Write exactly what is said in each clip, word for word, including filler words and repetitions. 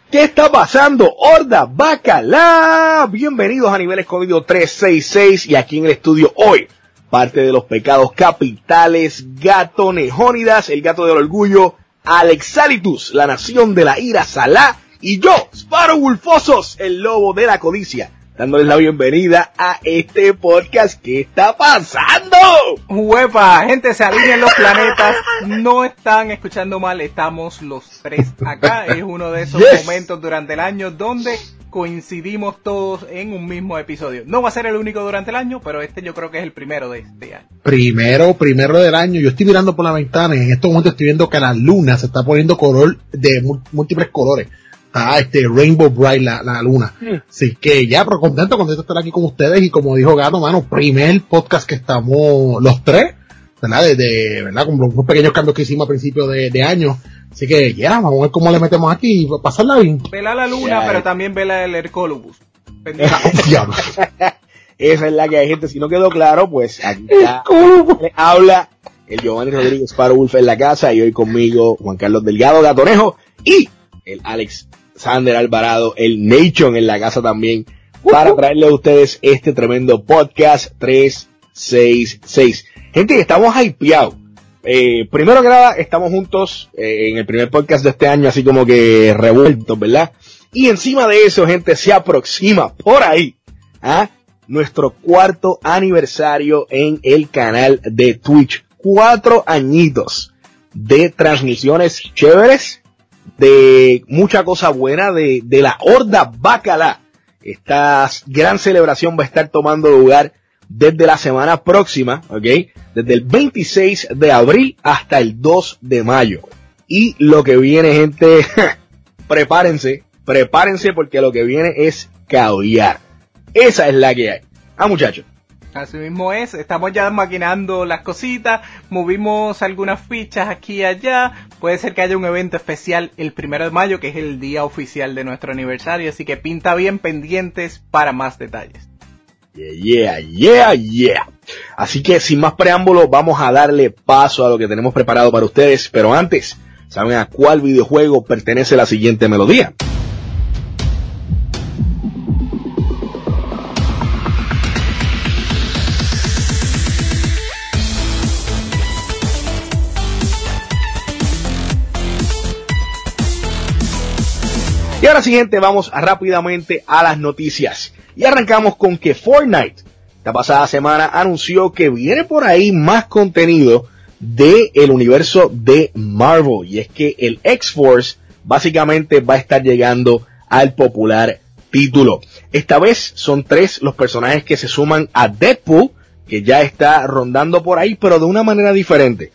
¿Qué está pasando? Horda Bacalá. Bienvenidos a Niveles Código trescientos sesenta y seis y aquí en el estudio hoy, parte de los pecados capitales, Gatonejónidas, el gato del orgullo, Alexalitus, la nación de la ira Salá, y yo, Sparrow Wolfosos, el lobo de la codicia, dándoles la bienvenida a este podcast. ¿Qué está pasando? Huepa, gente, se alinean los planetas, no están escuchando mal, estamos los tres acá. Es uno de esos yes. momentos durante el año donde coincidimos todos en un mismo episodio. No va a ser el único durante el año, pero este yo creo que es el primero de este año. Primero, primero del año. Yo estoy mirando por la ventana y en estos momentos estoy viendo que la luna se está poniendo color de múltiples colores. Está este Rainbow Bright la, la luna. Mm. Así que ya, pero contento, contento de estar aquí con ustedes y como dijo Gato, mano, primer podcast que estamos los tres, ¿verdad? De, de verdad, con unos pequeños cambios que hicimos a principios de, de año. Así que ya, vamos a ver cómo le metemos aquí y pasarla bien. Vela la luna, yeah. pero también vela el Hercolobus. Esa es la que hay, gente. Si no quedó claro, pues aquí ya habla el Giovanni Rodríguez Sparrow Wolf en la casa y hoy conmigo Juan Carlos Delgado Gatonejo y el Alexander Alvarado, el Nation en la casa también, para traerle a ustedes este tremendo podcast trescientos sesenta y seis. Gente, estamos hypeados. Eh, primero que nada, estamos juntos eh, en el primer podcast de este año, así como que revueltos, ¿verdad? Y encima de eso, gente, se aproxima por ahí ¿ah? nuestro cuarto aniversario en el canal de Twitch. Cuatro añitos de transmisiones chéveres, de mucha cosa buena, de, de la Horda Bacalá. Esta gran celebración va a estar tomando lugar desde la semana próxima, ¿ok? Desde el veintiséis de abril hasta el dos de mayo. Y lo que viene, gente, prepárense, prepárense porque lo que viene es caviar. Esa es la que hay. Ah, muchachos. Así mismo es, estamos ya maquinando las cositas, movimos algunas fichas aquí y allá, puede ser que haya un evento especial el primero de mayo, que es el día oficial de nuestro aniversario, así que pinta bien, pendientes para más detalles. Yeah, yeah, yeah, yeah. Así que sin más preámbulos, vamos a darle paso a lo que tenemos preparado para ustedes, pero antes, ¿saben a cuál videojuego pertenece la siguiente melodía? Y ahora siguiente vamos rápidamente a las noticias. Y arrancamos con que Fortnite, la pasada semana, anunció que viene por ahí más contenido del universo de Marvel. Y es que el X-Force básicamente va a estar llegando al popular título. Esta vez son tres los personajes que se suman a Deadpool, que ya está rondando por ahí, pero de una manera diferente.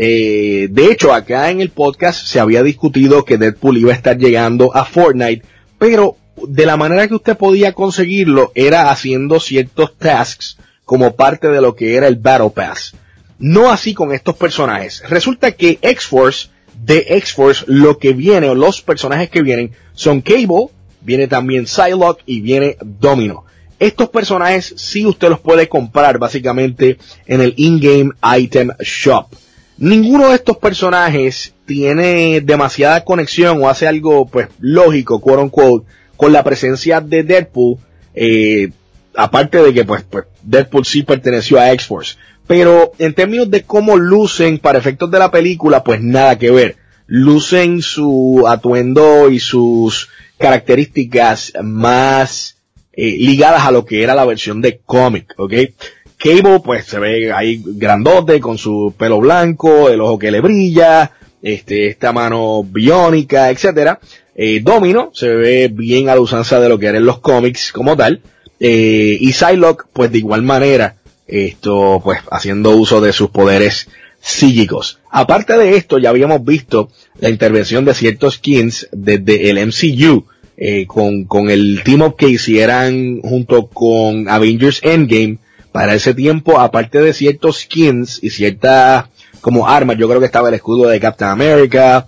Eh, de hecho, acá en el podcast se había discutido que Deadpool iba a estar llegando a Fortnite, pero de la manera que usted podía conseguirlo era haciendo ciertos tasks como parte de lo que era el Battle Pass. No así con estos personajes. Resulta que X-Force, de X-Force, lo que viene, o los personajes que vienen, son Cable, viene también Psylocke y viene Domino. Estos personajes sí usted los puede comprar básicamente en el in-game item shop. Ninguno de estos personajes tiene demasiada conexión o hace algo pues lógico, quote unquote, con la presencia de Deadpool, eh, aparte de que pues, pues Deadpool sí perteneció a X-Force. Pero en términos de cómo lucen para efectos de la película, pues nada que ver. Lucen su atuendo y sus características más eh, ligadas a lo que era la versión de cómic, ¿ok? Cable, pues se ve ahí grandote, con su pelo blanco, el ojo que le brilla, este, esta mano biónica, etcétera. Eh, Domino se ve bien a la usanza de lo que eran los cómics como tal. Eh, y Psylocke, pues de igual manera, esto, pues haciendo uso de sus poderes psíquicos. Aparte de esto, ya habíamos visto la intervención de ciertos skins desde el M C U, eh, con, con el team up que hicieran junto con Avengers Endgame. Para ese tiempo, aparte de ciertos skins y ciertas como armas, yo creo que estaba el escudo de Captain America,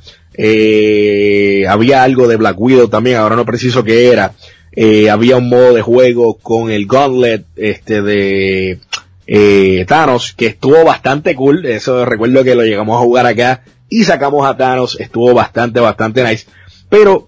eh, había algo de Black Widow también, ahora no preciso qué era, eh, había un modo de juego con el Gauntlet, este, de, eh, Thanos, que estuvo bastante cool, eso recuerdo que lo llegamos a jugar acá, y sacamos a Thanos, estuvo bastante, bastante nice, pero pues,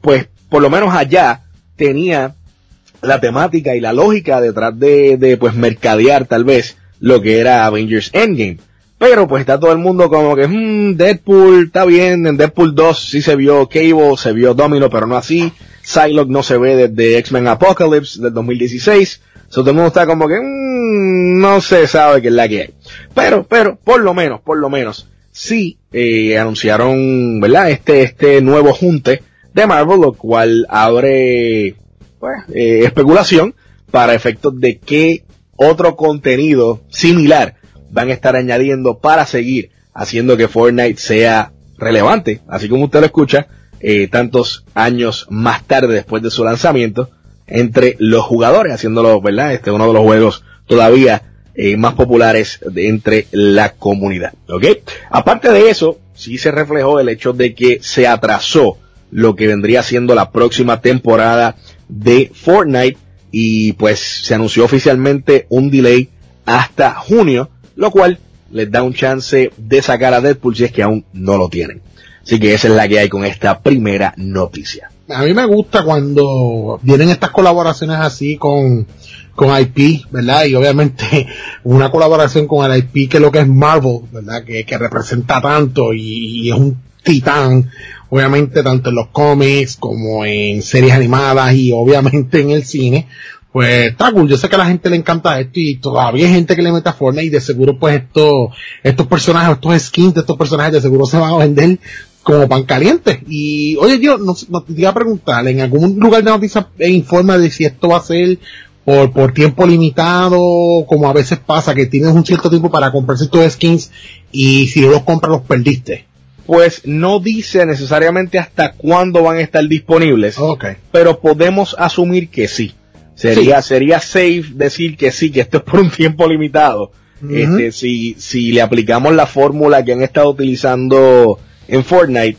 por lo menos allá tenía la temática y la lógica detrás de, de pues mercadear tal vez lo que era Avengers Endgame. Pero pues está todo el mundo como que, hmm, Deadpool está bien, en Deadpool dos sí se vio Cable, se vio Domino, pero no así. Psylocke no se ve desde X-Men Apocalypse del dos mil dieciséis. So, todo el mundo está como que, mmm, no se sabe qué es la que hay. Pero, pero, por lo menos, por lo menos, sí, eh, anunciaron, ¿verdad? Este, este nuevo junte de Marvel, lo cual abre, pues, eh, especulación para efectos de qué otro contenido similar van a estar añadiendo para seguir haciendo que Fortnite sea relevante, así como usted lo escucha, eh, tantos años más tarde después de su lanzamiento, entre los jugadores, haciéndolo, ¿verdad? Este uno de los juegos todavía eh, más populares de entre la comunidad, ¿ok? Aparte de eso, sí se reflejó el hecho de que se atrasó lo que vendría siendo la próxima temporada de Fortnite y pues se anunció oficialmente un delay hasta junio, lo cual les da un chance de sacar a Deadpool si es que aún no lo tienen. Así que esa es la que hay con esta primera noticia. A mí me gusta cuando vienen estas colaboraciones así con, con I P, ¿verdad? Y obviamente una colaboración con el I P que es lo que es Marvel, ¿verdad? Que, que representa tanto y, y es un titán, obviamente tanto en los cómics como en series animadas y obviamente en el cine. Pues está cool, yo sé que a la gente le encanta esto y todavía hay gente que le mete a Fortnite y de seguro pues estos, estos personajes, estos skins de estos personajes de seguro se van a vender como pan caliente. Y oye, yo no, no te iba a preguntar, en algún lugar de noticias e informa de si esto va a ser por, por tiempo limitado, como a veces pasa, que tienes un cierto tiempo para comprarse estos skins y si no los compras los perdiste. Pues no dice necesariamente hasta cuándo van a estar disponibles, okay, pero podemos asumir que sí. Sería, sí. sería safe decir que sí, que esto es por un tiempo limitado. Uh-huh. Este, si, si le aplicamos la fórmula que han estado utilizando en Fortnite,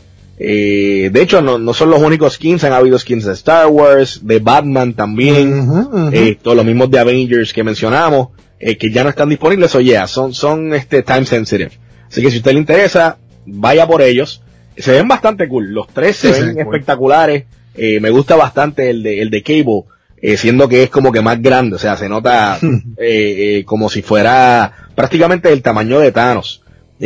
eh, de hecho no, no son los únicos skins, han habido skins de Star Wars, de Batman también, uh-huh, uh-huh. Eh, todos los mismos de Avengers que mencionamos, eh, que ya no están disponibles, o ya, yeah, son, son este time sensitive. Así que si a usted le interesa, vaya por ellos. Se ven bastante cool, los tres se sí, ven sí, espectaculares, cool. eh, me gusta bastante el de, el de Cable. Eh, siendo que es como que más grande, o sea, se nota eh, eh, como si fuera prácticamente el tamaño de Thanos,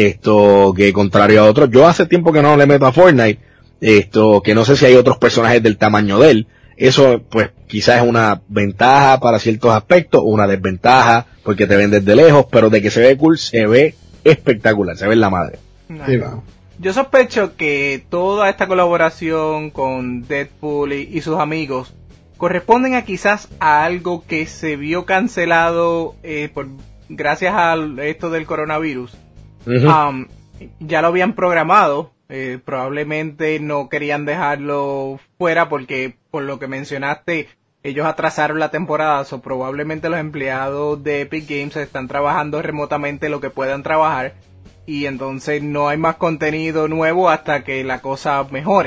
esto que contrario a otros, yo hace tiempo que no le meto a Fortnite, esto que no sé si hay otros personajes del tamaño de él, eso pues quizás es una ventaja para ciertos aspectos, una desventaja porque te ven desde lejos, pero de que se ve cool, se ve espectacular, se ve en la madre. Sí, va. Yo sospecho que toda esta colaboración con Deadpool y, y sus amigos corresponden a quizás a algo que se vio cancelado eh, por gracias a esto del coronavirus. Uh-huh. Um, ya lo habían programado, eh, probablemente no querían dejarlo fuera porque por lo que mencionaste ellos atrasaron la temporada, o so probablemente los empleados de Epic Games están trabajando remotamente lo que puedan trabajar y entonces no hay más contenido nuevo hasta que la cosa mejore.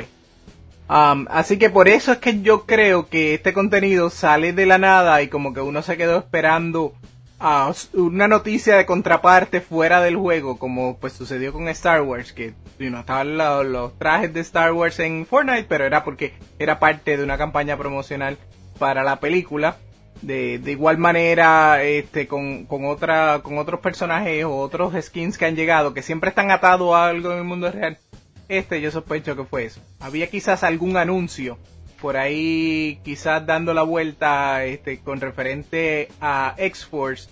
Um, así que por eso es que yo creo que este contenido sale de la nada y como que uno se quedó esperando uh, una noticia de contraparte fuera del juego, como pues sucedió con Star Wars, que you know, estaban los, los trajes de Star Wars en Fortnite, pero era porque era parte de una campaña promocional para la película. De, de igual manera, este, con, con otra, con otros personajes o otros skins que han llegado, que siempre están atados a algo en el mundo real. Este yo sospecho que fue eso. Había quizás algún anuncio por ahí, quizás dando la vuelta este, con referente a X-Force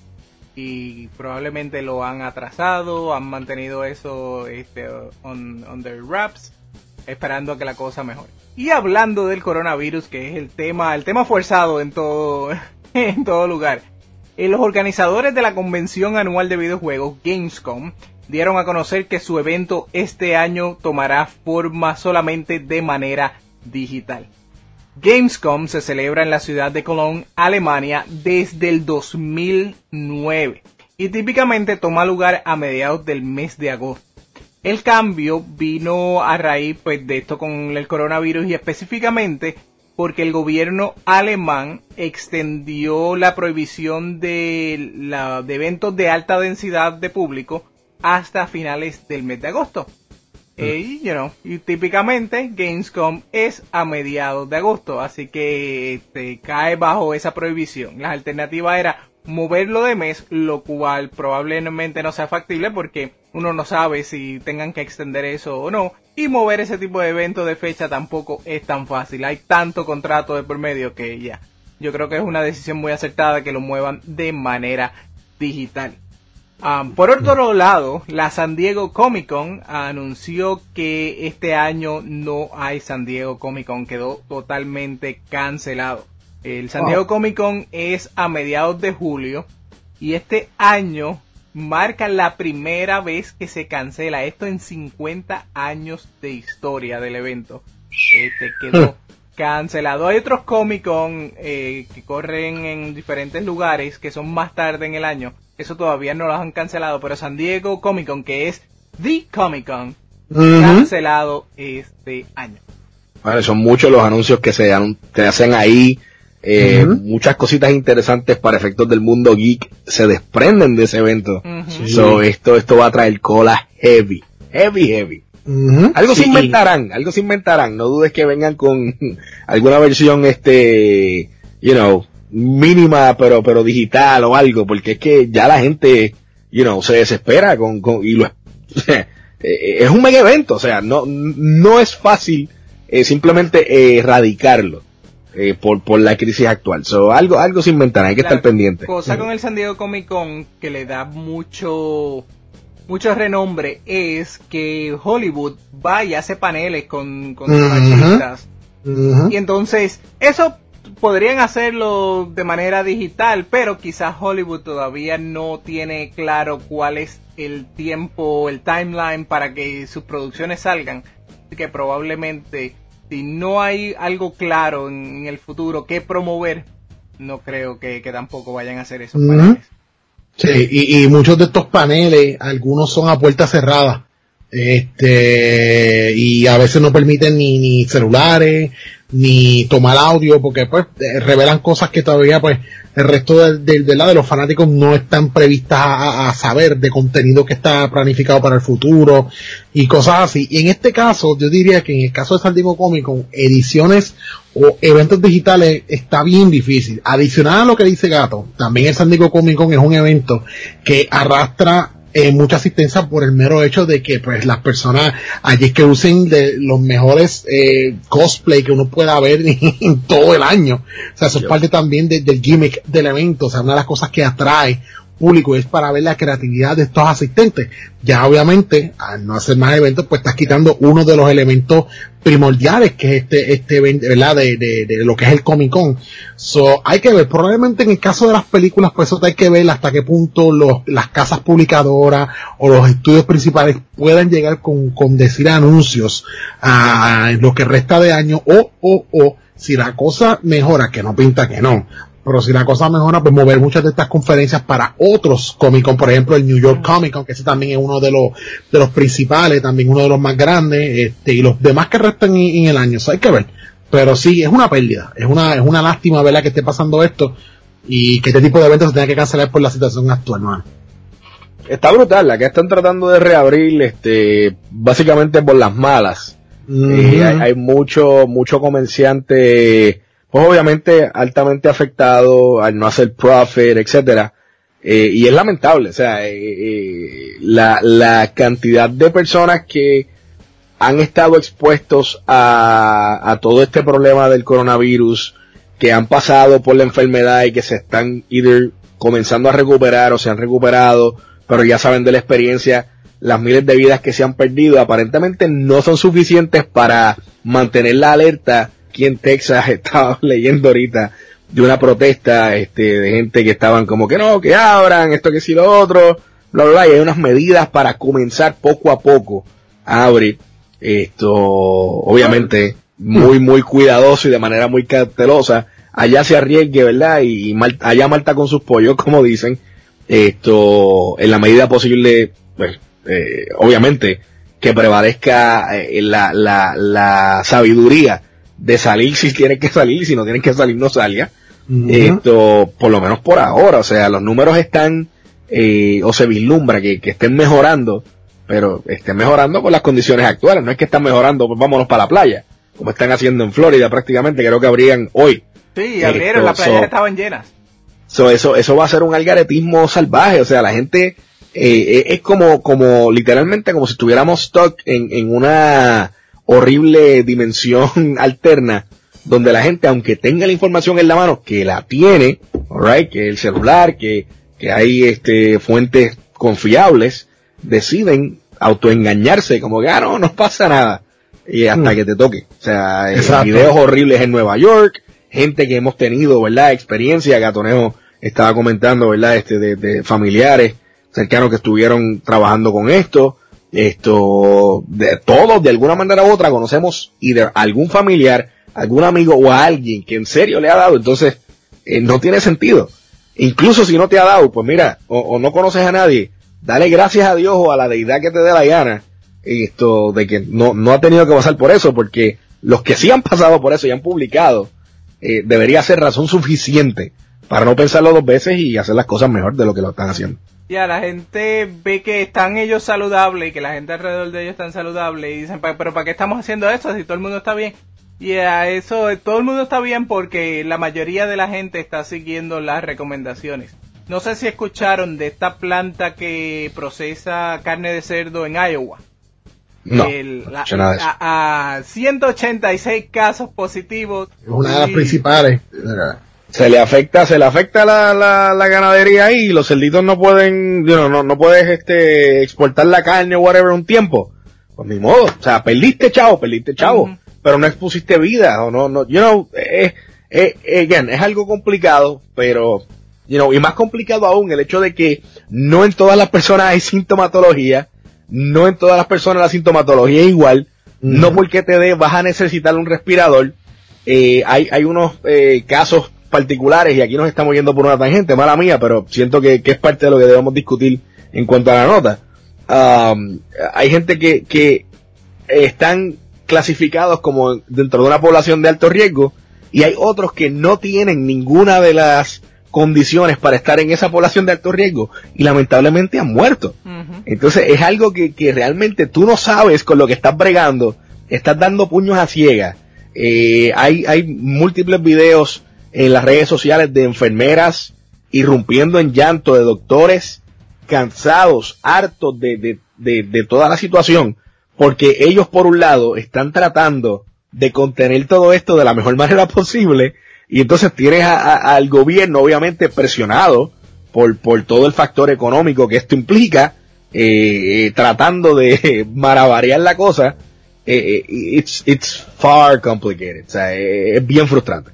y probablemente lo han atrasado, han mantenido eso este, on, on their wraps, esperando a que la cosa mejore. Y hablando del coronavirus, que es el tema, el tema forzado en todo, en todo lugar, eh, los organizadores de la convención anual de videojuegos Gamescom dieron a conocer que su evento este año tomará forma solamente de manera digital. Gamescom se celebra en la ciudad de Cologne, Alemania, desde el dos mil nueve y típicamente toma lugar a mediados del mes de agosto. El cambio vino a raíz pues, de esto con el coronavirus y específicamente porque el gobierno alemán extendió la prohibición de, la, de eventos de alta densidad de público hasta finales del mes de agosto. Eh, you know, y típicamente Gamescom es a mediados de agosto, así que este, cae bajo esa prohibición. La alternativa era moverlo de mes, lo cual probablemente no sea factible porque uno no sabe si tengan que extender eso o no, y mover ese tipo de evento de fecha tampoco es tan fácil. Hay tanto contrato de por medio que ya, yo creo que es una decisión muy acertada que lo muevan de manera digital. Um, por otro lado, la San Diego Comic Con anunció que este año no hay San Diego Comic Con, quedó totalmente cancelado. El San Diego Comic Con es a mediados de julio y este año marca la primera vez que se cancela esto en cincuenta años de historia del evento. Este quedó cancelado. Hay otros Comic Con eh, que corren en diferentes lugares que son más tarde en el año. Eso todavía no los han cancelado, pero San Diego Comic Con, que es The Comic Con, uh-huh. cancelado este año. Vale, son muchos los anuncios que se, se hacen ahí. Eh, uh-huh. Muchas cositas interesantes para efectos del mundo geek se desprenden de ese evento. Uh-huh. So, esto, esto va a traer cola heavy, heavy, heavy. Uh-huh. Algo sí. se inventarán, algo se inventarán. No dudes que vengan con alguna versión, este, you know, mínima, pero, pero digital o algo, porque es que ya la gente, you know, se desespera con, con, y lo, es un mega evento, o sea, no, no es fácil, eh, simplemente eh, erradicarlo. Eh, por, por la crisis actual. So, algo, algo se inventará, hay que la estar pendiente. Cosa con el San Diego Comic Con que le da mucho, mucho renombre es que Hollywood va y hace paneles con, con uh-huh. artistas. Uh-huh. Y entonces, eso podrían hacerlo de manera digital, pero quizás Hollywood todavía no tiene claro cuál es el tiempo, el timeline para que sus producciones salgan. Así que probablemente, si no hay algo claro en, en el futuro que promover, no creo que, que tampoco vayan a hacer esos uh-huh. paneles. Sí, y, y muchos de estos paneles, algunos son a puerta cerrada, este, y a veces no permiten ni, ni celulares, ni tomar audio, porque pues revelan cosas que todavía pues el resto de, de, de, la de los fanáticos no están previstas a, a saber, de contenido que está planificado para el futuro y cosas así. Y en este caso, yo diría que en el caso de San Diego Comic Con, ediciones o eventos digitales está bien difícil. Adicional a lo que dice Gato, también el San Diego Comic Con es un evento que arrastra Eh, mucha asistencia por el mero hecho de que pues las personas allí es que usen de los mejores eh, cosplay que uno pueda ver en, en todo el año. O sea, eso es parte también de, del gimmick del evento. O sea, una de las cosas que atrae público es para ver la creatividad de estos asistentes. Ya obviamente, al no hacer más eventos, pues estás quitando uno de los elementos primordiales que es este, este evento, ¿verdad? De, de, de lo que es el Comic Con. So, hay que ver, probablemente en el caso de las películas, pues eso hay que ver hasta qué punto los, las casas publicadoras o los estudios principales puedan llegar con, con decir anuncios a, en lo que resta de año, o, o, o, si la cosa mejora, que no pinta que no, pero si la cosa mejora, pues mover muchas de estas conferencias para otros Comic Con, por ejemplo el New York Comic Con, que ese también es uno de los de los principales, también uno de los más grandes, este, y los demás que restan en, en el año. Eso hay que ver. Pero sí, es una pérdida, es una es una lástima, ¿verdad?, que esté pasando esto y que este tipo de eventos se tenga que cancelar por la situación actual, ¿no? Está brutal, la que están tratando de reabrir, este, básicamente por las malas. Uh-huh. Eh, hay, hay mucho mucho comerciante, pues obviamente altamente afectado al no hacer profit, etcétera, eh, y es lamentable, o sea, eh, eh, la, la cantidad de personas que han estado expuestos a, a todo este problema del coronavirus, que han pasado por la enfermedad y que se están either comenzando a recuperar o se han recuperado, pero ya saben de la experiencia, las miles de vidas que se han perdido, aparentemente no son suficientes para mantener la alerta. Aquí en Texas estaba leyendo ahorita de una protesta, este, de gente que estaban como que no, que abran, esto que sí lo otro, bla, bla, bla, y hay unas medidas para comenzar poco a poco a abrir esto, obviamente, muy, muy cuidadoso y de manera muy cautelosa. Allá se arriesgue, ¿verdad? Y, y Mal, allá Malta con sus pollos, como dicen, esto, en la medida posible, pues, eh, obviamente, que prevalezca eh, la, la, la sabiduría de salir si tienen que salir, si no tienen que salir no salga. Uh-huh. Esto, por lo menos por ahora, o sea, los números están, eh, o se vislumbra que, que estén mejorando, pero estén mejorando por las condiciones actuales. No es que están mejorando, pues vámonos para la playa, como están haciendo en Florida prácticamente, creo que abrían hoy. Sí, abrieron, las playas so, estaban llenas. So, eso, eso va a ser un algaretismo salvaje, o sea, la gente eh, es como, como literalmente como si estuviéramos stuck en, en una horrible dimensión alterna, donde la gente, aunque tenga la información en la mano, que la tiene, alright, que el celular, que, que hay este fuentes confiables, deciden autoengañarse, como que, ah, no, no pasa nada, y hasta mm. que te toque. O sea, eh, videos horribles en Nueva York, gente que hemos tenido, ¿verdad? Experiencia, Gatonejo estaba comentando, ¿verdad? Este, de, de familiares cercanos que estuvieron trabajando con esto, esto, de todos, de alguna manera u otra, conocemos y de algún familiar, algún amigo o a alguien que en serio le ha dado, entonces, eh, no tiene sentido. Incluso si no te ha dado, pues mira, o, o no conoces a nadie, dale gracias a Dios o a la deidad que te dé la gana, esto, de que no, no ha tenido que pasar por eso, porque los que sí han pasado por eso y han publicado, eh, debería ser razón suficiente para no pensarlo dos veces y hacer las cosas mejor de lo que lo están haciendo. Ya, la gente ve que están ellos saludables y que la gente alrededor de ellos están saludables y dicen, pero ¿para qué estamos haciendo esto si todo el mundo está bien? Y a eso, todo el mundo está bien porque la mayoría de la gente está siguiendo las recomendaciones. No sé si escucharon de esta planta que procesa carne de cerdo en Iowa. No, El, la, a, a ciento ochenta y seis casos positivos. Es una de las principales. Se le afecta, se le afecta la, la, la ganadería ahí, y los cerditos no pueden, you know, no, no puedes este exportar la carne o whatever un tiempo. Pues ni modo, o sea, perdiste chavo, perdiste chavo, uh-huh. pero no expusiste vida, o no, no, you know, es, es, again, es algo complicado, pero, you know, y más complicado aún el hecho de que no en todas las personas hay sintomatología, no en todas las personas la sintomatología es igual, uh-huh. no porque te dé vas a necesitar un respirador, eh, hay, hay unos eh, casos particulares, y aquí nos estamos yendo por una tangente, mala mía, pero siento que, que es parte de lo que debemos discutir en cuanto a la nota. Um, hay gente que, que están clasificados como dentro de una población de alto riesgo, y hay otros que no tienen ninguna de las condiciones para estar en esa población de alto riesgo, y lamentablemente han muerto. Uh-huh. Entonces es algo que, que realmente tú no sabes con lo que estás bregando, estás dando puños a ciegas. Eh, hay, hay múltiples videos en las redes sociales de enfermeras irrumpiendo en llanto, de doctores cansados, hartos de, de, de, de toda la situación, porque ellos por un lado están tratando de contener todo esto de la mejor manera posible, y entonces tienes a, a, al gobierno obviamente presionado por, por todo el factor económico que esto implica, eh, eh, tratando de maravariar la cosa. eh, it's, it's far complicated, o sea, eh, es bien frustrante.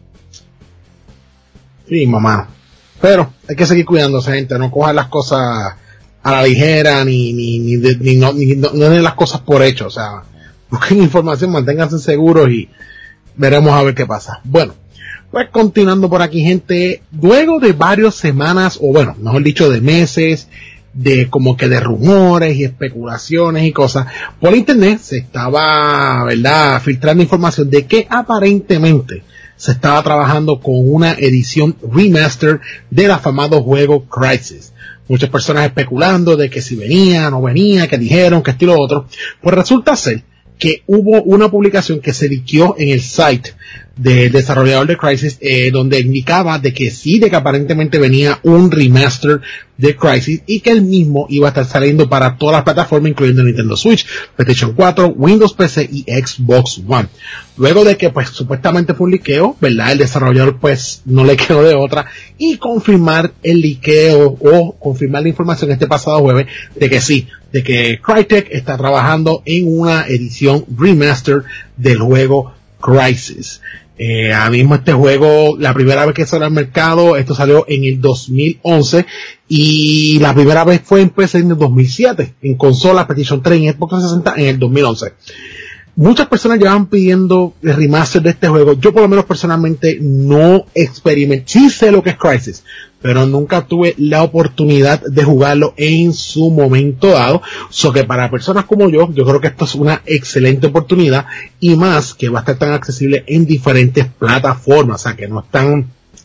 Sí, mamá. Pero hay que seguir cuidándose, gente. No cojan las cosas a la ligera, ni ni ni, de, ni, no, ni no, no den las cosas por hecho. O sea, busquen información, manténganse seguros y veremos a ver qué pasa. Bueno, pues continuando por aquí, gente. Luego de varias semanas, o bueno, mejor dicho, de meses, de como que de rumores y especulaciones y cosas, por internet se estaba, ¿verdad?, filtrando información de que aparentemente se estaba trabajando con una edición remaster del afamado juego Crysis. Muchas personas especulando de que si venía, no venía, que dijeron, que esto y lo otro. Pues resulta ser que hubo una publicación que se liqueó en el site del desarrollador de Crysis, eh, donde indicaba de que sí, de que aparentemente venía un remaster de Crysis y que el mismo iba a estar saliendo para todas las plataformas, incluyendo Nintendo Switch, PlayStation cuatro, Windows P C y Xbox One. Luego de que pues supuestamente fue un liqueo, ¿verdad? El desarrollador pues no le quedó de otra y confirmar el liqueo o confirmar la información este pasado jueves de que sí, de que Crytek está trabajando en una edición remaster del juego Crysis. Eh, ahora mismo este juego, la primera vez que salió al mercado, esto salió en el dos mil once y la primera vez fue en P C en el dos mil siete, en consolas, PlayStation tres y Xbox trescientos sesenta en el dos mil once. Muchas personas llevan pidiendo el remaster de este juego. Yo por lo menos personalmente no experimenté, sí sé lo que es Crysis, pero nunca tuve la oportunidad de jugarlo en su momento dado. So que para personas como yo, yo creo que esto es una excelente oportunidad, y más que va a estar tan accesible en diferentes plataformas, o sea que no están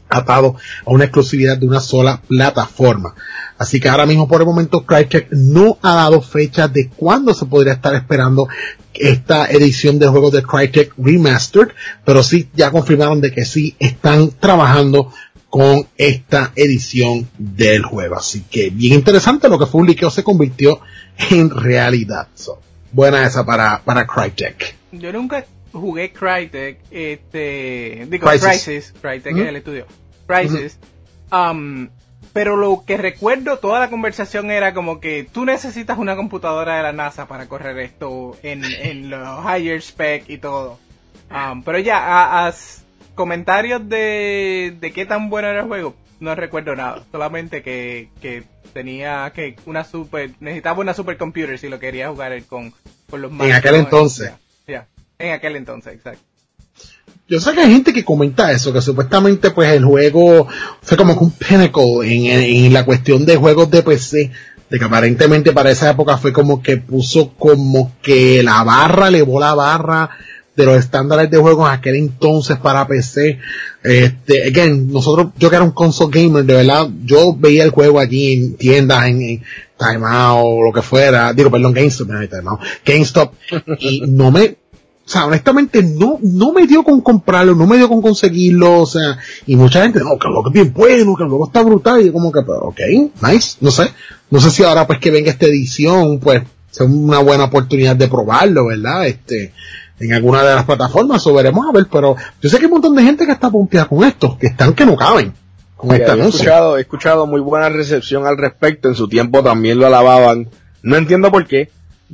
atado a una exclusividad de una sola plataforma. Así que ahora mismo, por el momento, Crytek no ha dado fecha de cuándo se podría estar esperando esta edición de juegos de Crytek Remastered, pero sí ya confirmaron de que sí están trabajando con esta edición del juego. Así que bien interesante, lo que fue un liqueo se convirtió en realidad. So, buena esa para, para Crytek. Yo nunca jugué Crytek, este, digo, Crysis. Crysis, Crytek mm-hmm. es el estudio, Crysis, mm-hmm. um, pero lo que recuerdo, toda la conversación era como que tú necesitas una computadora de la NASA para correr esto en, en los higher spec y todo. Um, pero ya, a, a comentarios de, de qué tan bueno era el juego, no recuerdo nada. Solamente que, que tenía que una super, necesitaba una supercomputer si lo quería jugar con, con los En aquel entonces. Ya, yeah, yeah, en aquel entonces, exacto. Yo sé que hay gente que comenta eso, que supuestamente pues el juego fue como que un pinnacle en, en, en la cuestión de juegos de P C, de que aparentemente para esa época fue como que puso como que la barra, elevó la barra de los estándares de juegos en aquel entonces para P C. Este, again, nosotros, yo que era un console gamer, de verdad, yo veía el juego allí en tiendas, en, en Time Out o lo que fuera, digo, perdón, GameStop, no, Time Out, GameStop, y no me, o sea, honestamente no, no me dio con comprarlo, no me dio con conseguirlo, o sea, y mucha gente, no, que el juego es bien bueno, que el juego está brutal, y yo como que, pero, ok, nice, no sé, no sé si ahora pues que venga esta edición, pues, sea una buena oportunidad de probarlo, ¿verdad? Este, en alguna de las plataformas, o veremos a ver, pero yo sé que hay un montón de gente que está pompeada con esto, que están que no caben. Con sí, he escuchado, he escuchado muy buena recepción al respecto, en su tiempo también lo alababan, no entiendo por qué.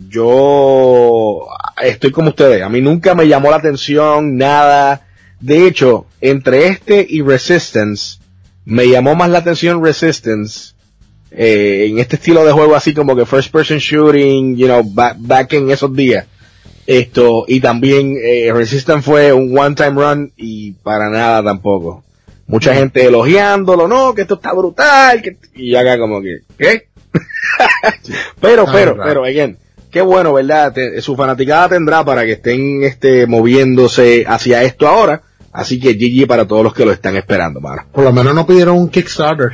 Yo estoy como ustedes, a mí nunca me llamó la atención nada. De hecho, entre este y Resistance, me llamó más la atención Resistance, eh, en este estilo de juego así como que first person shooting, you know, back, back en esos días. Esto, y también eh, Resistance fue un one time run y para nada tampoco. Mucha gente elogiándolo, no, que esto está brutal, que, y acá como que, ¿qué? pero, ah, pero, claro. pero, again, qué bueno, ¿verdad? Te, su fanaticada tendrá para que estén este moviéndose hacia esto ahora. Así que G G para todos los que lo están esperando, mano. Por lo menos no pidieron un Kickstarter.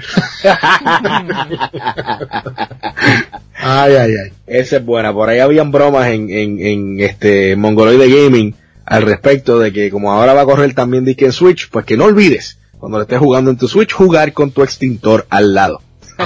ay, ay, ay. Esa es buena. Por ahí habían bromas en, en, en este Mongoloide Gaming al respecto de que como ahora va a correr también disque en Switch, pues que no olvides, cuando lo estés jugando en tu Switch, jugar con tu extintor al lado.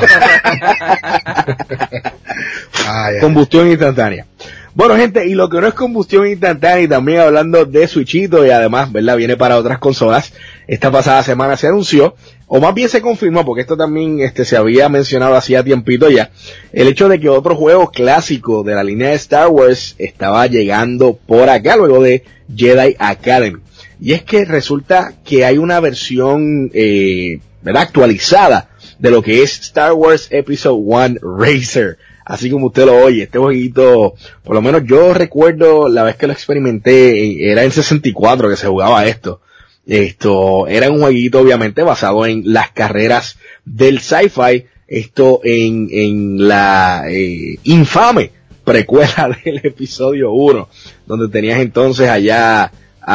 ay, Combustión ay. instantánea. Bueno, gente, y lo que no es combustión instantánea, y también hablando de Switchito, y además, ¿verdad?, viene para otras consolas. Esta pasada semana se anunció, o más bien se confirmó, porque esto también este se había mencionado hacía tiempito ya, el hecho de que otro juego clásico de la línea de Star Wars estaba llegando por acá, luego de Jedi Academy. Y es que resulta que hay una versión, eh, ¿verdad?, actualizada de lo que es Star Wars Episode uno Racer. Así como usted lo oye, este jueguito, por lo menos yo recuerdo la vez que lo experimenté, era en sesenta y cuatro que se jugaba esto. Esto era un jueguito obviamente basado en las carreras del sci-fi, esto en, en la eh, infame precuela del episodio uno, donde tenías entonces allá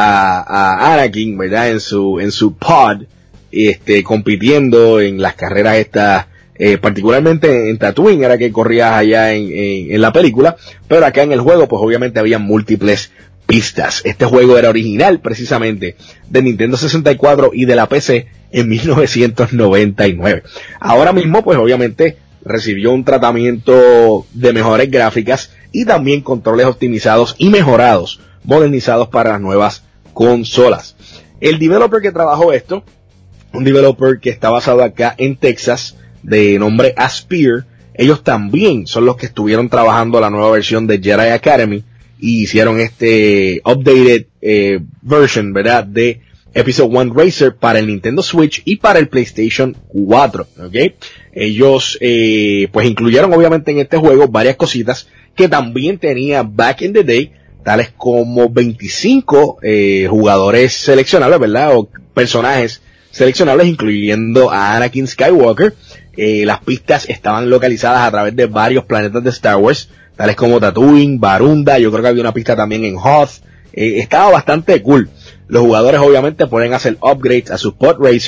a, a Anakin, ¿verdad? En su, en su pod, este, compitiendo en las carreras estas, Eh, particularmente en Tatooine era que corrías allá en, en, en la película, pero acá en el juego pues obviamente había múltiples pistas. Este juego era original precisamente de Nintendo sesenta y cuatro y de la P C en mil novecientos noventa y nueve. Ahora mismo pues obviamente recibió un tratamiento de mejores gráficas y también controles optimizados y mejorados, modernizados para las nuevas consolas. El developer que trabajó esto, un developer que está basado acá en Texas, de nombre Aspyr, ellos también son los que estuvieron trabajando la nueva versión de Jedi Academy y hicieron este updated eh, version, ¿verdad?, de Episode uno Racer para el Nintendo Switch y para el PlayStation cuatro, ¿ok? Ellos eh, pues incluyeron obviamente en este juego varias cositas que también tenía back in the day, tales como veinticinco eh, jugadores seleccionables, ¿verdad?, o personajes seleccionables, incluyendo a Anakin Skywalker. Eh, las pistas estaban localizadas a través de varios planetas de Star Wars, tales como Tatooine, Barunda, yo creo que había una pista también en Hoth. Eh, estaba bastante cool. Los jugadores obviamente pueden hacer upgrades a sus pod racers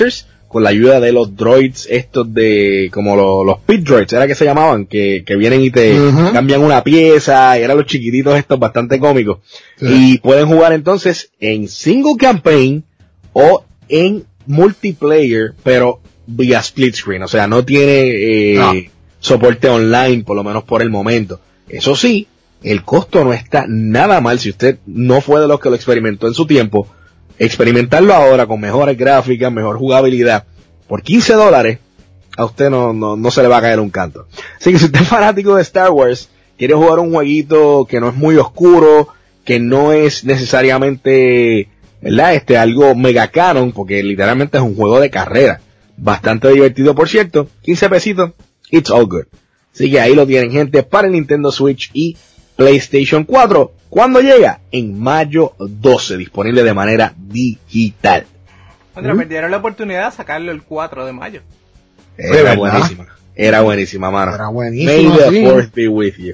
con la ayuda de los droids estos de, como lo, los pit droids, era que se llamaban, que, que vienen y te uh-huh. cambian una pieza, y eran los chiquititos estos bastante cómicos. Sí. Y pueden jugar entonces en single campaign o en multiplayer, pero vía split screen, o sea, no tiene eh, no. soporte online, por lo menos por el momento. Eso sí, el costo no está nada mal si usted no fue de los que lo experimentó en su tiempo. Experimentarlo ahora con mejores gráficas, mejor jugabilidad, por quince dólares, a usted no, no, no se le va a caer un canto. Así que si usted es fanático de Star Wars, quiere jugar un jueguito que no es muy oscuro, que no es necesariamente, ¿verdad? Este, algo mega canon, porque literalmente es un juego de carrera. Bastante divertido, por cierto. quince pesitos, it's all good. Así que ahí lo tienen, gente, para el Nintendo Switch y PlayStation cuatro. ¿Cuándo llega? En mayo doce, disponible de manera digital. Otra, ¿Mm? Perdieron la oportunidad de sacarlo el cuatro de mayo. Era buenísima. Era buenísima, mano. Era buenísima. May the fourth be with you.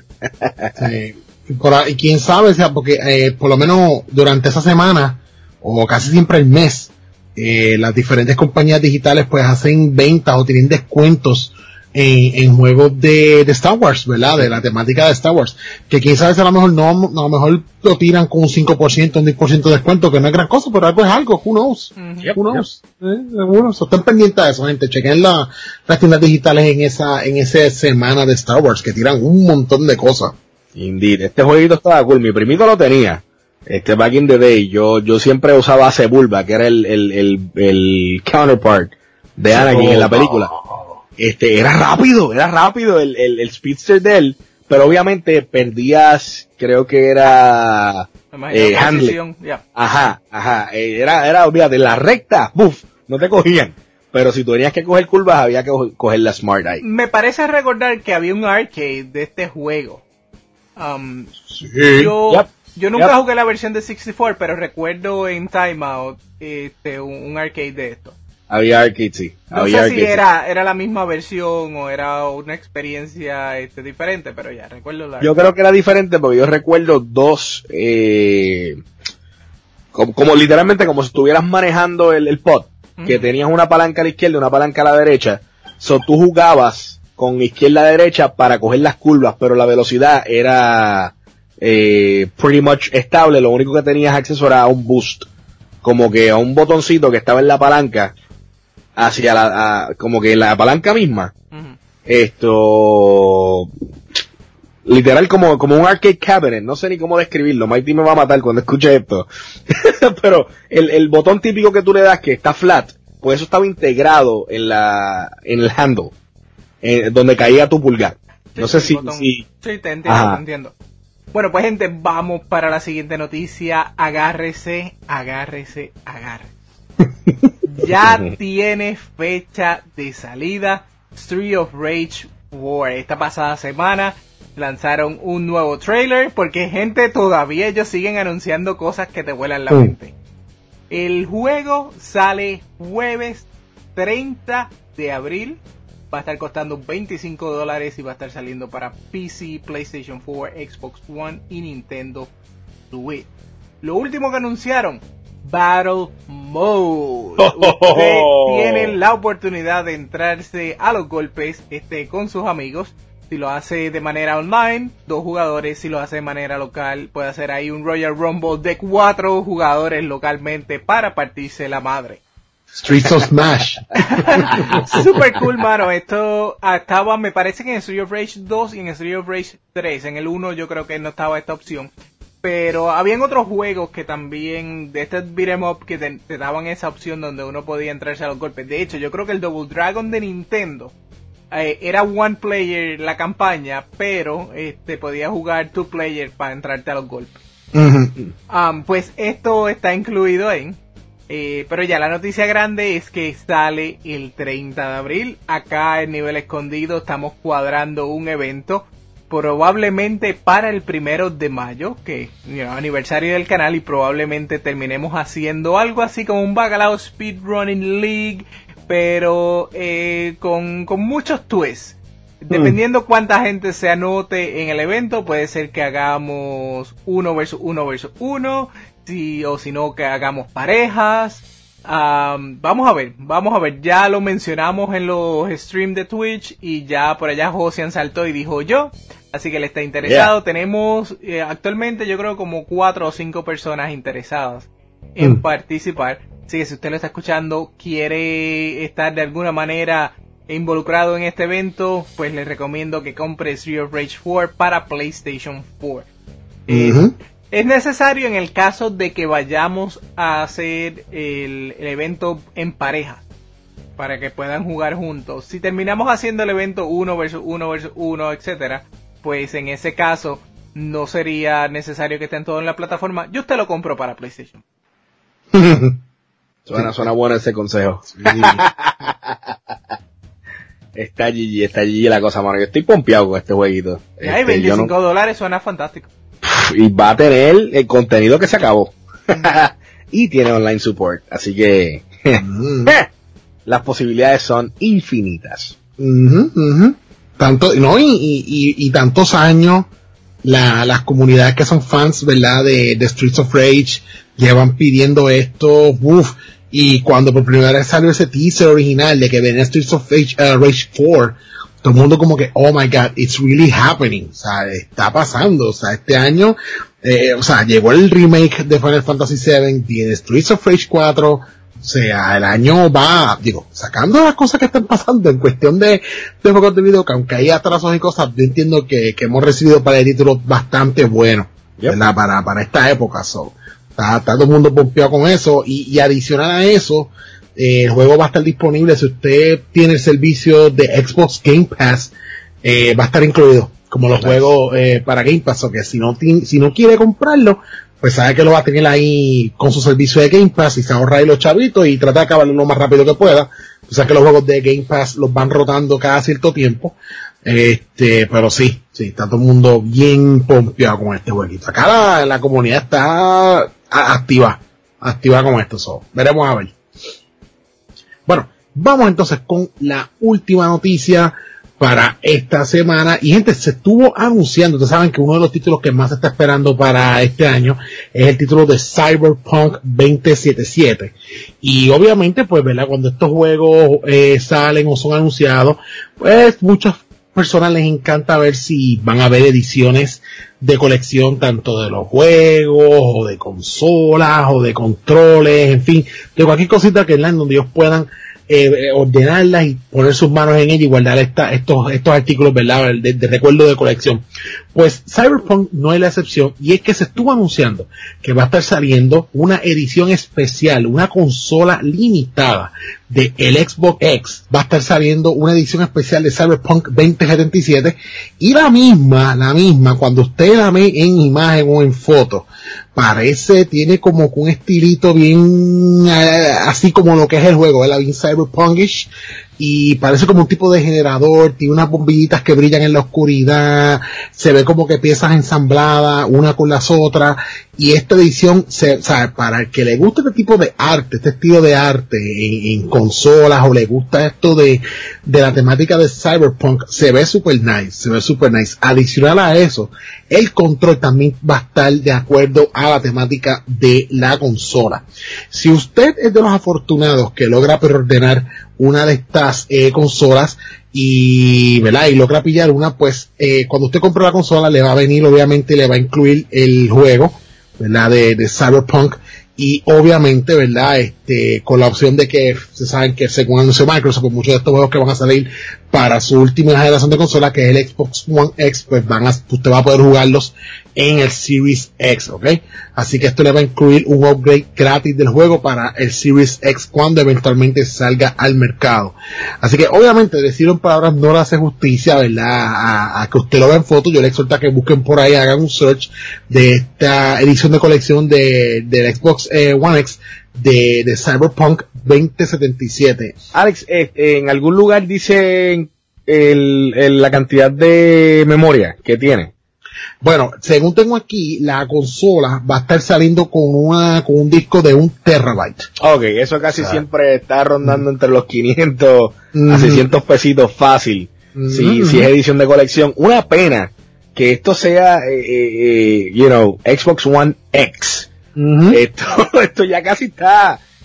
Sí. Y quién sabe, o sea, porque eh, por lo menos durante esa semana, o casi siempre el mes, eh, las diferentes compañías digitales pues hacen ventas o tienen descuentos En, en juegos de, de Star Wars, ¿verdad? De la temática de Star Wars. Que quién sabe si a lo mejor no, a lo mejor lo tiran con un cinco por ciento, un diez por ciento de descuento, que no es gran cosa, pero algo es algo, who knows? Mm-hmm. Yep, who knows? Yep. Eh, seguro. So, estén pendientes de eso, gente. Chequen la, las tiendas digitales en esa, en esa semana de Star Wars, que tiran un montón de cosas. Indeed. Este jueguito estaba cool. Mi primito lo tenía. Este, back in the day, yo, yo siempre usaba a Sebulba, que era el, el, el, el counterpart de Anakin oh, en la película. Este, era rápido, era rápido el, el, el speedster de él, pero obviamente perdías, creo que era, eh, handling. Yeah. Ajá, ajá, eh, era, era, olvídate, la recta, buf, no te cogían. Pero si tú tenías que coger curvas, había que coger la Smart Eye. Me parece recordar que había un arcade de este juego. Um, sí. Yo, yep. yo nunca yep. jugué la versión de sesenta y cuatro, pero recuerdo en Time Out, este, un, un arcade de esto. Había arcade, sí. No había sé arcade, si era, era la misma versión o era una experiencia este, diferente, pero ya, recuerdo la... Yo creo que era diferente porque yo recuerdo dos, eh, como, como literalmente como si estuvieras manejando el, el pod, uh-huh. que tenías una palanca a la izquierda y una palanca a la derecha, so tú jugabas con izquierda a derecha para coger las curvas, pero la velocidad era, eh, pretty much estable, lo único que tenías acceso era a un boost, como que a un botoncito que estaba en la palanca, hacia la, a, como que la palanca misma, uh-huh. esto, literal como, como un arcade cabinet, no sé ni cómo describirlo, Mighty me va a matar cuando escuche esto, pero el, el botón típico que tú le das que está flat, pues eso estaba integrado en la, en el handle, en, donde caía tu pulgar, sí, no sé si, si, sí, te entiendo, te entiendo. Bueno, pues gente, vamos para la siguiente noticia, agárrese, agárrese, agárrese. Ya tiene fecha de salida Street of Rage cuatro. Esta pasada semana lanzaron un nuevo trailer porque gente todavía ellos siguen anunciando cosas que te vuelan la uh. mente. El juego sale jueves treinta de abril. Va a estar costando veinticinco dólares y va a estar saliendo para P C, PlayStation cuatro, Xbox One y Nintendo Switch. Lo último que anunciaron, Battle Mode. Usted tiene la oportunidad de entrarse a los golpes este, con sus amigos. Si lo hace de manera online, dos jugadores. Si lo hace de manera local, puede hacer ahí un Royal Rumble de cuatro jugadores localmente para partirse la madre. Streets of Smash. Super cool, mano. Esto estaba, me parece que en Street of Rage dos y en Street of Rage tres. En el uno yo creo que no estaba esta opción. Pero habían otros juegos que también, de este beat'em up, que te, te daban esa opción donde uno podía entrarse a los golpes. De hecho, yo creo que el Double Dragon de Nintendo eh, era one player la campaña, pero este podía jugar two player para entrarte a los golpes. Uh-huh. Um, pues esto está incluido en... Eh, pero ya la noticia grande es que sale el treinta de abril. Acá en Nivel Escondido estamos cuadrando un evento probablemente para el primero de mayo, que es you know, aniversario del canal, y probablemente terminemos haciendo algo así como un Bacalao Speedrunning League, pero eh, con, con muchos twists. Dependiendo mm. cuánta gente se anote en el evento, puede ser que hagamos uno versus uno versus uno, si, o si no que hagamos parejas. Um, vamos a ver, vamos a ver, ya lo mencionamos en los streams de Twitch y ya por allá Josian saltó y dijo yo, así que él está interesado. Yeah. Tenemos eh, actualmente yo creo como cuatro o cinco personas interesadas en mm. participar, así que si usted lo está escuchando, quiere estar de alguna manera involucrado en este evento, pues le recomiendo que compre Streets of Rage cuatro para PlayStation cuatro. Uh-huh. eh, Es necesario en el caso de que vayamos a hacer el, el evento en pareja, para que puedan jugar juntos. Si terminamos haciendo el evento uno versus uno versus uno, etcétera, pues en ese caso no sería necesario que estén todos en la plataforma. Yo te lo compro para PlayStation. Suena, suena bueno ese consejo. Sí. Está G G, está G G la cosa, mano. Yo estoy pompeado con este jueguito. Y hay este, veinticinco no... dólares, suena fantástico. Y va a tener el contenido que se acabó. Y tiene online support. Así que mm. las posibilidades son infinitas. Uh-huh, uh-huh. Tanto, no, y, y, y tantos años la, las comunidades que son fans, ¿verdad? De, de Streets of Rage llevan pidiendo esto. Uf, y cuando por primera vez salió ese teaser original de que venía Streets of Rage, uh, Rage cuatro, todo el mundo como que, oh my god, it's really happening, o sea, está pasando, o sea, este año, eh, o sea, llegó el remake de Final Fantasy siete, tiene Streets of Rage cuatro, o sea, el año va, digo, sacando las cosas que están pasando en cuestión de, de juegos de video, que aunque hay atrasos y cosas, yo entiendo que, que hemos recibido para el título bastante buenos, yep. ¿verdad? Para, para esta época, so, está, está todo el mundo pompeado con eso, y, y adicional a eso, Eh, el juego va a estar disponible si usted tiene el servicio de Xbox Game Pass, eh, va a estar incluido como los nice. juegos eh, para Game Pass, o que si no ti- si no quiere comprarlo, pues sabe que lo va a tener ahí con su servicio de Game Pass y se ahorra ahí los chavitos y trata de acabarlo lo más rápido que pueda. O sea que los juegos de Game Pass los van rotando cada cierto tiempo, este, pero sí, sí, está todo el mundo bien pompeado con este jueguito. Acá la, la comunidad está a- activa, activa con esto, so, veremos a ver. Bueno, vamos entonces con la última noticia para esta semana. Y gente, se estuvo anunciando, ustedes saben que uno de los títulos que más se está esperando para este año es el título de Cyberpunk veinte setenta y siete. Y obviamente, pues, ¿verdad? Cuando estos juegos eh, salen o son anunciados, pues muchas personas les encanta ver si van a haber ediciones de colección tanto de los juegos o de consolas o de controles, en fin, de cualquier cosita que en donde ellos puedan eh, ordenarlas y poner sus manos en ella y guardar esta, estos, estos artículos, ¿verdad? De, de recuerdo de colección. Pues Cyberpunk no es la excepción, y es que se estuvo anunciando que va a estar saliendo una edición especial, una consola limitada de el Xbox X. Va a estar saliendo una edición especial de Cyberpunk veinte setenta y siete, y la misma, la misma, cuando usted la ve en imagen o en foto, parece, tiene como un estilito bien, eh, así como lo que es el juego, ¿verdad? Bien cyberpunkish, y parece como un tipo de generador, tiene unas bombillitas que brillan en la oscuridad, se ve como que piezas ensambladas una con las otras, y esta edición, se, o sea, para el que le guste este tipo de arte, este estilo de arte en, en consolas, o le gusta esto de, de la temática de Cyberpunk, se ve super nice, se ve super nice. Adicional a eso, el control también va a estar de acuerdo a la temática de la consola. Si usted es de los afortunados que logra preordenar una de estas eh, consolas y, ¿verdad? Y logra pillar una, pues, eh, cuando usted compra la consola le va a venir, obviamente, le va a incluir el juego, ¿verdad? De, de Cyberpunk, y obviamente, ¿verdad? Este, con la opción de que se saben que según anunció Microsoft, pues muchos de estos juegos que van a salir para su última generación de consola, que es el Xbox One X, pues van a, usted va a poder jugarlos en el Series X, ¿ok? Así que esto le va a incluir un upgrade gratis del juego para el Series X cuando eventualmente salga al mercado. Así que obviamente decirlo en palabras no le hace justicia, ¿verdad? A, a que usted lo vea en foto. Yo le exhorto a que busquen por ahí, hagan un search de esta edición de colección de del Xbox eh, One X de, de Cyberpunk veinte setenta y siete. Alex, eh, en algún lugar dice el, el, la cantidad de memoria que tiene. Bueno, según tengo aquí, la consola va a estar saliendo con una con un disco de un terabyte. Ok, eso casi ah. siempre está rondando mm. entre los quinientos mm. a seiscientos pesitos fácil, mm. si, si es edición de colección. Una pena que esto sea, eh, eh, you know, Xbox One X. Mm-hmm. Esto, esto ya casi está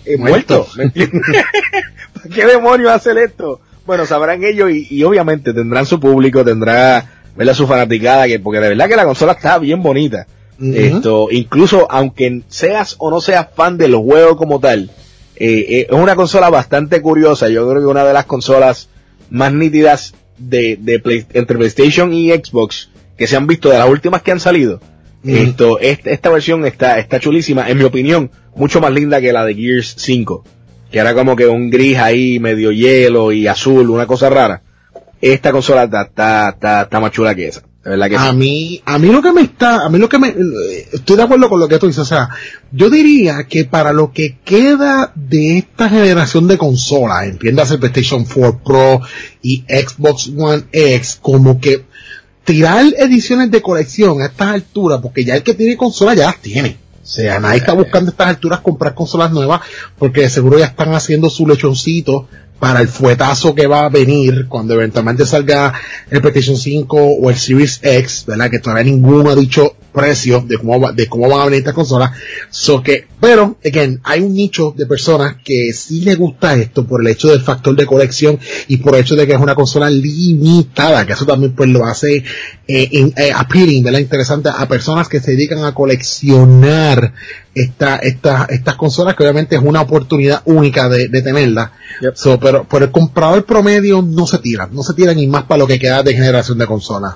eh, muerto. ¿Me entiendes? ¿Para qué demonios hacer esto? Bueno, sabrán ellos y, y obviamente tendrán su público, tendrá, ¿verdad?, su fanaticada, que porque de verdad que la consola está bien bonita. Uh-huh. Esto, incluso aunque seas o no seas fan de los juegos como tal, eh, eh, es una consola bastante curiosa. Yo creo que una de las consolas más nítidas de, de Play, entre PlayStation y Xbox que se han visto, de las últimas que han salido. Uh-huh. Esto, esta, esta versión está, está chulísima, en mi opinión, mucho más linda que la de Gears cinco, que era como que un gris ahí, medio hielo y azul, una cosa rara. Esta consola está, está, está, está más chula que esa. De verdad que a sí. mí, a mí lo que me está, a mí lo que me, estoy de acuerdo con lo que tú dices, o sea, yo diría que para lo que queda de esta generación de consolas, entiéndase PlayStation cuatro Pro y Xbox One X, como que tirar ediciones de colección a estas alturas, porque ya el que tiene consola ya las tiene. O sea, nadie está buscando a estas alturas comprar consolas nuevas, porque de seguro ya están haciendo su lechoncito para el fuetazo que va a venir cuando eventualmente salga el PlayStation cinco o el Series X, ¿verdad? Que todavía ninguno ha dicho precio de cómo va, de cómo van a venir estas consolas. So que, pero, again, hay un nicho de personas que sí les gusta esto por el hecho del factor de colección y por el hecho de que es una consola limitada, que eso también pues lo hace eh, in, eh, appealing, ¿verdad? Interesante a personas que se dedican a coleccionar esta, esta, estas consolas, que obviamente es una oportunidad única de, de tenerla. Yep. So, pero por el comprador promedio no se tiran, no se tiran ni más para lo que queda de generación de consolas.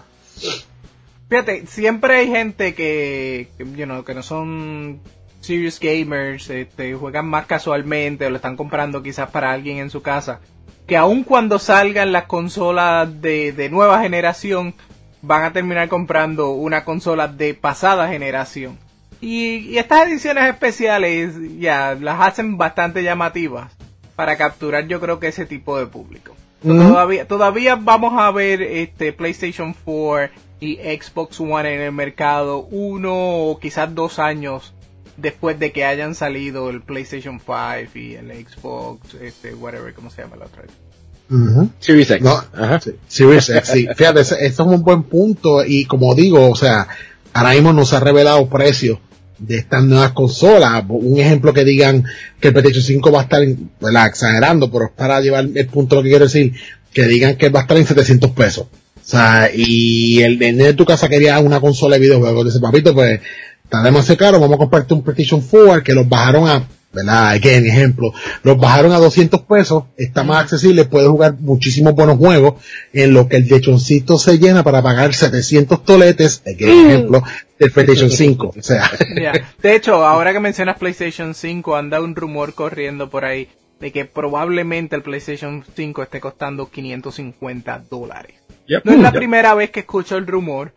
Fíjate, siempre hay gente que, que, you know, que no son serious gamers, este, juegan más casualmente o lo están comprando quizás para alguien en su casa, que aun cuando salgan las consolas de, de nueva generación, van a terminar comprando una consola de pasada generación. Y, y estas ediciones especiales ya las hacen bastante llamativas para capturar, yo creo, que ese tipo de público. Uh-huh. Todavía, todavía vamos a ver este PlayStation cuatro y Xbox One en el mercado uno o quizás dos años después de que hayan salido el PlayStation cinco y el Xbox, este, whatever, ¿cómo se llama la otra? Uh-huh. Series X. No, uh-huh. sí. Series X, sí. Fíjate, esto es un buen punto y como digo, o sea, ahora mismo nos ha revelado precios de estas nuevas consolas. Un ejemplo que digan que el PlayStation cinco va a estar, ¿verdad?, exagerando, pero es para llevar el punto lo que quiero decir, que digan que va a estar en setecientos pesos. O sea, y el nene de tu casa quería una consola de videojuegos. Dice, papito, pues, está demasiado caro, vamos a comprarte un PlayStation cuatro, que los bajaron a, ¿verdad? Again, ejemplo, los bajaron a doscientos pesos, está más accesible, puedes jugar muchísimos buenos juegos, en lo que el lechoncito se llena para pagar setecientos toletes, again, ejemplo, del PlayStation cinco. O sea. Yeah. De hecho, ahora que mencionas PlayStation cinco, anda un rumor corriendo por ahí de que probablemente el PlayStation cinco esté costando quinientos cincuenta dólares. Yep. No es la primera vez que escucho el rumor.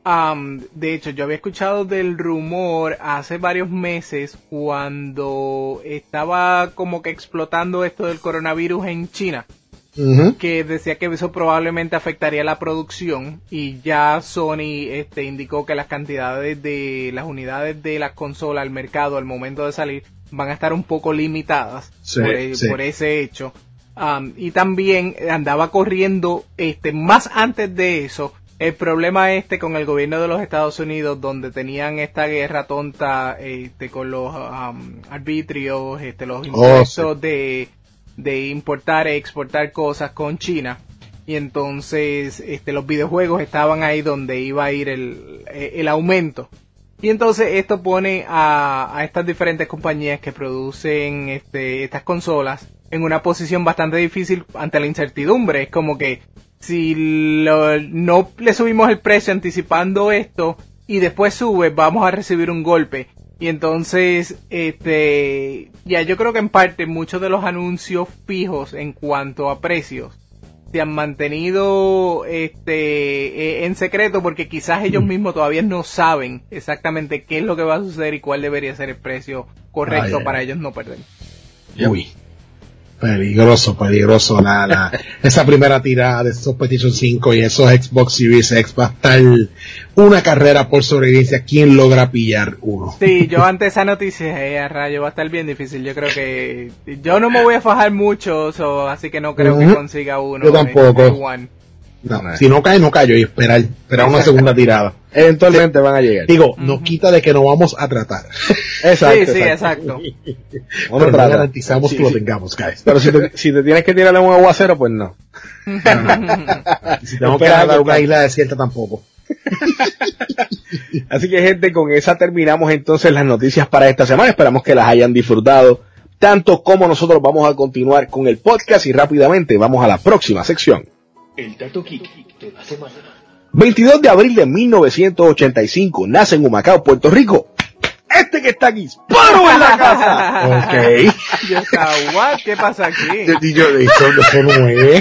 Um, de hecho, yo había escuchado del rumor hace varios meses cuando estaba como que explotando esto del coronavirus en China. Uh-huh. Que decía que eso probablemente afectaría la producción y ya Sony este, indicó que las cantidades de las unidades de las consolas al mercado al momento de salir van a estar un poco limitadas sí, por, el, sí. por ese hecho. Um, y también andaba corriendo este más antes de eso el problema este con el gobierno de los Estados Unidos, donde tenían esta guerra tonta este con los um, arbitrios, este los impuestos oh, sí. de de importar e exportar cosas con China, y entonces este los videojuegos estaban ahí donde iba a ir el el aumento. Y entonces esto pone a, a estas diferentes compañías que producen este estas consolas en una posición bastante difícil ante la incertidumbre. Es como que si lo, no le subimos el precio anticipando esto y después sube, vamos a recibir un golpe. Y entonces, este, ya yo creo que en parte muchos de los anuncios fijos en cuanto a precios se han mantenido este en secreto porque quizás ellos mismos todavía no saben exactamente qué es lo que va a suceder y cuál debería ser el precio correcto ah, yeah. para ellos no perder. Uy, peligroso, peligroso la, la esa primera tirada de esos PlayStation cinco y esos Xbox Series X va a estar una carrera por sobrevivencia. ¿Quién logra pillar uno? Sí, yo ante esa noticia, eh, a rayo, va a estar bien difícil. Yo creo que yo no me voy a fajar mucho, so, así que no creo uh-huh. que consiga uno. Yo tampoco. En, en No, no, si no cae, no cayó y esperar, esperar una segunda tirada. Eventualmente sí, van a llegar. Digo, uh-huh. nos quita de que no vamos a tratar. Exacto. Sí, sí, exacto. Bueno, no garantizamos sí, que sí. lo tengamos, guys. Pero si te, si te tienes que tirarle un aguacero, pues no. no. Si tenemos que dar una isla desierta, tampoco. Así que, gente, con esa terminamos entonces las noticias para esta semana. Esperamos que las hayan disfrutado tanto como nosotros. Vamos a continuar con el podcast y rápidamente vamos a la próxima sección. El dato geek de la semana. veintidós de abril de mil novecientos ochenta y cinco nace en Humacao, Puerto Rico. Este que está aquí, Sparrow en la casa. Ok. Yo estaba, what? ¿Qué pasa aquí? Yo, yo, eso, eso no es.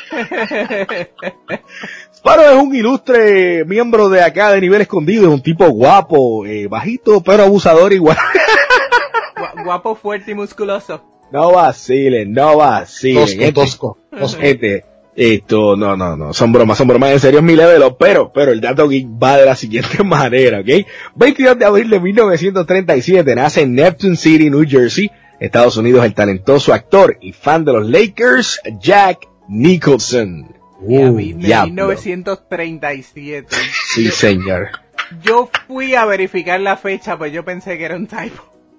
Sparrow es un ilustre miembro de acá de Nivel Escondido, es un tipo guapo, eh, bajito, pero abusador igual. Guapo, fuerte y musculoso. No vacilen, no vacilen. Tosco, este, tosco, tosco. Este, esto, no, no, no, son bromas, son bromas, en serio es mi level, pero, pero el dato geek va de la siguiente manera, ¿ok? veintidós de abril de mil novecientos treinta y siete nace en Neptune City, New Jersey, Estados Unidos, el talentoso actor y fan de los Lakers, Jack Nicholson. Uh, mil novecientos treinta y siete. Sí, yo, señor. Yo fui a verificar la fecha, pues yo pensé que era un typo.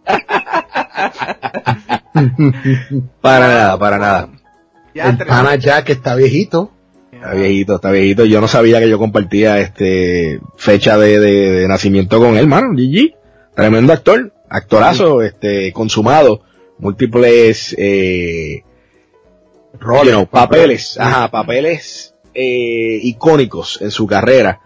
Para nada, para nada. Ya, el pana Jack está viejito. Está viejito, está viejito. Yo no sabía que yo compartía este fecha de, de, de nacimiento con él, mano. G G. Tremendo actor. Actorazo, sí. este, consumado. Múltiples, eh, roles, you know, papeles, sí. ajá, papeles, eh, icónicos en su carrera.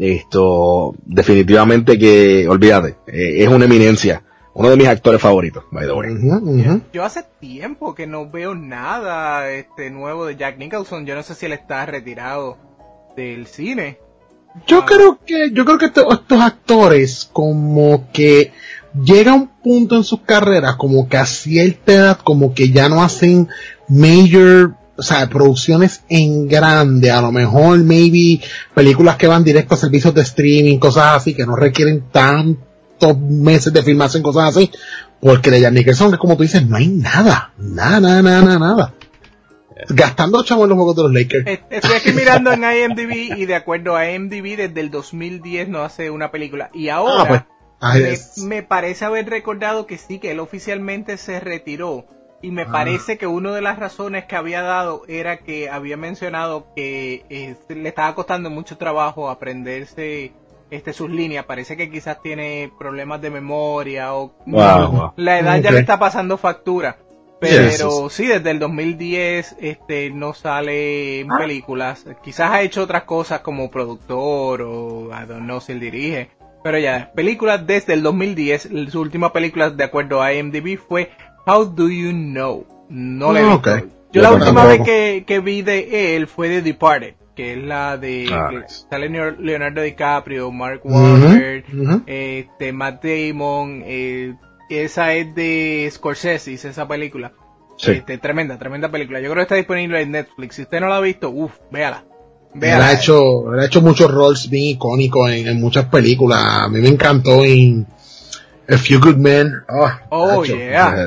Esto, definitivamente que, olvídate, eh, es una eminencia. Uno de mis actores favoritos, by the way. Uh-huh, uh-huh. Yo hace tiempo que no veo nada este nuevo de Jack Nicholson. Yo no sé si él está retirado del cine. Yo ah. creo que, yo creo que estos, estos actores como que llega un punto en sus carreras como que a cierta edad como que ya no hacen major, o sea, producciones en grande, a lo mejor maybe películas que van directo a servicios de streaming, cosas así que no requieren tanto meses de filmarse cosas así, porque de Jack Nicholson, que como tú dices, no hay nada, nada, nada, nada, nada. Gastando chavos en los juegos de los Lakers. Estoy aquí mirando en I M D B y de acuerdo a I M D B desde el dos mil diez no hace una película. Y ahora ah, pues, me, me parece haber recordado que sí, que él oficialmente se retiró. Y me ah. parece que una de las razones que había dado era que había mencionado que eh, le estaba costando mucho trabajo aprenderse Este, sus líneas. Parece que quizás tiene problemas de memoria o wow, wow. la edad okay. ya le está pasando factura, pero yes, yes. sí, desde el dos mil diez este no sale en películas. Quizás ha hecho otras cosas como productor o I don't know si él dirige, pero ya, películas desde el dos mil diez. Su última película de acuerdo a I M D B fue How Do You Know. No le he visto. Okay. Yo, Yo la última vez que, que vi de él fue The Departed, que es la de ah, que nice. sale Leonardo DiCaprio, Mark Wahlberg, uh-huh, uh-huh. este Matt Damon, eh, esa es de Scorsese, esa película. Sí. Este, tremenda, tremenda película. Yo creo que está disponible en Netflix. Si usted no la ha visto, uff, véala. Véala. Él ha hecho, él ha hecho muchos roles bien icónicos en, en muchas películas. A mí me encantó en A Few Good Men. Oh, oh Nacho. yeah.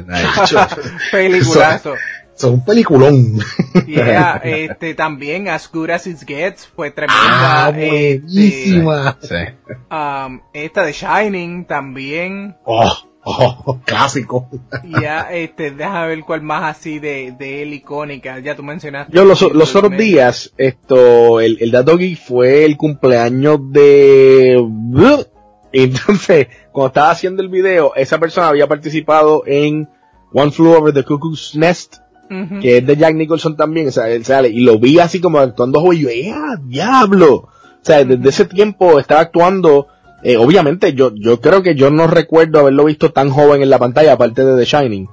Peliculazo. Es un peliculón. Yeah, este, también As Good As It Gets fue tremenda. Ah, buenísima. Este, sí. um, esta de Shining también. Oh, oh, clásico. Ya, yeah, este, déjame ver cuál más así de, de él icónica. Ya tú mencionaste. Yo los, los otros días, esto, el, el dato geek fue el cumpleaños de, entonces, cuando estaba haciendo el video, esa persona había participado en One Flew Over the Cuckoo's Nest. Uh-huh. Que es de Jack Nicholson también, o sea, él sale, y lo vi así como actuando joven, y yo, ¡eh, diablo! O sea, desde ese tiempo estaba actuando, eh, obviamente, yo, yo creo que yo no recuerdo haberlo visto tan joven en la pantalla, aparte de The Shining,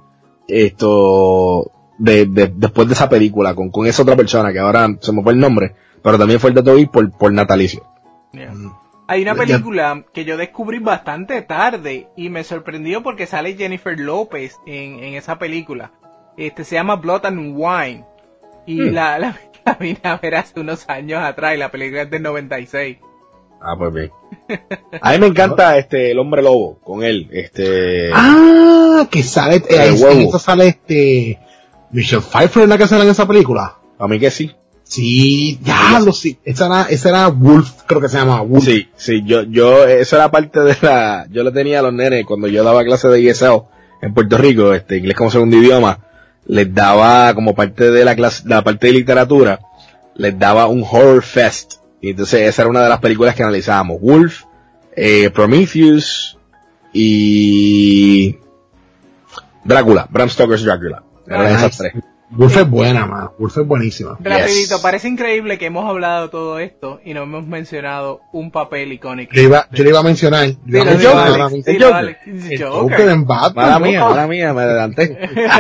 esto, de, de, después de esa película, con, con esa otra persona, que ahora se me fue el nombre, pero también fue el dato geek por, por natalicio. Yeah. Hay una película que yo descubrí bastante tarde, y me sorprendió porque sale Jennifer López en, en esa película. Este se llama Blood and Wine y hmm. la, la, la vine a ver hace unos años atrás y la película es del noventa y seis. Ah, pues bien. A mí me encanta este el hombre lobo con él, este ah, que sale eh, en eso sale este Michelle Pfeiffer en la que sale en esa película. A mí que sí. Sí, ya lo sí. Esa era, esa era Wolf, creo que se llamaba Wolf. Sí, sí, yo, yo, esa era parte de la, yo le tenía a los nenes cuando yo daba clase de E S L en Puerto Rico, este, inglés como segundo idioma, les daba como parte de la clase, la parte de literatura, les daba un horror fest. Y entonces esa era una de las películas que analizábamos. Wolf, eh, Prometheus y Drácula, Bram Stoker's Drácula. Eran Nice. esas tres. Wolf es buena, man. Wolf es buenísima. Rapidito, Yes. parece increíble que hemos hablado de todo esto y no hemos mencionado un papel icónico. Yo iba, yo le iba a mencionar. Yo iba a Dilo, el mencionar Joker. ahora mismo. dilo, Joker. Alex. El Joker. Joker en Batman. Mala ¿no? mía, mala mía, me adelanté.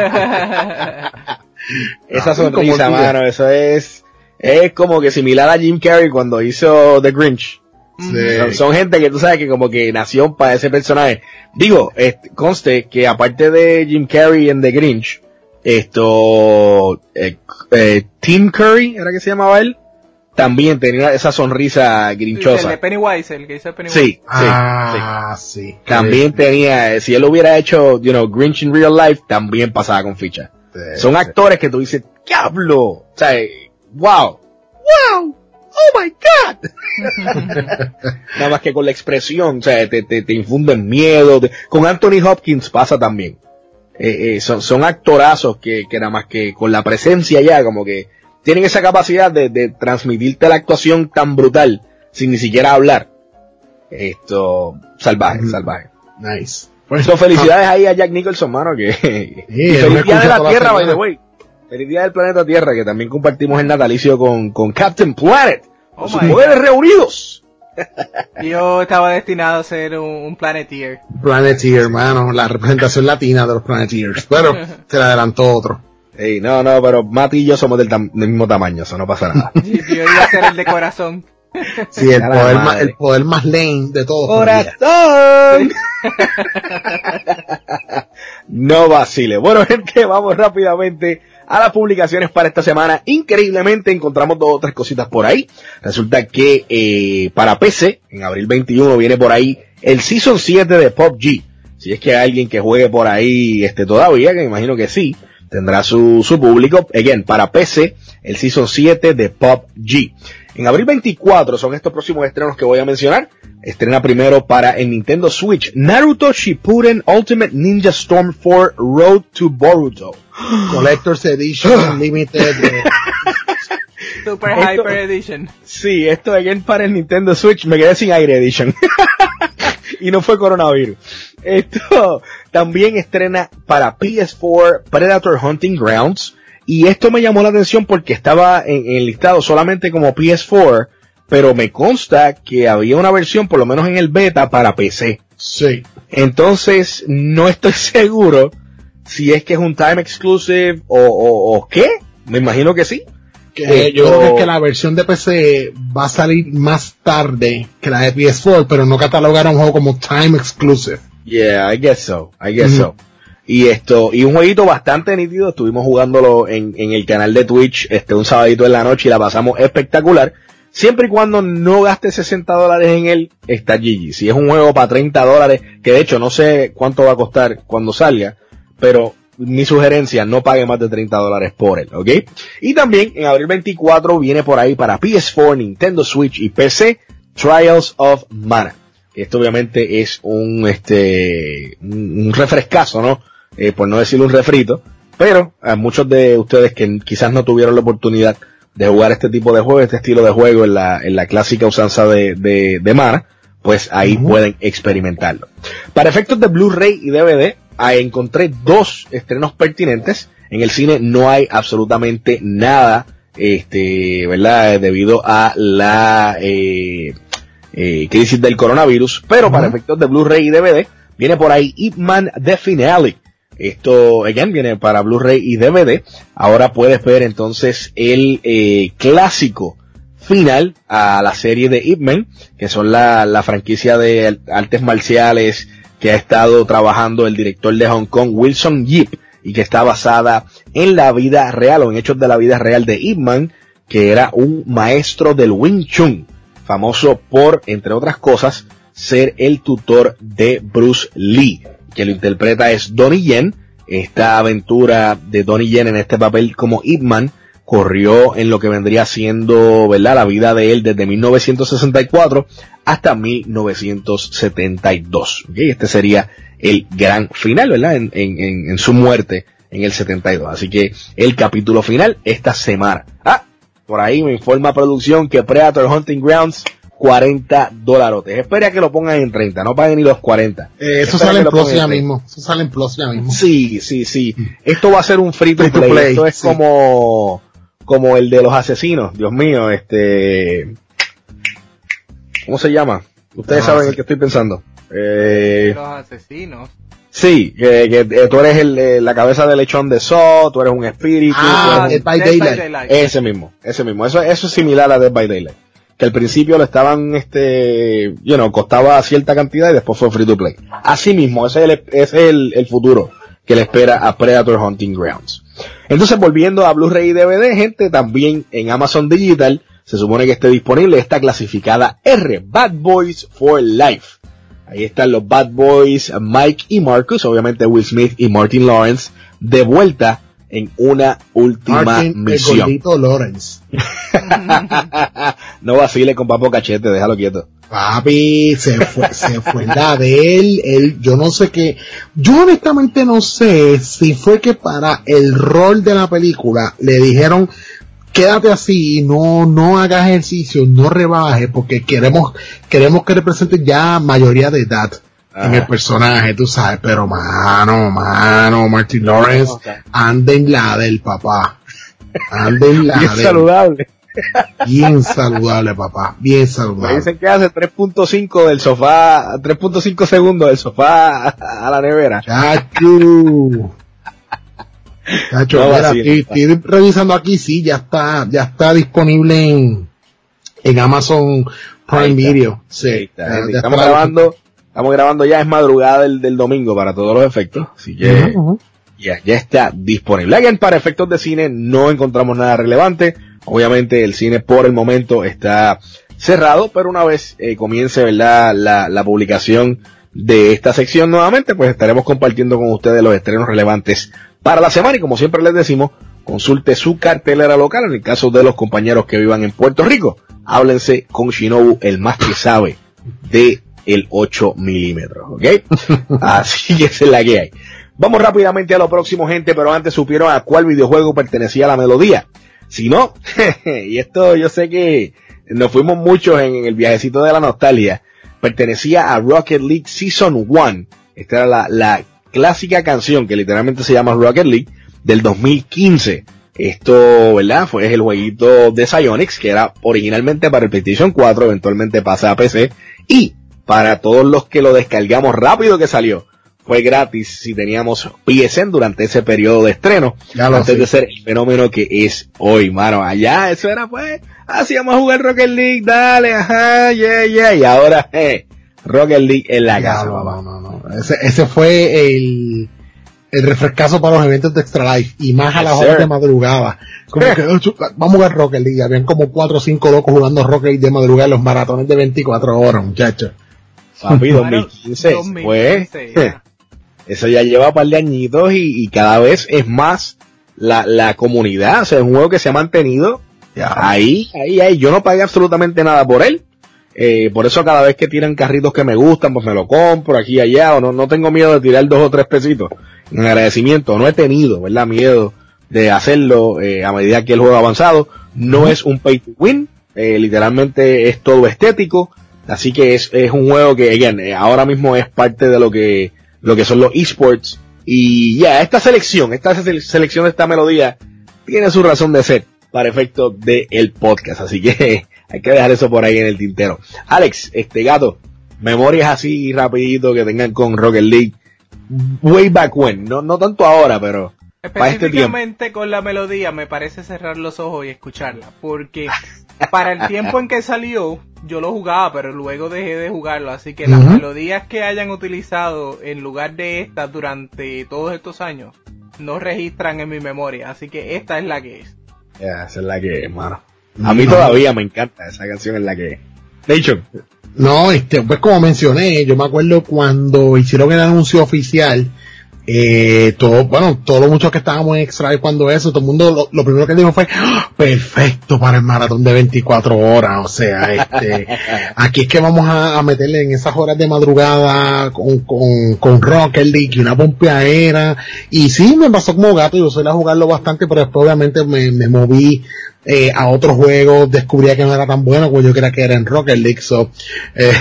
Esa Ah, como sonrisa, tú mano, eso es, es como que similar a Jim Carrey cuando hizo The Grinch. Sí. Son, son gente que tú sabes que como que nació para ese personaje. Digo, este, conste que aparte de Jim Carrey en The Grinch, esto, eh, eh, Tim Curry, ¿era que se llamaba él? También tenía esa sonrisa El de grinchosa. Pennywise, el que hizo Pennywise. Sí, sí, sí. Ah, sí. También tenía, si él lo hubiera hecho, you know, Grinch in real life, también pasaba con ficha. Sí, Son sí. actores que tú dices, ¡diablo! O sea, wow, wow, oh my God. Nada más que con la expresión, o sea, te, te, te infunden miedo. Te- con Anthony Hopkins pasa también. Eh, eh, son, son actorazos que, que nada más que con la presencia ya, como que tienen esa capacidad de, de transmitirte la actuación tan brutal, sin ni siquiera hablar. Esto, salvaje, Mm. salvaje. Nice. So, felicidades ahí a Jack Nicholson, mano, que y él me feliz día de escucha la toda la Tierra, by semana. the way. Feliz día del planeta Tierra, que también compartimos el natalicio con, con Captain Planet, con Oh sus my poderes reunidos. Yo estaba destinado a ser un, un Planeteer. Planeteer, hermano. La representación latina de los Planeteers. Pero se le adelantó otro. Ey, no, no, pero Mati y yo somos del, tam- del mismo tamaño, eso no pasa nada. Yo iba a ser el de corazón. Sí, el A la poder, más, madre. el poder más lame de todos. por día. ¡Corazón! No vacile. Bueno, gente, vamos rápidamente a las publicaciones para esta semana. Increíblemente encontramos dos o tres cositas por ahí. Resulta que eh, para P C, en abril veintiuno, viene por ahí el Season siete de P U B G. Si es que hay alguien que juegue por ahí este todavía, que me imagino que sí, tendrá su, su público. Again, para P C, el Season siete de P U B G. En abril veinticuatro son estos próximos estrenos que voy a mencionar. Estrena primero para el Nintendo Switch Naruto Shippuden Ultimate Ninja Storm cuatro Road to Boruto. Collector's Edition Limited. eh, Super Esto- Hyper Edition. Sí, esto again para el Nintendo Switch. Me quedé sin aire edition. Y no fue coronavirus. Esto también estrena para P S cuatro Predator Hunting Grounds. Y esto me llamó la atención porque estaba en, en el listado solamente como P S cuatro, pero me consta que había una versión, por lo menos en el beta, para P C. sí. Entonces, no estoy seguro si es que es un time exclusive o, o, o qué. Me imagino que sí. Que Esto- yo creo que es que la versión de P C va a salir más tarde que la de P S cuatro, pero no catalogaron un juego como Time Exclusive. Yeah, I guess so, I guess Ujú. so. Y esto, y un jueguito bastante nítido, estuvimos jugándolo en, en el canal de Twitch, este, un sabadito en la noche y la pasamos espectacular. Siempre y cuando no gastes sesenta dólares en él, está G G. Si es un juego para treinta dólares, que de hecho no sé cuánto va a costar cuando salga, pero mi sugerencia, no pague más de treinta dólares por él, ¿ok? Y también en abril veinticuatro viene por ahí para P S cuatro, Nintendo Switch y P C, Trials of Mana. Esto obviamente es un, este, un, un refrescazo, ¿no? Eh, por no decir un refrito, pero a muchos de ustedes que quizás no tuvieron la oportunidad de jugar este tipo de juego, este estilo de juego en la, en la clásica usanza de, de, de Mana, pues ahí Uh-huh. pueden experimentarlo. Para efectos de Blu-ray y D V D, ah, encontré dos estrenos pertinentes. En el cine no hay absolutamente nada, este, ¿verdad? Debido a la, eh, eh, crisis del coronavirus, pero para Ujú. efectos de Blu-ray y D V D, viene por ahí Ip Man The Finale. Esto, again, viene para Blu-ray y D V D. Ahora puedes ver entonces el eh, clásico final a la serie de Ip Man, que son la, la franquicia de artes marciales que ha estado trabajando el director de Hong Kong, Wilson Yip, y que está basada en la vida real o en hechos de la vida real de Ip Man, que era un maestro del Wing Chun, famoso por, entre otras cosas, ser el tutor de Bruce Lee, que lo interpreta es Donnie Yen. Esta aventura de Donnie Yen en este papel como Ip Man corrió en lo que vendría siendo, ¿verdad?, la vida de él desde mil novecientos sesenta y cuatro hasta mil novecientos setenta y dos. ¿Okay? Este sería el gran final, ¿verdad?, en, en, en su muerte en el setenta y dos. Así que el capítulo final esta semana. Ah, por ahí me informa producción que Predator Hunting Grounds, cuarenta dolarotes. Espera que lo pongan en treinta, no paguen ni los cuarenta. Eh, eso Espera sale en Plus en ya mismo. Eso sale en Plus ya mismo. Sí, sí, sí. Esto va a ser un free to, Free to play. play. Esto es Sí. como, como el de los asesinos. Dios mío, este, ¿cómo se llama? Ustedes Ah, saben sí. el que estoy pensando. Eh, Los asesinos. sí, que, que eh, tú eres el, eh, la cabeza del lechón de Saw, tú eres un espíritu. Ah, tú eres Dead by Dead Daylight. un- ese mismo, ese mismo. Eso, eso es similar a Dead by Daylight. Que al principio lo estaban, este, you know, costaba cierta cantidad y después fue free to play. Así mismo, ese es el, ese es el, el futuro que le espera a Predator Hunting Grounds. Entonces, volviendo a Blu-ray y D V D, gente, también en Amazon Digital se supone que esté disponible esta clasificada R, Bad Boys for Life. Ahí están los Bad Boys, Mike y Marcus, obviamente Will Smith y Martin Lawrence, de vuelta en una última Martin, el misión. gordito Lawrence. No vacile con Papo Cachete, déjalo quieto. Papi, se fue, se fue la de él, él, yo no sé qué, yo honestamente no sé si fue que para el rol de la película le dijeron, quédate así, no, no hagas ejercicio, no rebajes, porque queremos, queremos que represente ya mayoría de edad Ajá. en el personaje, tú sabes, pero mano, mano, Martin Lawrence, anda en la del papá, anda en la Bien del, saludable. bien saludable papá, bien Me saludable. dicen que hace tres punto cinco del sofá, tres punto cinco segundos del sofá a la nevera. Chacho. Chacho, No, mira, así, estoy, estoy revisando aquí, sí, ya está, ya está disponible en, en Amazon Prime Ahí está. Video. Sí, Ahí está, ya- gente. ya estamos está. grabando, estamos grabando ya es madrugada del, del domingo para todos los efectos, así que Ujú, ujú. ya, ya está disponible. Again, para efectos de cine no encontramos nada relevante. Obviamente el cine por el momento está cerrado, pero una vez eh, comience, ¿verdad?, la, la publicación de esta sección nuevamente, pues estaremos compartiendo con ustedes los estrenos relevantes para la semana. Y como siempre les decimos, consulte su cartelera local. En el caso de los compañeros que vivan en Puerto Rico, háblense con Shinobu, el más que sabe de el ocho milímetros, ¿ok? Así que esa es la que hay. Vamos rápidamente a lo próximo, gente, pero antes supieron a cuál videojuego pertenecía la melodía. Si no, y esto yo sé que nos fuimos muchos en el viajecito de la nostalgia, pertenecía a Rocket League Season uno. Esta era la, la clásica canción que literalmente se llama Rocket League del dos mil quince. Esto, ¿verdad? Fue el jueguito de Psyonix, que era originalmente para el PlayStation cuatro, eventualmente pasa a P C, y para todos los que lo descargamos rápido que salió, fue gratis si teníamos P S N durante ese periodo de estreno, Ya lo antes sé. de ser el fenómeno que es hoy, mano. Allá eso era pues, hacíamos jugar Rocket League, dale, ajá, yeah, yeah, y ahora, eh, Rocket League en la Ya, casa, no, papá. no, no, no. Ese, ese fue el, el refrescazo para los eventos de Extra Life, y más a Yes, las horas sir. de madrugada. Como que, oh, chu- vamos a jugar Rocket League. Habían como cuatro o cinco locos jugando Rocket League de madrugada en los maratones de veinticuatro horas, muchachos. Papi, dos Bueno, mil quince, dos mil pues, quince, ya. eso ya lleva un par de añitos y, y cada vez es más la, la comunidad, o sea, es un juego que se ha mantenido Ya. ahí, ahí, ahí. Yo no pagué absolutamente nada por él. Eh, por eso cada vez que tiran carritos que me gustan, pues me lo compro aquí y allá, o no, no tengo miedo de tirar dos o tres pesitos en agradecimiento. No he tenido, ¿verdad?, miedo de hacerlo eh, a medida que el juego ha avanzado. No es un pay to win, eh, literalmente es todo estético, así que es, es un juego que, again, eh, ahora mismo es parte de lo que, lo que son los esports. Y ya, esta selección, esta se- selección de esta melodía tiene su razón de ser para efectos del podcast, así que hay que dejar eso por ahí en el tintero. Alex, este gato, memorias así rapidito que tengan con Rocket League, way back when, no, no tanto ahora, pero para este tiempo. Específicamente con la melodía me parece cerrar los ojos y escucharla, porque para el tiempo en que salió yo lo jugaba, pero luego dejé de jugarlo, así que las Ujú. melodías que hayan utilizado en lugar de estas durante todos estos años no registran en mi memoria, así que esta es la que es. Ya, esa es la que es, mano. A mí No. todavía me encanta esa canción, es la que es. De hecho, No, este, pues como mencioné, yo me acuerdo cuando hicieron el anuncio oficial Eh, todo, bueno, todos los muchos que estábamos en Extra cuando eso, todo el mundo, lo, lo primero que dijo fue, ¡oh, perfecto para el maratón de veinticuatro horas! O sea, este, aquí es que vamos a, a meterle en esas horas de madrugada con, con, con Rocket League y una pompeadera. Y sí, me pasó como gato, yo suelo jugarlo bastante, pero después obviamente me, me moví Eh, a otros juegos, descubría que no era tan bueno como yo creía que era en Rocket League, so, eh,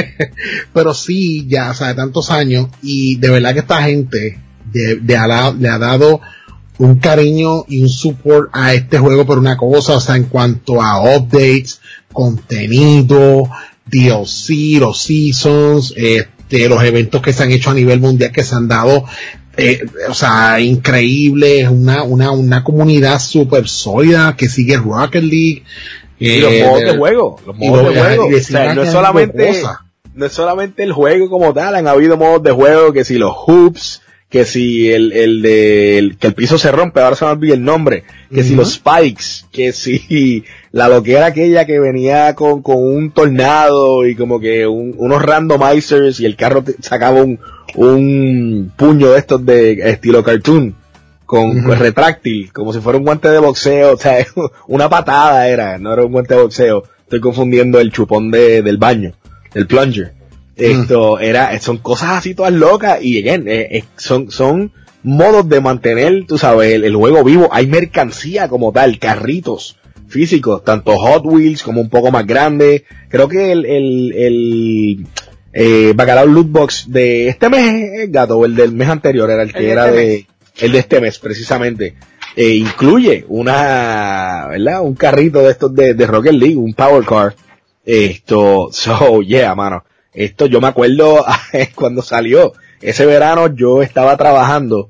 pero sí, ya, o sea, de tantos años, y de verdad que esta gente de, de ala, le ha dado un cariño y un support a este juego por una cosa, o sea, en cuanto a updates, contenido, D L C, los seasons, este, los eventos que se han hecho a nivel mundial que se han dado, Eh, o sea, increíble, es una, una, una comunidad super sólida que sigue Rocket League. Eh, y los modos de juego, los modos de juego, o sea, no es solamente, no es solamente el juego como tal, han habido modos de juego, que si los hoops, que si el, el de, el, que el piso se rompe, ahora se me olvida el nombre, que uh-huh. si los spikes, que si la loquera aquella que venía con, con un tornado y como que un, unos randomizers y el carro te, sacaba un, un puño de estos de estilo cartoon con, uh-huh. con retráctil, como si fuera un guante de boxeo, o sea, una patada era, no era un guante de boxeo, estoy confundiendo el chupón de, del baño, del plunger. Esto uh-huh. era, son cosas así todas locas y again, eh, eh, son, son modos de mantener, tú sabes, el, el juego vivo. Hay mercancía como tal, carritos físicos, tanto Hot Wheels como un poco más grandes. Creo que el, el, el, eh, Bacalao Loot Box de este mes, gato, o el del mes anterior era el que el era de, de el de este mes precisamente, eh, incluye una, ¿verdad? Un carrito de estos de, de Rocket League, un Power Car. Esto, so, yeah, mano. Esto yo me acuerdo cuando salió, ese verano yo estaba trabajando,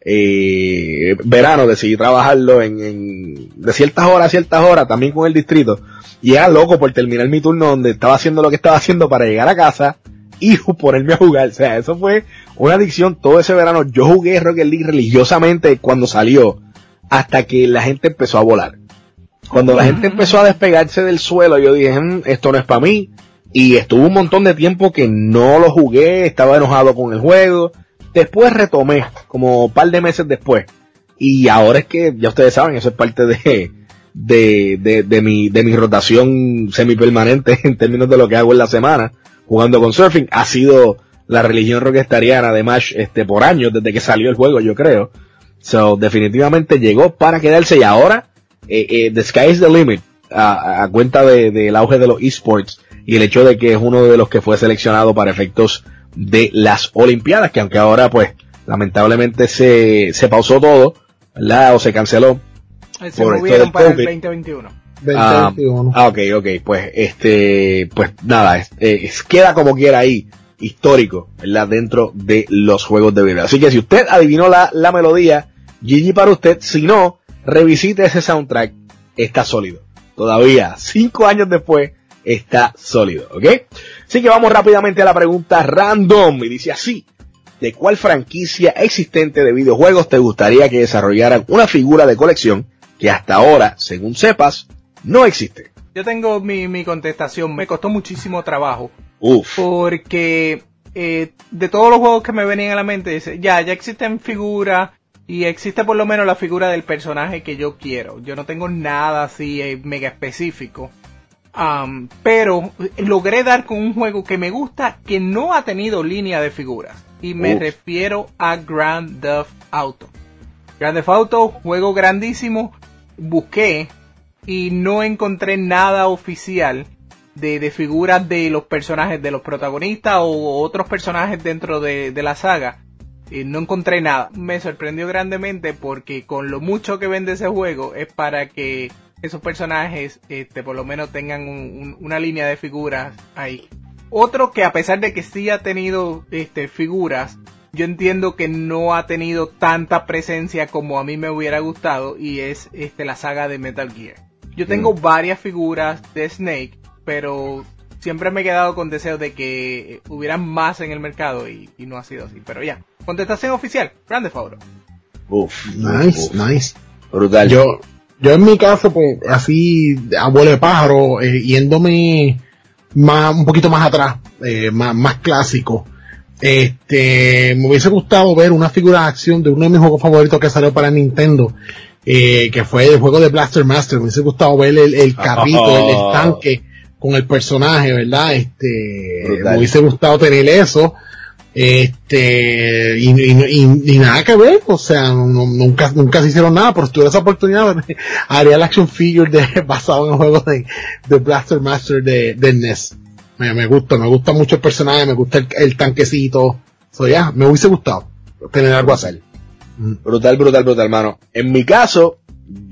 eh, verano decidí trabajarlo en, en, de ciertas horas a ciertas horas, también con el distrito, y era loco por terminar mi turno donde estaba haciendo lo que estaba haciendo para llegar a casa y ponerme a jugar. O sea, eso fue una adicción todo ese verano. Yo jugué Rocket League religiosamente cuando salió, hasta que la gente empezó a volar. Cuando la gente empezó a despegarse del suelo, yo dije, mmm, esto no es para mí. Y estuvo un montón de tiempo que no lo jugué, estaba enojado con el juego. Después retomé, como un par de meses después. Y ahora es que, ya ustedes saben, eso es parte de, de, de, de mi, de mi rotación semipermanente en términos de lo que hago en la semana, jugando con Surfing. Ha sido la religión rockstariana de Mash, este, por años, desde que salió el juego, yo creo. So, definitivamente llegó para quedarse, y ahora, eh, eh, the sky is the limit, a, a cuenta de, del auge de los esports. Y el hecho de que es uno de los que fue seleccionado para efectos de las Olimpiadas, que aunque ahora pues lamentablemente se, se pausó todo, ¿verdad? O se canceló. Se movieron para el veinte veintiuno. Ah, ah, ok, ok, pues este, pues nada, es, es, queda como quiera ahí, histórico, ¿verdad? Dentro de los juegos de video. Así que si usted adivinó la, la melodía, G G para usted. Si no, revisite ese soundtrack, está sólido. Todavía, cinco años después, está sólido, ¿ok? Así que vamos rápidamente a la pregunta random, y dice así: ¿de cuál franquicia existente de videojuegos te gustaría que desarrollaran una figura de colección que hasta ahora, según sepas, no existe? Yo tengo mi, mi contestación. Me costó muchísimo trabajo. Uf. Porque eh, de todos los juegos que me venían a la mente, dice, ya, ya existen figuras, y existe por lo menos la figura del personaje que yo quiero. Yo no tengo nada así eh, mega específico. Um, pero logré dar con un juego que me gusta, que no ha tenido línea de figuras, y me Uf. refiero a Grand Theft Auto. Grand Theft Auto, juego grandísimo. Busqué y no encontré nada oficial de, de figuras de los personajes, de los protagonistas o otros personajes dentro de, de la saga. Y no encontré nada. Me sorprendió grandemente, porque con lo mucho que vende ese juego es para que esos personajes, este, por lo menos tengan un, un, una línea de figuras ahí. Otro que, a pesar de que sí ha tenido, este, figuras, yo entiendo que no ha tenido tanta presencia como a mí me hubiera gustado, y es, este, la saga de Metal Gear. Yo tengo mm. varias figuras de Snake, pero siempre me he quedado con deseo de que hubieran más en el mercado, y, y no ha sido así. Pero ya, contestación oficial, Grand Theft Auto. Uf, nice, uf. nice. Brutal. Yo, Yo en mi caso, pues, así, abuelo de pájaro, eh, yéndome más, un poquito más atrás, eh, más, más clásico, Este, me hubiese gustado ver una figura de acción de uno de mis juegos favoritos que salió para Nintendo, eh, que fue el juego de Blaster Master. Me hubiese gustado ver el, el carrito, oh. el, el tanque con el personaje, ¿verdad? Este, brutal. Me hubiese gustado tener eso. Este, y, y, y, y nada que ver, o sea, no, nunca, nunca se hicieron nada, pero si tuviera esa oportunidad, haría el action figure de, basado en el juego de, de Blaster Master de, de N E S. Me, me gusta, me gusta mucho el personaje, me gusta el, el tanquecito. So, ya, yeah, me hubiese gustado tener algo así. Brutal, brutal, brutal, hermano. En mi caso,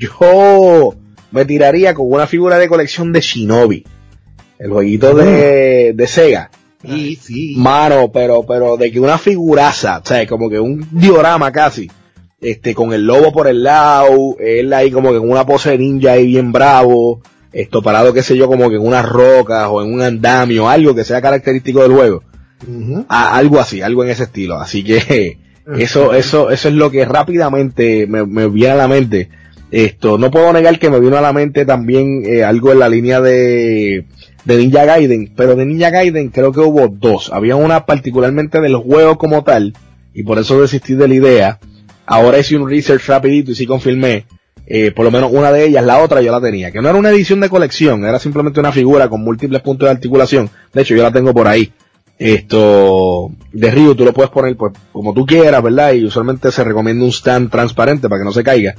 yo me tiraría con una figura de colección de Shinobi. El jueguito mm. de, de Sega. Sí, sí. Mano, pero, pero de que una figuraza, o sea, como que un diorama casi, este, con el lobo por el lado, él ahí como que en una pose de ninja ahí bien bravo, esto parado, qué sé yo, como que en unas rocas o en un andamio, algo que sea característico del juego. Uh-huh. A, algo así, algo en ese estilo. Así que, eso, eso, eso es lo que rápidamente me, me viene a la mente. Esto, no puedo negar que me vino a la mente también, eh, algo en la línea de, de Ninja Gaiden, pero de Ninja Gaiden creo que hubo dos. Había una particularmente del juego como tal, y por eso desistí de la idea. Ahora hice un research rapidito y sí confirmé, eh, por lo menos una de ellas, la otra yo la tenía, que no era una edición de colección, era simplemente una figura con múltiples puntos de articulación. De hecho, yo la tengo por ahí. Esto, de Ryu, tú lo puedes poner pues, como tú quieras, ¿verdad? Y usualmente se recomienda un stand transparente para que no se caiga.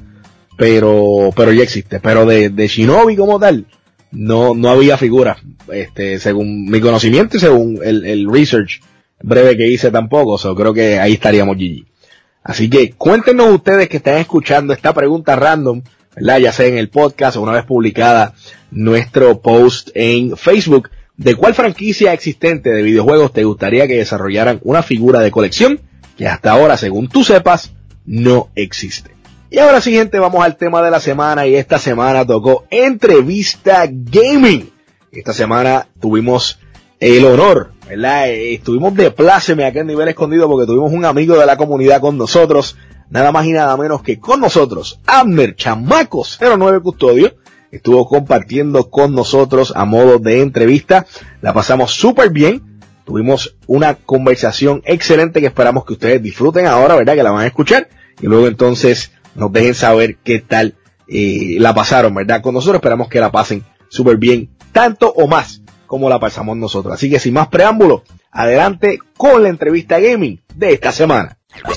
Pero, pero ya existe. Pero de, de Shinobi como tal, no, no había figura, este, según mi conocimiento y según el, el research breve que hice tampoco, o sea, creo que ahí estaríamos G G. Así que cuéntenos ustedes que están escuchando esta pregunta random, ¿verdad? Ya sea en el podcast o una vez publicada nuestro post en Facebook, ¿de cuál franquicia existente de videojuegos te gustaría que desarrollaran una figura de colección que hasta ahora, según tú sepas, no existe? Y ahora sí, gente, vamos al tema de la semana, y esta semana tocó Entrevista Gaming. Esta semana tuvimos el honor, ¿verdad? Estuvimos de pláceme acá en Nivel Escondido porque tuvimos un amigo de la comunidad con nosotros, nada más y nada menos que con nosotros, Abner Chamaco cero nueve Custodio. Estuvo compartiendo con nosotros a modo de entrevista. La pasamos súper bien. Tuvimos una conversación excelente que esperamos que ustedes disfruten ahora, ¿verdad? Que la van a escuchar. Y luego entonces nos dejen saber qué tal eh, la pasaron, ¿verdad? Con nosotros esperamos que la pasen súper bien, tanto o más como la pasamos nosotros. Así que sin más preámbulos, adelante con la entrevista gaming de esta semana.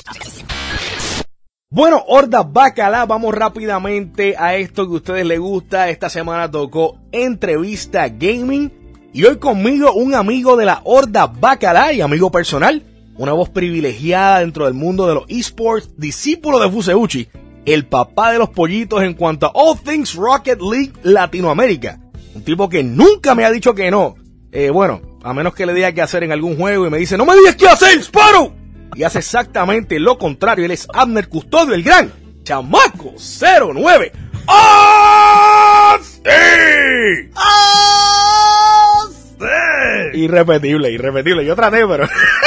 Bueno, horda bacalá, vamos rápidamente a esto que a ustedes les gusta. Esta semana tocó Entrevista Gaming y hoy conmigo un amigo de la horda bacalá y amigo personal, una voz privilegiada dentro del mundo de los esports, discípulo de Fuseuchi, el papá de los pollitos en cuanto a All Things Rocket League Latinoamérica. Un tipo que nunca me ha dicho que no. Eh, bueno, a menos que le diga qué hacer en algún juego y me dice, no me digas qué hacer, Sparrow. Y hace exactamente lo contrario. Él es Abner Custodio, el gran Chamaco cero nueve. ¡Oh, sí! ¡Oh, sí! Irrepetible, irrepetible. Yo traté, pero...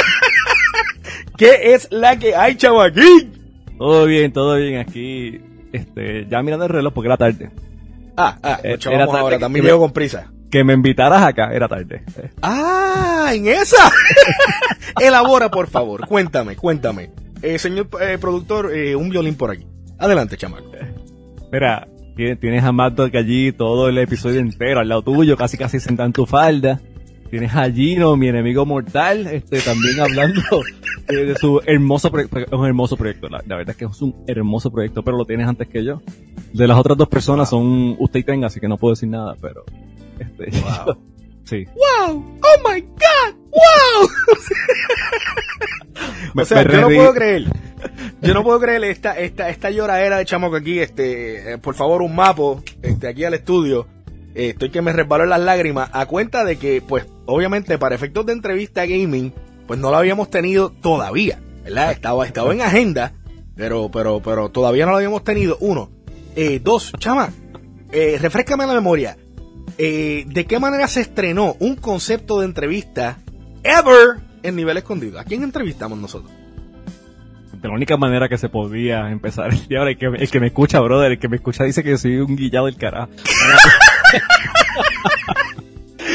¿Qué es la que hay, chamaquín? Todo bien, todo bien aquí. Este, ya mirando el reloj porque era tarde. Ah, ah, eh, era tarde ahora, también llego con prisa. Que me invitaras acá, era tarde. Ah, en esa. Elabora, por favor, cuéntame, cuéntame. Eh, señor eh, productor, eh, un violín por aquí. Adelante, chamaco. Mira, tienes a Mad Dog allí todo el episodio entero al lado tuyo, casi casi sentado en tu falda. Tienes a Gino, mi enemigo mortal, este, también hablando eh, de su hermoso proyecto. Es un hermoso proyecto, la, la verdad es que es un hermoso proyecto, pero lo tienes antes que yo. De las otras dos personas son usted y Tenga, así que no puedo decir nada, pero... Este, wow. Yo, sí. Wow, oh my god, wow. me, o sea, me yo no reí. puedo creer, yo no puedo creer esta, esta, esta lloradera de chamaco aquí, este, eh, por favor un mapo, este, aquí al estudio, eh, estoy que me resbaló en las lágrimas, a cuenta de que, pues, obviamente para efectos de entrevista gaming, pues no lo habíamos tenido todavía, ¿verdad? Estaba, estaba en agenda, pero, pero, pero todavía no lo habíamos tenido, uno, eh, dos, chama, eh, refréscame la memoria. Eh, ¿de qué manera se estrenó un concepto de entrevista ever en Nivel Escondido? ¿A quién entrevistamos nosotros? De la única manera que se podía empezar. Y ahora el que, el que me escucha, brother, el que me escucha dice que yo soy un guillado del carajo.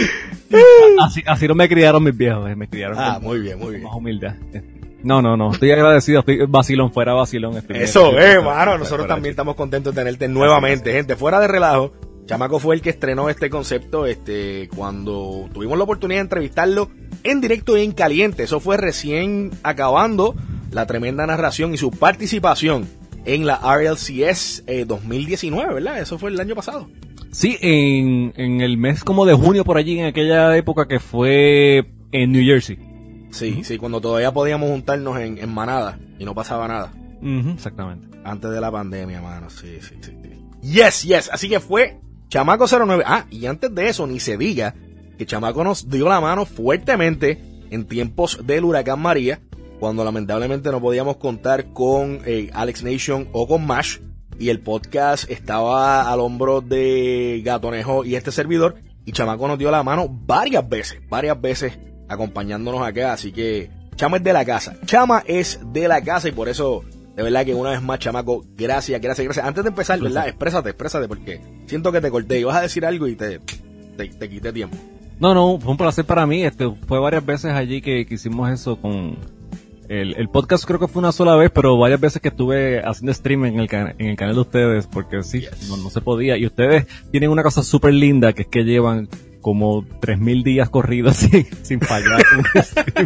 así, así no me criaron mis viejos, me criaron Ah, con, muy bien, muy bien. con más humildad. No, no, no, estoy agradecido, estoy vacilón, fuera vacilón. Estoy Eso bien, es, estoy- mano, estoy- nosotros fuera, también chico. estamos contentos de tenerte nuevamente, gente, fuera de relajo. Chamaco fue el que estrenó este concepto, este, cuando tuvimos la oportunidad de entrevistarlo en directo y en caliente. Eso fue recién acabando la tremenda narración y su participación en la R L C S eh, dos mil diecinueve, ¿verdad? Eso fue el año pasado. Sí, en, en el mes como de junio por allí, en aquella época que fue en New Jersey. Sí, sí, cuando todavía podíamos juntarnos en, en manada y no pasaba nada. Ujú, exactamente. Antes de la pandemia, mano. Sí, sí, sí, sí. Yes, yes. Así que fue Chamaco cero nueve. Ah, y antes de eso, ni se diga que Chamaco nos dio la mano fuertemente en tiempos del huracán María, cuando lamentablemente no podíamos contar con eh, Alex Nation o con Mash, y el podcast estaba al hombro de Gatonejo y este servidor, y Chamaco nos dio la mano varias veces, varias veces acompañándonos acá, así que Chama es de la casa, Chama es de la casa, y por eso, de verdad que una vez más, Chamaco, gracias, gracias, gracias. Antes de empezar, ¿verdad? Exprésate, exprésate, porque siento que te corté, ibas a decir algo y te, te, te quité tiempo. No, no, fue un placer para mí, este, fue varias veces allí que, que hicimos eso con el, el podcast, creo que fue una sola vez, pero varias veces que estuve haciendo streaming en el, can- en el canal de ustedes, porque sí, Yes. no, no se podía, y ustedes tienen una cosa súper linda, que es que llevan como tres mil días corridos sin, sin fallar un stream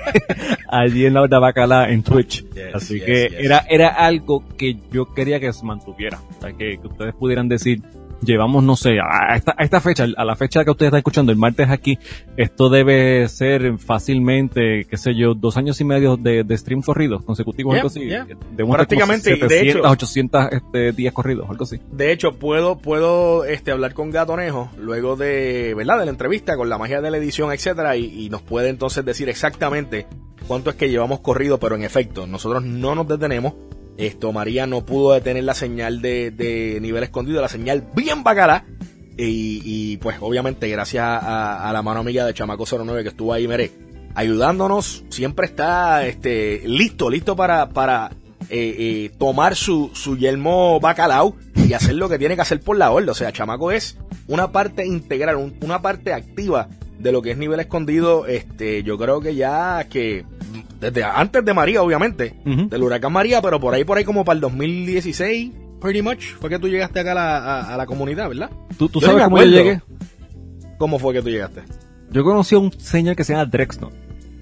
allí en la Horda Bacala en Twitch. Yes, Así yes, que yes. era era algo que yo quería que se mantuviera, o sea, que, que ustedes pudieran decir, llevamos, no sé, a esta, a esta fecha, a la fecha que ustedes están escuchando, el martes aquí, esto debe ser fácilmente, qué sé yo, dos años y medio de, de stream corridos consecutivos, Yeah, algo así. yeah. Debemos Prácticamente, como y de hecho- setecientos, ochocientos este, días corridos, algo así. De hecho, puedo, puedo este, hablar con Gatonejo luego de, ¿verdad? De la entrevista, con la magia de la edición, etcétera, y, y nos puede entonces decir exactamente cuánto es que llevamos corrido, pero en efecto, nosotros no nos detenemos. Esto, María no pudo detener la señal de, de nivel escondido, la señal bien bacala. Y, y pues obviamente gracias a, a la mano amiga de Chamaco cero nueve que estuvo ahí, Meré, ayudándonos, siempre está este listo, listo para, para eh, eh, tomar su, su yelmo bacalao y hacer lo que tiene que hacer por la horda. O sea, Chamaco es una parte integral, un- una parte activa de lo que es nivel escondido. Este, yo creo que ya que desde antes de María, obviamente, Ujú. del huracán María, pero por ahí, por ahí como para el dos mil dieciséis, pretty much, fue que tú llegaste acá a la, a, a la comunidad, ¿verdad? ¿Tú, tú Yo sabes ni me cómo yo acuerdo. llegué? ¿Cómo fue que tú llegaste? Yo conocí a un señor que se llama Drexnot.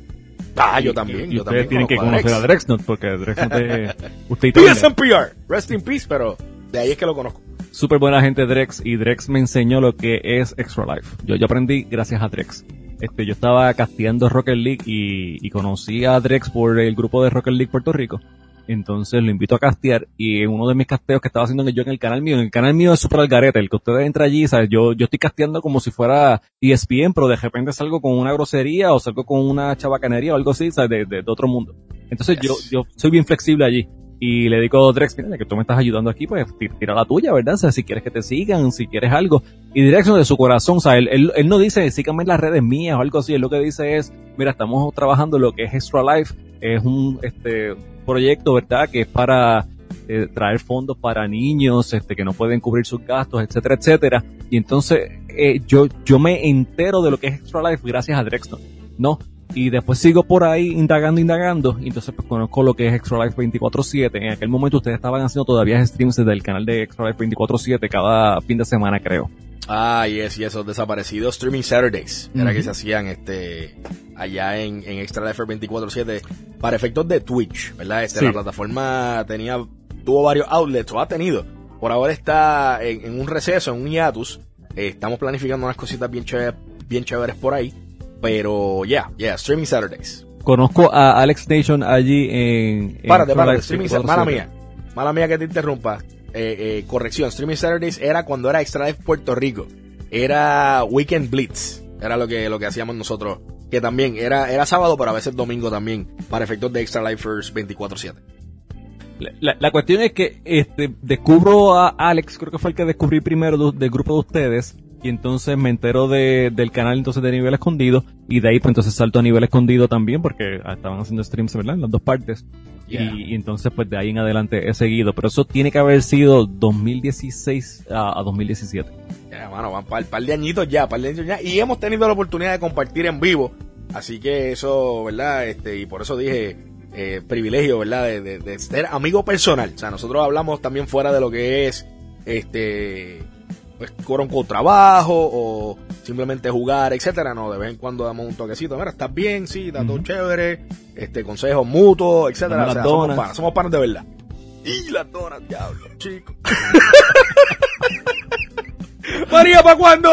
Ah, yo Y- también, y yo ustedes también tienen que conozco a conocer a Drex. Drexnot, porque Drexnot es... usted y P todo, S M P R, rest in peace, pero de ahí es que lo conozco. súper buena gente Drex, y Drex me enseñó lo que es Extra Life. Yo, yo aprendí gracias a Drex. Este, yo estaba casteando Rocket League y, y conocí a Drex por el grupo de Rocket League Puerto Rico. Entonces lo invito a castear, y en uno de mis casteos que estaba haciendo yo en el canal mío, en el canal mío es super algarete, el que ustedes entran allí, ¿sabes? Yo, yo estoy casteando como si fuera E S P N, pero de repente salgo con una grosería o salgo con una chabacanería o algo así, ¿sabes? De, de, de otro mundo. Entonces Yes. yo, yo soy bien flexible allí. Y le digo a Drex, mira, ya que tú me estás ayudando aquí, pues ti- tira la tuya, ¿verdad? O sea, si quieres que te sigan, si quieres algo. Y Drex de su corazón, o sea, él, él, él no dice, síganme en las redes mías o algo así, él lo que dice es, mira, estamos trabajando lo que es Extra Life, es un este proyecto, ¿verdad? Que es para eh, traer fondos para niños, este, que no pueden cubrir sus gastos, etcétera, etcétera. Y entonces, eh, yo, yo me entero de lo que es Extra Life gracias a Drexton, ¿no? Y después sigo por ahí indagando, indagando, y entonces pues conozco lo que es Extra Life veinticuatro siete. En aquel momento ustedes estaban haciendo todavía streams desde el canal de Extra Life veinticuatro siete cada fin de semana, creo. Ah, yes, y esos desaparecidos Streaming Saturdays, era Ujú. que se hacían este allá en, en Extra Life veinticuatro siete para efectos de Twitch, ¿verdad? Este, Sí. La plataforma tenía, tuvo varios outlets, o ha tenido. Por ahora está en, en un receso, en un hiatus. Eh, estamos planificando unas cositas bien chéveres, bien chéveres por ahí. Pero ya, yeah, ya, yeah, Streaming Saturdays. Conozco a Alex Nation allí en... en Párate, Extra párate, Life Streaming veinticuatro Mala siete. mía, mala mía que te interrumpa. Eh, eh, corrección, Streaming Saturdays era cuando era Extra Life Puerto Rico. Era Weekend Blitz. Era lo que, lo que hacíamos nosotros. Que también era, era sábado, pero a veces domingo también. Para efectos de Extra Lifers veinticuatro siete. La, la, la cuestión es que este descubro a Alex, creo que fue el que descubrí primero de- del grupo de ustedes, y entonces me entero de, del canal entonces de Nivel Escondido, y de ahí pues entonces salto a Nivel Escondido también, porque estaban haciendo streams, ¿verdad? En las dos partes. Yeah. Y, y entonces pues de ahí en adelante he seguido, pero eso tiene que haber sido dos mil dieciséis a, a dos mil diecisiete. Ya, yeah, mano, van para un par de añitos ya, par de añitos ya, y hemos tenido la oportunidad de compartir en vivo, así que eso, ¿verdad? Este, y por eso dije, eh, privilegio, ¿verdad? De, de, de ser amigo personal, o sea, nosotros hablamos también fuera de lo que es, este, pues, con trabajo o simplemente jugar, etcétera. No, de vez en cuando damos un toquecito. Mira, ¿estás bien? Sí, está todo uh-huh. chévere. Este, consejos mutuos, etcétera. O sea, somos panas, somos panas de verdad. Y las donas, diablo, chicos. María, ¿para cuándo?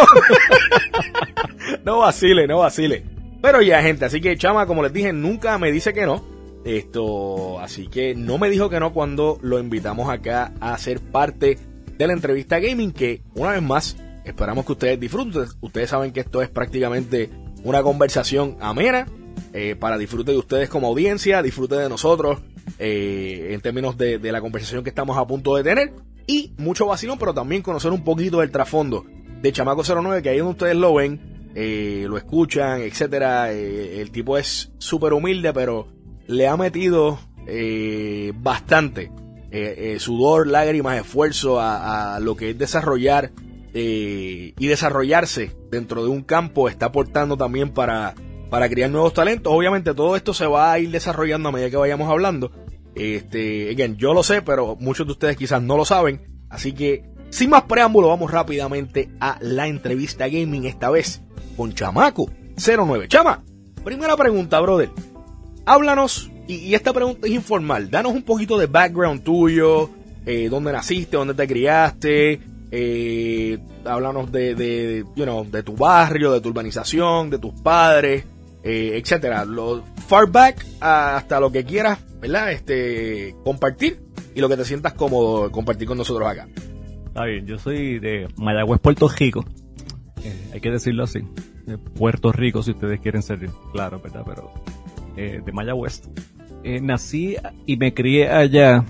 No vacile, no vacile. Pero ya, gente, así que Chama, como les dije, nunca me dice que no. Esto, así que no me dijo que no cuando lo invitamos acá a ser parte de la entrevista gaming, que una vez más esperamos que ustedes disfruten. Ustedes saben que esto es prácticamente una conversación amena, eh, para disfrute de ustedes como audiencia, disfrute de nosotros, eh, en términos de, de la conversación que estamos a punto de tener, y mucho vacilón, pero también conocer un poquito del trasfondo de Chamaco cero nueve, que ahí donde ustedes lo ven, eh, lo escuchan, etcétera. Eh, el tipo es súper humilde, pero le ha metido eh, bastante Eh, eh, sudor, lágrimas, esfuerzo a, a lo que es desarrollar eh, y desarrollarse dentro de un campo. Está aportando también para, para crear nuevos talentos. Obviamente todo esto se va a ir desarrollando a medida que vayamos hablando. Este, again, yo lo sé, pero muchos de ustedes quizás no lo saben. Así que, sin más preámbulo, vamos rápidamente a la entrevista gaming, esta vez con Chamaco cero nueve. Chama, primera pregunta, brother. Háblanos. Y, y esta pregunta es informal. Danos un poquito de background tuyo, eh, dónde naciste, dónde te criaste, eh, háblanos de, de, you know, de tu barrio, de tu urbanización, de tus padres, eh, etcétera. Lo, far back hasta lo que quieras, ¿verdad? Este, compartir y lo que te sientas cómodo compartir con nosotros acá. Está bien, yo soy de Mayagüez, Puerto Rico. Eh, hay que decirlo así. De Puerto Rico, si ustedes quieren ser claros, ¿verdad? Pero eh, de Mayagüez. Eh, nací y me crié allá,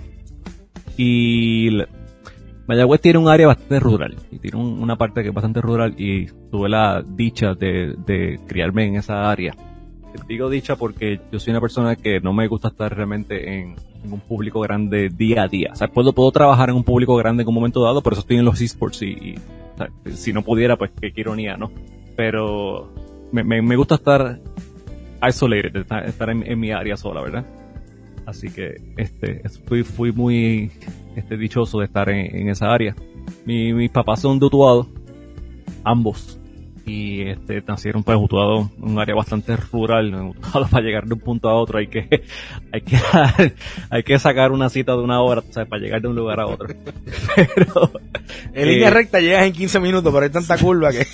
y la, Mayagüez tiene un área bastante rural, y tiene un, una parte que es bastante rural, y tuve la dicha de, de criarme en esa área. Digo dicha porque yo soy una persona que no me gusta estar realmente en, en un público grande día a día. O sea, puedo, puedo trabajar en un público grande en un momento dado, por eso estoy en los esports, y, y o sea, si no pudiera, pues qué, qué ironía, ¿no? Pero me, me, me gusta estar isolated, estar, estar en, en mi área sola, ¿verdad? Así que este fui, fui muy este, dichoso de estar en, en esa área. Mi, mis papás son de Utuado, ambos, y este nacieron pues Utuado, un área bastante rural. En Utuado, para llegar de un punto a otro hay que hay que hay que sacar una cita de una hora, o sea, para llegar de un lugar a otro. Pero en eh, línea recta llegas en quince minutos, pero hay tanta curva que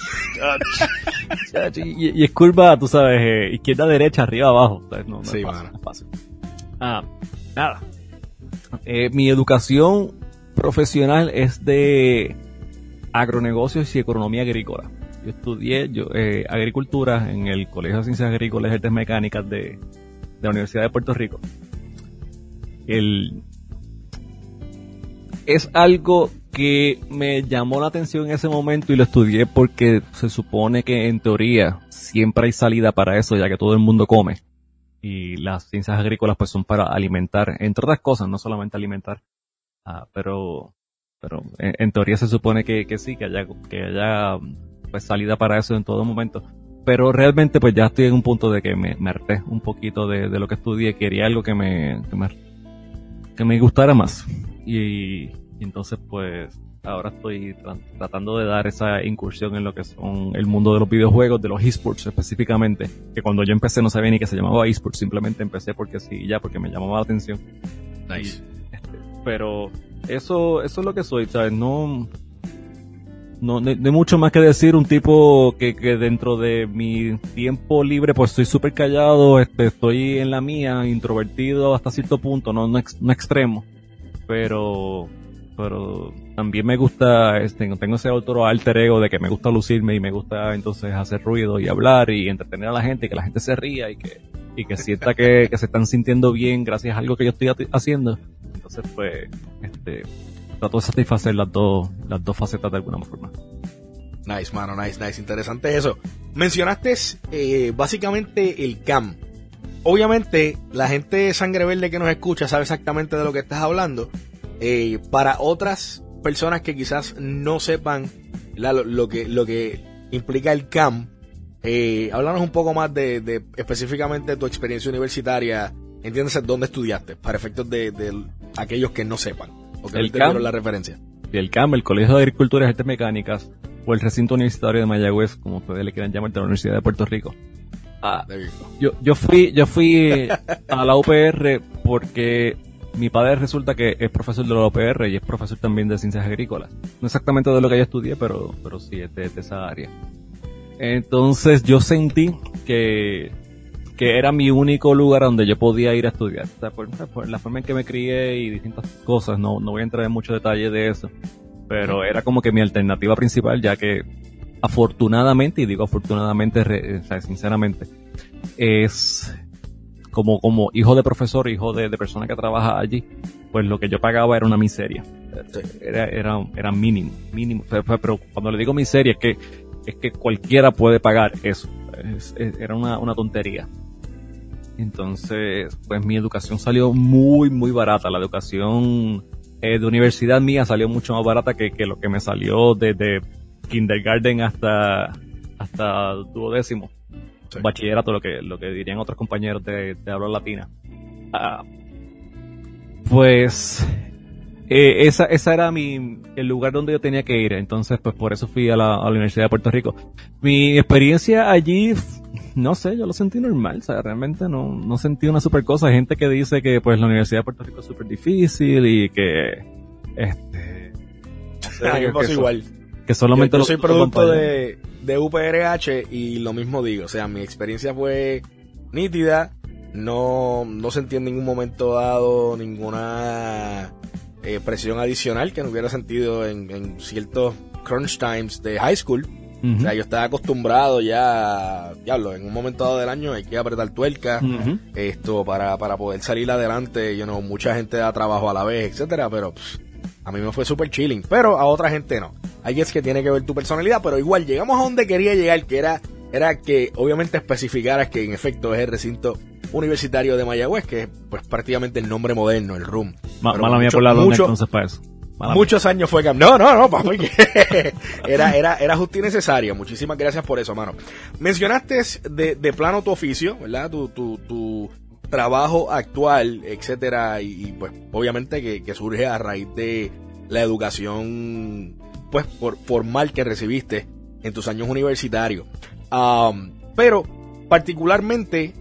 y, y es curva, tú sabes, eh, izquierda, derecha, arriba, abajo, o sea, no, no, sí, es fácil, no es fácil. Ah, nada. Eh, mi educación profesional es de agronegocios y economía agrícola. Yo estudié yo, eh, agricultura en el Colegio de Ciencias Agrícolas y Artes Mecánicas de, de la Universidad de Puerto Rico. El, es algo que me llamó la atención en ese momento y lo estudié porque se supone que en teoría siempre hay salida para eso, ya que todo el mundo come. Y las ciencias agrícolas pues son para alimentar, entre otras cosas, no solamente alimentar, uh, pero pero en, en teoría se supone que, que sí, que haya, que haya pues salida para eso en todo momento. Pero realmente pues ya estoy en un punto de que me, me harté un poquito de, de lo que estudié, quería algo que me, que me, que me gustara más. Y, y entonces pues ahora estoy tra- tratando de dar esa incursión en lo que son el mundo de los videojuegos, de los esports específicamente, que cuando yo empecé no sabía ni que se llamaba esports, simplemente empecé porque sí, ya, porque me llamaba la atención. Nice. Y, este, pero eso, eso es lo que soy, ¿sabes? No, no, no hay mucho más que decir, un tipo que, que dentro de mi tiempo libre pues soy súper callado, este, estoy en la mía, introvertido hasta cierto punto, no, no, ex, no extremo, pero pero también me gusta, este, tengo ese otro alter ego de que me gusta lucirme y me gusta entonces hacer ruido y hablar y entretener a la gente, y que la gente se ría y que, y que sienta que, que se están sintiendo bien gracias a algo que yo estoy haciendo. Entonces pues, este, trato de satisfacer las dos, las dos facetas de alguna forma. Nice, mano, nice, nice. Interesante eso. Mencionaste eh, básicamente el C A M. Obviamente, la gente de Sangre Verde que nos escucha sabe exactamente de lo que estás hablando. Eh, para otras personas que quizás no sepan la, lo, lo que lo que implica el C A M, eh, háblanos un poco más de, de específicamente tu experiencia universitaria. Entiéndase dónde estudiaste, para efectos de, de aquellos que no sepan o que no entendieron la referencia. El C A M, el Colegio de Agricultura y Artes Mecánicas, o el Recinto Universitario de Mayagüez, como ustedes le quieran llamar, de la Universidad de Puerto Rico. Ah, yo, yo fui, yo fui a la U P R porque mi padre resulta que es profesor de la U P R y es profesor también de ciencias agrícolas. No exactamente de lo que yo estudié, pero, pero sí es de, de esa área. Entonces yo sentí que, que era mi único lugar donde yo podía ir a estudiar. O sea, por, por la forma en que me crié y distintas cosas, no, no voy a entrar en mucho detalle de eso. Pero era como que mi alternativa principal, ya que afortunadamente, y digo afortunadamente, re, o sea, sinceramente, es como, como hijo de profesor, hijo de, de persona que trabaja allí, pues lo que yo pagaba era una miseria. Era, era, era mínimo, mínimo. Pero cuando le digo miseria es que, es que cualquiera puede pagar eso. Es, es, era una, una tontería. Entonces, pues mi educación salió muy, muy barata. La educación eh, de universidad mía salió mucho más barata que, que lo que me salió desde kindergarten hasta hasta duodécimo, sí. Bachillerato, lo que lo que dirían otros compañeros de, de habla latina. Uh, pues eh, esa esa era mi el lugar donde yo tenía que ir. Entonces, pues por eso fui a la, a la Universidad de Puerto Rico. Mi experiencia allí, no sé, yo lo sentí normal. O sea, realmente no no sentí una super cosa. Hay gente que dice que pues la Universidad de Puerto Rico es súper difícil y que este a mí me pasó igual. Que solamente yo, yo soy producto de, de U P R H y lo mismo digo, o sea, mi experiencia fue nítida, no, no sentí en ningún momento dado ninguna eh, presión adicional que no hubiera sentido en, en ciertos crunch times de high school. Uh-huh. O sea, yo estaba acostumbrado ya, diablo, en un momento dado del año hay que apretar tuerca, uh-huh. esto para, para poder salir adelante, you know, mucha gente da trabajo a la vez, etcétera, pero pff, a mí me fue súper chilling, pero a otra gente no. Ahí es que tiene que ver tu personalidad, pero igual llegamos a donde quería llegar, que era, era que obviamente especificaras que en efecto es el recinto universitario de Mayagüez, que es pues prácticamente el nombre moderno, el R U M. Ma, mala mía por la lona entonces para eso. Mala muchos mía. años fue que... No, no, no, papi. era, era, era justo y necesario. Muchísimas gracias por eso, mano. Mencionaste de, de plano tu oficio, ¿verdad? Tu, tu, tu trabajo actual, etcétera, y, y pues obviamente que, que surge a raíz de la educación pues por, formal que recibiste en tus años universitarios. Um, pero particularmente,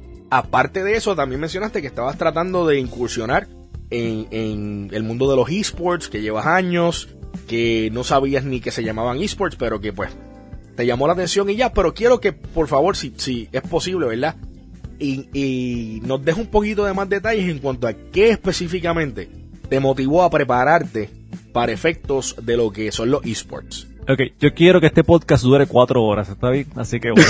aparte de eso, también mencionaste que estabas tratando de incursionar en, en el mundo de los esports, que llevas años, que no sabías ni que se llamaban esports, pero que pues te llamó la atención y ya. Pero quiero que por favor, si, si es posible, ¿verdad? Y, y nos dejes un poquito de más detalles en cuanto a qué específicamente te motivó a prepararte para efectos de lo que son los esports. Ok, yo quiero que este podcast dure cuatro horas, ¿está bien? Así que voy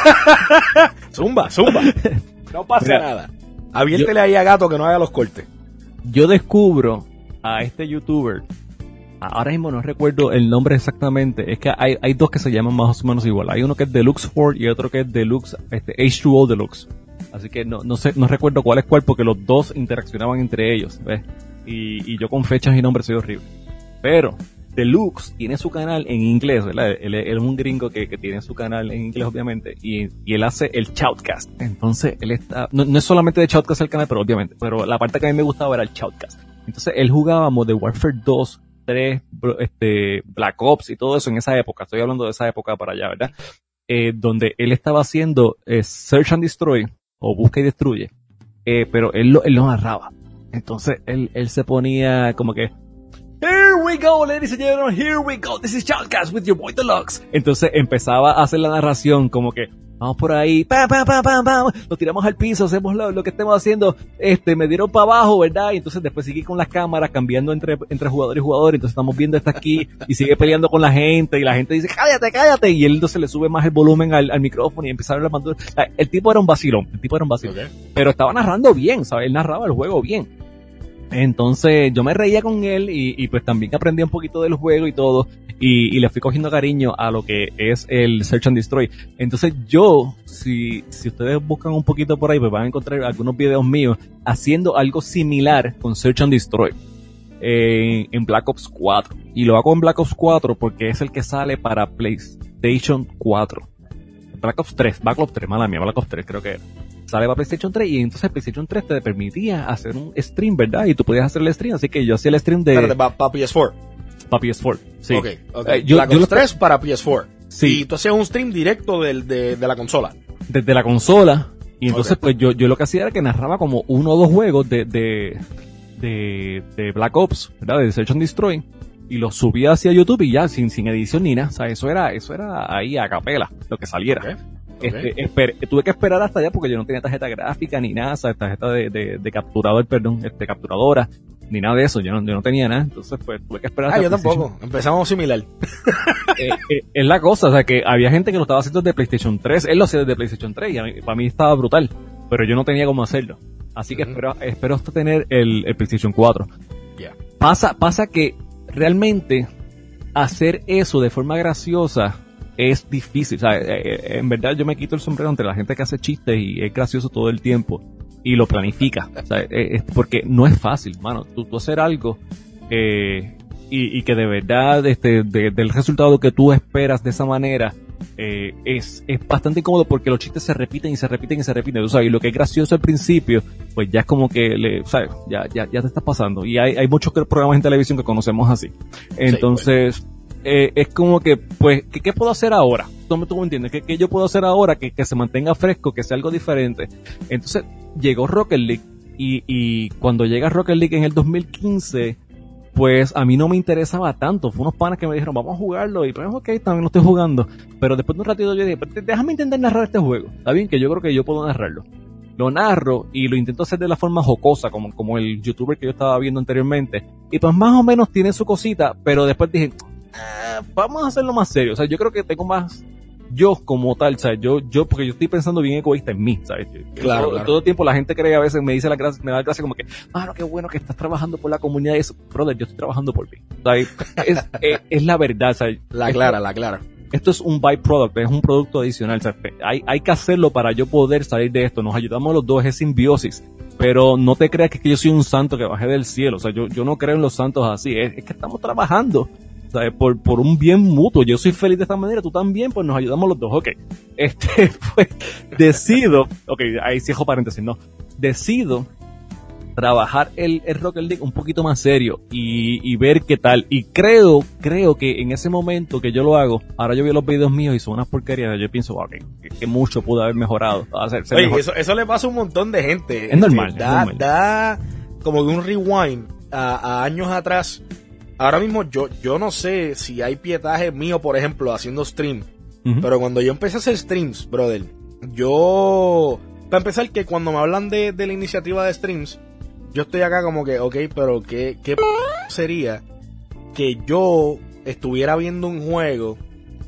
a... zumba, zumba. No pasa Mira, nada. Aviértele yo, ahí a Gato que no haga los cortes. Yo descubro a este youtuber, ahora mismo no recuerdo el nombre exactamente, es que hay, hay dos que se llaman más o menos igual. Hay uno que es Deluxe Ford y otro que es Deluxe, este, H dos O Deluxe. Así que no, no sé, no recuerdo cuál es cuál porque los dos interaccionaban entre ellos, ¿ves? Y, y yo con fechas y nombres soy horrible. Pero Deluxe tiene su canal en inglés, ¿verdad? Él, él es un gringo que, que tiene su canal en inglés, obviamente, y, y él hace el Shoutcast. Entonces, él está, no, no es solamente de Shoutcast el canal, pero obviamente, pero la parte que a mí me gustaba era el Shoutcast. Entonces, él jugaba Modern Warfare dos, tres, este, Black Ops y todo eso en esa época. Estoy hablando de esa época para allá, ¿verdad? Eh, donde él estaba haciendo eh, Search and Destroy, o Busca y Destruye, eh, pero él lo, él lo narraba. Entonces, él, él se ponía como que, here we go, ladies and gentlemen, here we go, this is Shoutcast with your boy Deluxe. Entonces empezaba a hacer la narración como que, vamos por ahí, pam, pam, pam, pam, pam, lo tiramos al piso, hacemos lo, lo que estemos haciendo, este, me dieron para abajo, ¿verdad? Y entonces después sigue con las cámaras cambiando entre, entre jugador y jugador, entonces estamos viendo esta aquí, y sigue peleando con la gente, y la gente dice, cállate, cállate, y él entonces le sube más el volumen al, al micrófono y empieza a hablar más duro. El tipo era un vacilón, el tipo era un vacilón, okay. Pero estaba narrando bien, ¿sabes? Él narraba el juego bien. Entonces yo me reía con él y, y pues también aprendí un poquito del juego y todo, y, y le fui cogiendo cariño a lo que es el Search and Destroy. Entonces yo, si, si ustedes buscan un poquito por ahí, pues van a encontrar algunos videos míos haciendo algo similar con Search and Destroy eh, en Black Ops cuatro. Y lo hago en Black Ops cuatro porque es el que sale para PlayStation cuatro. Black Ops tres, Black Ops tres, mala mía, Black Ops tres creo que era. Sale para PlayStation tres y entonces PlayStation tres te permitía hacer un stream, ¿verdad? Y tú podías hacer el stream, así que yo hacía el stream de... Espérate, para pa P S cuatro. Para P S cuatro, sí. Ok, ok. Eh, yo, Black yo Ops lo- tres para P S cuatro. Sí. Y tú hacías un stream directo del, de, de la consola. Desde la consola, y entonces Ok. pues yo, yo lo que hacía era que narraba como uno o dos juegos de, de, de, de Black Ops, ¿verdad? De Search and Destroy, y los subía hacia YouTube y ya, sin, sin edición ni nada, o sea, eso era, eso era ahí a capela, lo que saliera. Ok, ok. Este, esper- tuve que esperar hasta allá porque yo no tenía tarjeta gráfica ni nada, o sea, tarjeta de, de, de capturador, perdón, este, capturadora, ni nada de eso, yo no, yo no tenía nada, entonces pues tuve que esperar Ah, hasta yo PlayStation. tampoco. Empezamos similar. Eh, eh, es la cosa, o sea, que había gente que lo estaba haciendo desde PlayStation tres, él lo hacía desde PlayStation tres y a mí- para mí estaba brutal, pero yo no tenía cómo hacerlo. Así que Ujú. espero, espero hasta tener el, el PlayStation cuatro. Ya. Pasa, pasa que realmente hacer eso de forma graciosa es difícil. O sea, eh, eh, en verdad yo me quito el sombrero entre la gente que hace chistes y es gracioso todo el tiempo y lo planifica. O sea, eh, es porque no es fácil, mano. Tú, tú hacer algo eh, y, y que de verdad este, de- del resultado que tú esperas de esa manera eh, es, es bastante incómodo porque los chistes se repiten y se repiten y se repiten. O sea, y lo que es gracioso al principio, pues ya es como que, le, ¿sabes? Ya, ya, ya te está pasando. Y hay, hay muchos que- programas en televisión que conocemos así. Entonces, eh, es como que, pues, ¿qué, qué puedo hacer ahora? ¿Tú, me- tú me entiendes? ¿Qué, qué yo puedo hacer ahora que, que se mantenga fresco, que sea algo diferente? Entonces, llegó Rocket League y, y cuando llega Rocket League en el dos mil quince, pues a mí no me interesaba tanto. Fue unos panas que me dijeron, vamos a jugarlo. Y pues, ok, también lo estoy jugando. Pero después de un ratito yo dije, "Pero déjame intentar narrar este juego. Está bien, que yo creo que yo puedo narrarlo. Lo narro y lo intento hacer de la forma jocosa, como, como el youtuber que yo estaba viendo anteriormente. Y pues más o menos tiene su cosita, pero después dije, "Ah, vamos a hacerlo más serio". O sea, yo creo que tengo más yo como tal, ¿sabes? Yo, yo, porque yo estoy pensando bien egoísta en mí, ¿sabes? Yo- Claro, todo, claro. todo el tiempo la gente cree, a veces me dice la gracia, me da la gracia como que, mano, qué bueno que estás trabajando por la comunidad y eso. Brother, yo estoy trabajando por mí. ¿Sabes? Es, es, es la verdad, ¿sabes? La Esto- clara, la clara. esto es un byproduct, es un producto adicional. O sea, hay, hay que hacerlo para yo poder salir de esto. Nos ayudamos los dos, es simbiosis. Pero no te creas que, es que yo soy un santo que bajé del cielo. O sea, yo, yo no creo en los santos así. Es, es que estamos trabajando, ¿sabes? Por, por un bien mutuo. Yo soy feliz de esta manera, tú también, pues nos ayudamos los dos. Ok. Este, pues, decido, ok, ahí cierro paréntesis, no. Decido trabajar el, el Rocket League un poquito más serio y, y ver qué tal. Y creo, creo que en ese momento que yo lo hago, ahora yo veo los videos míos y son unas porquerías, yo pienso, wow, que, que- que mucho pudo haber mejorado. Hacer, ser Oye, mejor. eso, eso le pasa a un montón de gente. Es normal, Este, es Da, normal. da como que un rewind a, a años atrás. Ahora mismo yo, yo no sé si hay pietaje mío, por ejemplo, haciendo stream. Ujú. Pero cuando yo empecé a hacer streams, brother, yo... Para empezar, que cuando me hablan de, de la iniciativa de streams, yo estoy acá como que, ok, pero ¿qué, qué p sería que yo estuviera viendo un juego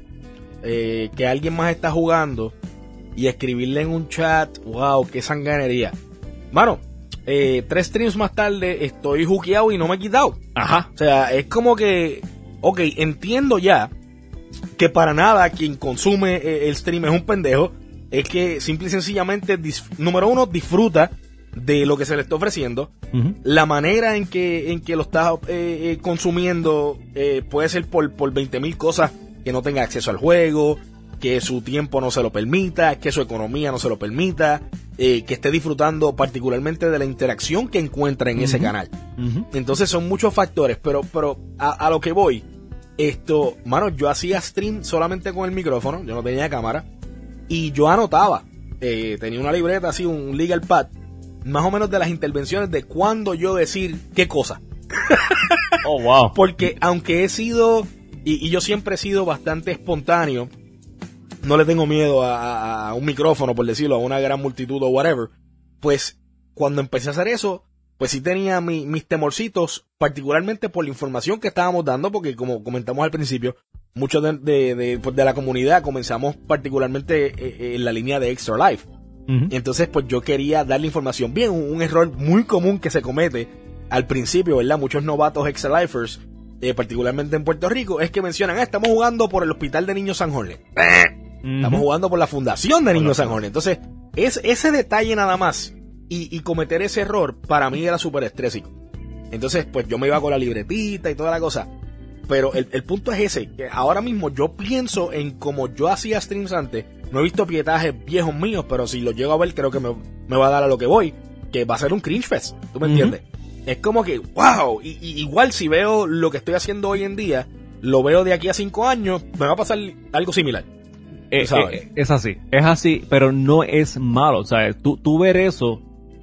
eh, que alguien más está jugando y escribirle en un chat, wow, qué sanganería? Mano, eh, tres streams más tarde estoy juqueado y no me he quitado. Ajá. O sea, es como que, ok, entiendo ya que para nada quien consume eh, el stream es un pendejo. Es que simple y sencillamente, dis- número uno, disfruta de lo que se le está ofreciendo. Ujú. La manera en que, en que lo está eh, eh, consumiendo eh, puede ser por, por veinte mil cosas, que no tenga acceso al juego, que su tiempo no se lo permita, que su economía no se lo permita, eh, que esté disfrutando particularmente de la interacción que encuentra en ese Ujú. canal. Ujú. Entonces son muchos factores, pero, pero a, a lo que voy, esto, mano, yo hacía stream solamente con el micrófono, yo no tenía cámara, y yo anotaba, eh, tenía una libreta así, un legal pad, más o menos de las intervenciones de cuándo yo decir qué cosa. Oh, wow. Porque aunque he sido, y, y yo siempre he sido bastante espontáneo, no le tengo miedo a, a- a un micrófono, por decirlo, a una gran multitud o whatever, pues cuando empecé a hacer eso, pues sí tenía mi- mis temorcitos, particularmente por la información que estábamos dando, porque como comentamos al principio, muchos de, de, de, pues, de la comunidad comenzamos particularmente eh, eh, en la línea de Extra Life. Ujú. Entonces, pues yo quería darle información bien, un, un error muy común que se comete al principio, ¿verdad? Muchos novatos ex-lifers, eh, particularmente en Puerto Rico, es que mencionan, ah, estamos jugando por el Hospital de Niños San Jorge. Uh-huh. Estamos jugando por la Fundación de Niños San Jorge. Entonces, es, ese detalle nada más y, y cometer ese error, para mí era súper estrésico. Entonces, pues yo me iba con la libretita y toda la cosa. Pero el, el punto es ese, que ahora mismo yo pienso en como yo hacía streams antes. No he visto pietajes viejos míos, pero si los llego a ver, creo que me, me va a dar a lo que voy, que va a ser un cringe fest, ¿tú me uh-huh. entiendes? Es como que, wow, y, y igual si veo lo que estoy haciendo hoy en día, lo veo de aquí a cinco años, me va a pasar algo similar. Eh, eh, es así, es así, pero no es malo, o sea, tú, tú ver eso,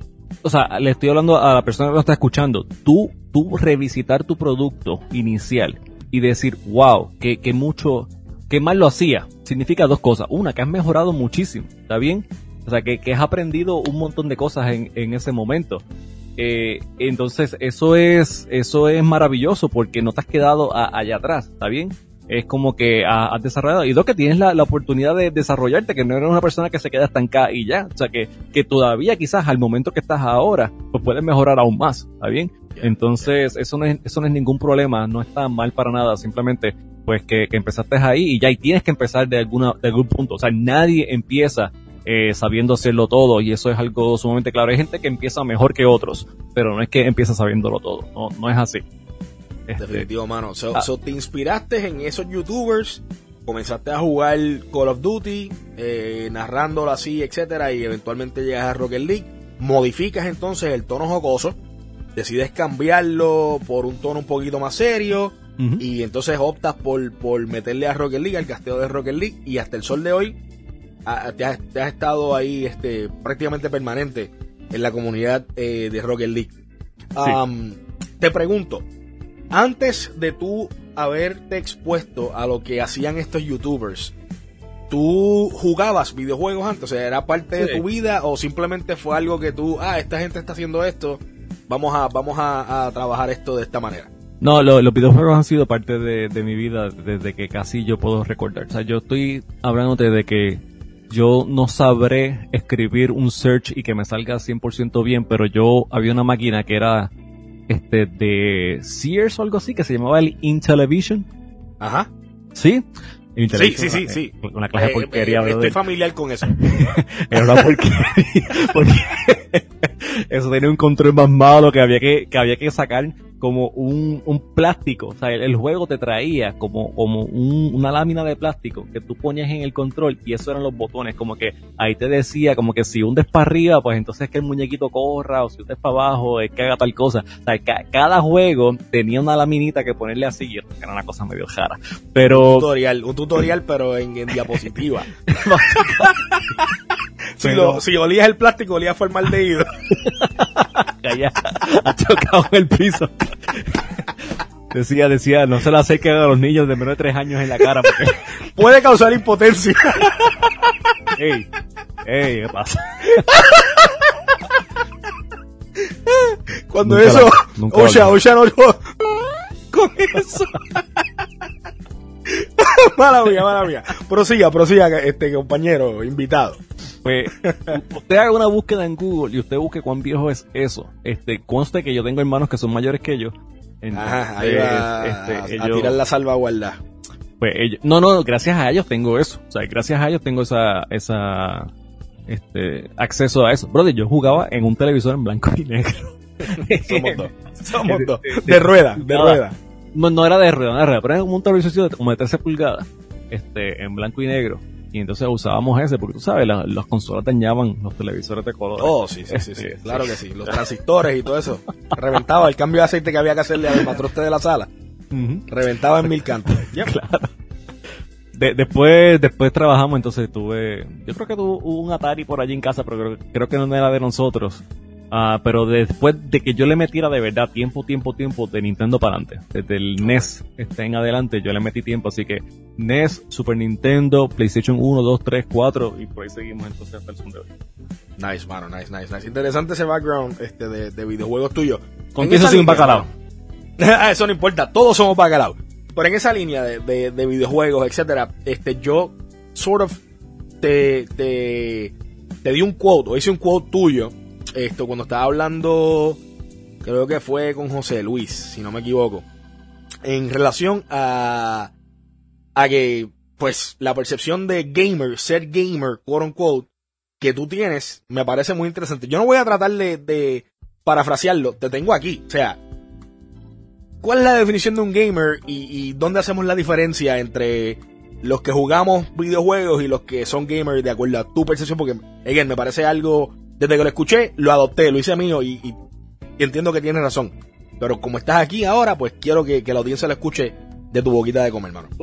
o sea, le estoy hablando a la persona que lo está escuchando, tú, tú revisitar tu producto inicial y decir, wow, que, que mucho, que mal lo hacía, significa dos cosas. Una, que has mejorado muchísimo, ¿está bien? O sea, que, que has aprendido un montón de cosas en, en ese momento. Eh, entonces, eso es, eso es maravilloso porque no te has quedado a, allá atrás, ¿está bien? Es como que has desarrollado, y dos, que tienes la, la oportunidad de desarrollarte, que no eres una persona que se queda estancada y ya, o sea, que, que todavía quizás al momento que estás ahora, pues puedes mejorar aún más, ¿está bien? Entonces, eso no es, eso no es ningún problema, no está mal para nada, simplemente, pues que, que empezaste ahí y ya, y tienes que empezar de alguna, de algún punto, o sea, nadie empieza eh, sabiendo hacerlo todo, y eso es algo sumamente claro. Hay gente que empieza mejor que otros, pero no es que empieza sabiéndolo todo, no, no es así. Este, Definitivo, mano. So, ah, so te inspiraste en esos youtubers, comenzaste a jugar Call of Duty, eh, narrándolo así, etcétera, y eventualmente llegas a Rocket League, modificas entonces el tono jocoso, decides cambiarlo por un tono un poquito más serio, uh-huh. y entonces optas por, por meterle a Rocket League, al casteo de Rocket League, y hasta el sol de hoy a, te, has, te has estado ahí este, prácticamente permanente en la comunidad eh, de Rocket League. Um, sí. Te pregunto, antes de tú haberte expuesto a lo que hacían estos youtubers, ¿tú jugabas videojuegos antes? O sea, ¿era parte sí. de tu vida o simplemente fue algo que tú, ah, esta gente está haciendo esto, vamos a vamos a, a trabajar esto de esta manera? No, lo, los videojuegos han sido parte de, de mi vida desde que casi yo puedo recordar. O sea, yo estoy hablándote de que yo no sabré escribir un search y que me salga cien por ciento bien, pero yo había una máquina que era este de Sears o algo así, que se llamaba el Intellivision. Ajá. ¿Sí? Sí, sí, sí, sí. Una clase de porquería, eh, eh, Estoy familiar con eso. Era una porquería. Porque eso tenía un control más malo que había que, que había que sacar como un, un plástico. O sea, el, el juego te traía como, como un, una lámina de plástico que tú ponías en el control y eso eran los botones. Como que ahí te decía como que si hundes para arriba, pues entonces es que el muñequito corra, o si hundes para abajo, es que haga tal cosa. O sea, ca, cada juego tenía una laminita que ponerle así, que era una cosa medio rara. Pero... Un tutorial, un tutorial pero en, en diapositiva. Si, Pero... lo, si olías el plástico, olías formaldehído. Ya, ha chocado en el piso. Decía, decía, no se lo acerquen a los niños de menos de tres años en la cara porque puede causar impotencia. Ey, ey, ¿qué pasa? Cuando nunca eso, la, Osha, Osha no, no, con eso. Mala mía, mala mía. Prosiga, prosiga, este compañero, invitado. Pues, usted haga una búsqueda en Google y usted busque cuán viejo es eso. Este, conste que yo tengo hermanos que son mayores que yo. Entonces, ajá, ahí va este, a, ellos, a tirar la salvaguarda. Pues ellos, no, no, gracias a ellos tengo eso. O sea, gracias a ellos tengo esa, esa, este, acceso a eso. Brother, yo jugaba en un televisor en blanco y negro. Somos dos. Somos dos. De, de, de rueda, de nada, rueda. No, no era de rueda, no era de rueda, pero era como un televisor como de trece pulgadas, este, en blanco y negro. Y entonces usábamos ese, porque tú sabes, las, las consolas dañaban los televisores de color. Oh, sí, sí, sí, sí, sí. Claro que sí. Los transistores y todo eso. Reventaba el cambio de aceite que había que hacerle al matroste de la sala. Uh-huh. Reventaba en mil cantos. Yep. Claro. De, después, después trabajamos, entonces tuve, yo creo que tuve un Atari por allí en casa, pero creo, creo que no era de nosotros. Uh, pero después de que yo le metiera de verdad tiempo, tiempo, tiempo de Nintendo para adelante, desde el N E S este, en adelante, yo le metí tiempo, así que N E S, Super Nintendo, PlayStation uno, dos, tres, cuatro y por ahí seguimos entonces hasta el son de hoy. Nice, mano, nice, nice, nice. Interesante ese background este, de, de videojuegos tuyos. ¿Con quién soy un bacalao? Eso no importa, todos somos bacalao. Pero en esa línea de, de, de videojuegos, etcétera, este, yo sort of te, te, te di un quote, o hice un quote tuyo. Esto, cuando estaba hablando, creo que fue con José Luis, si no me equivoco, en relación a, a que, pues, la percepción de gamer, ser gamer, quote unquote, que tú tienes, me parece muy interesante. Yo no voy a tratar de, de parafrasearlo, te tengo aquí, o sea, ¿cuál es la definición de un gamer y, y dónde hacemos la diferencia entre los que jugamos videojuegos y los que son gamers de acuerdo a tu percepción? Porque, again, me parece algo, desde que lo escuché, lo adopté, lo hice mío y, y, y entiendo que tienes razón. Pero como estás aquí ahora, pues quiero que, que la audiencia lo escuche de tu boquita de comer, hermano.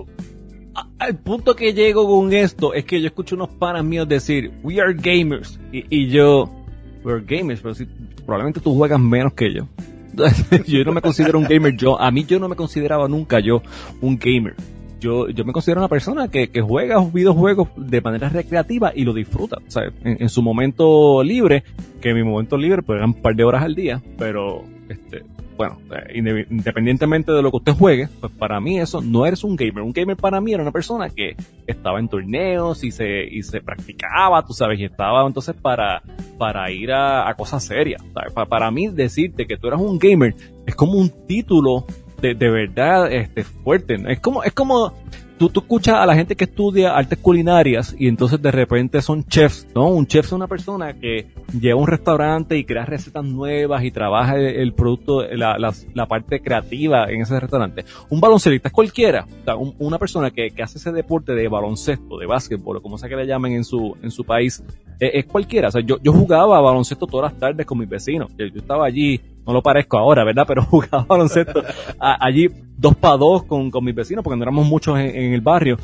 Al punto que llego con esto es que yo escucho unos panas míos decir, we are gamers. Y, y yo, we are gamers, pero si, probablemente tú juegas menos que yo. Yo no me considero un gamer. Yo, a mí yo no me consideraba nunca yo un gamer. Yo, yo me considero una persona que, que juega videojuegos de manera recreativa y lo disfruta. O sea, en, en su momento libre, que mi momento libre pues eran un par de horas al día, pero este, bueno, independientemente de lo que usted juegue, pues para mí eso no eres un gamer. Un gamer para mí era una persona que estaba en torneos y se, y se practicaba, tú sabes, y estaba entonces para, para ir a, a cosas serias. Para, para mí decirte que tú eras un gamer es como un título de, de verdad este, fuerte. Es como, es como tú, tú escuchas a la gente que estudia artes culinarias y entonces de repente son chefs, ¿no? Un chef es una persona que lleva un restaurante y crea recetas nuevas y trabaja el, el producto, la, la, la parte creativa en ese restaurante. Un baloncelista es cualquiera, o sea, un, una persona que, que hace ese deporte de baloncesto, de básquetbol, o como sea que le llamen en su, en su país, es, es cualquiera. O sea, yo, yo jugaba baloncesto todas las tardes con mis vecinos. Yo, yo estaba allí, no lo parezco ahora, ¿verdad? Pero jugaba baloncesto a, allí dos para dos con, con mis vecinos, porque no éramos muchos en, en el barrio.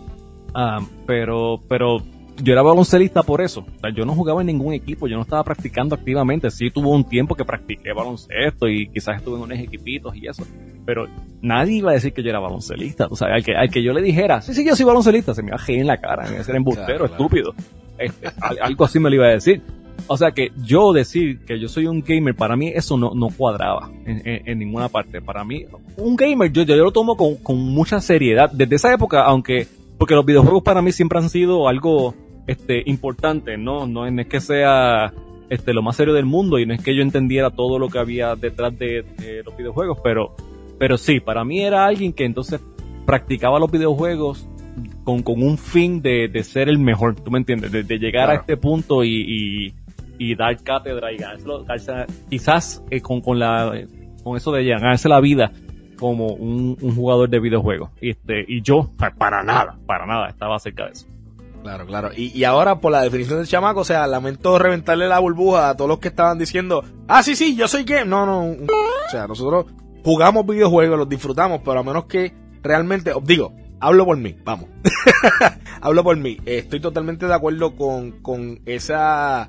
Uh, pero, pero yo era baloncelista por eso. O sea, yo no jugaba en ningún equipo, yo no estaba practicando activamente. Sí tuvo un tiempo que practiqué baloncesto y quizás estuve en unos equipitos y eso. Pero nadie iba a decir que yo era baloncelista. O sea, al que, al que yo le dijera, sí, sí, yo soy baloncelista, se me iba a reír en la cara, me iba a ser embustero, claro, claro. Estúpido. Este, algo así me lo iba a decir. O sea que yo decir que yo soy un gamer, para mí eso no, no cuadraba en, en, en ninguna parte. Para mí, un gamer, yo, yo lo tomo con, con mucha seriedad. Desde esa época, aunque, porque los videojuegos para mí siempre han sido algo este importante, ¿no? No es que sea este lo más serio del mundo y no es que yo entendiera todo lo que había detrás de, de los videojuegos, pero, pero sí, para mí era alguien que entonces practicaba los videojuegos con, con un fin de, de ser el mejor, ¿tú me entiendes? De, de llegar claro. a este punto y, y y dar cátedra y ganárselo, quizás eh, con, con la con eso de ganarse la vida como un, un jugador de videojuegos. Y este y yo para nada, para nada estaba cerca de eso. Claro, claro. Y, y ahora por la definición del chamaco, o sea, lamento reventarle la burbuja a todos los que estaban diciendo, ah, sí, sí, yo soy game. No, no, o sea, nosotros jugamos videojuegos, los disfrutamos, pero a menos que realmente, digo, hablo por mí, vamos. Hablo por mí. Estoy totalmente de acuerdo con, con esa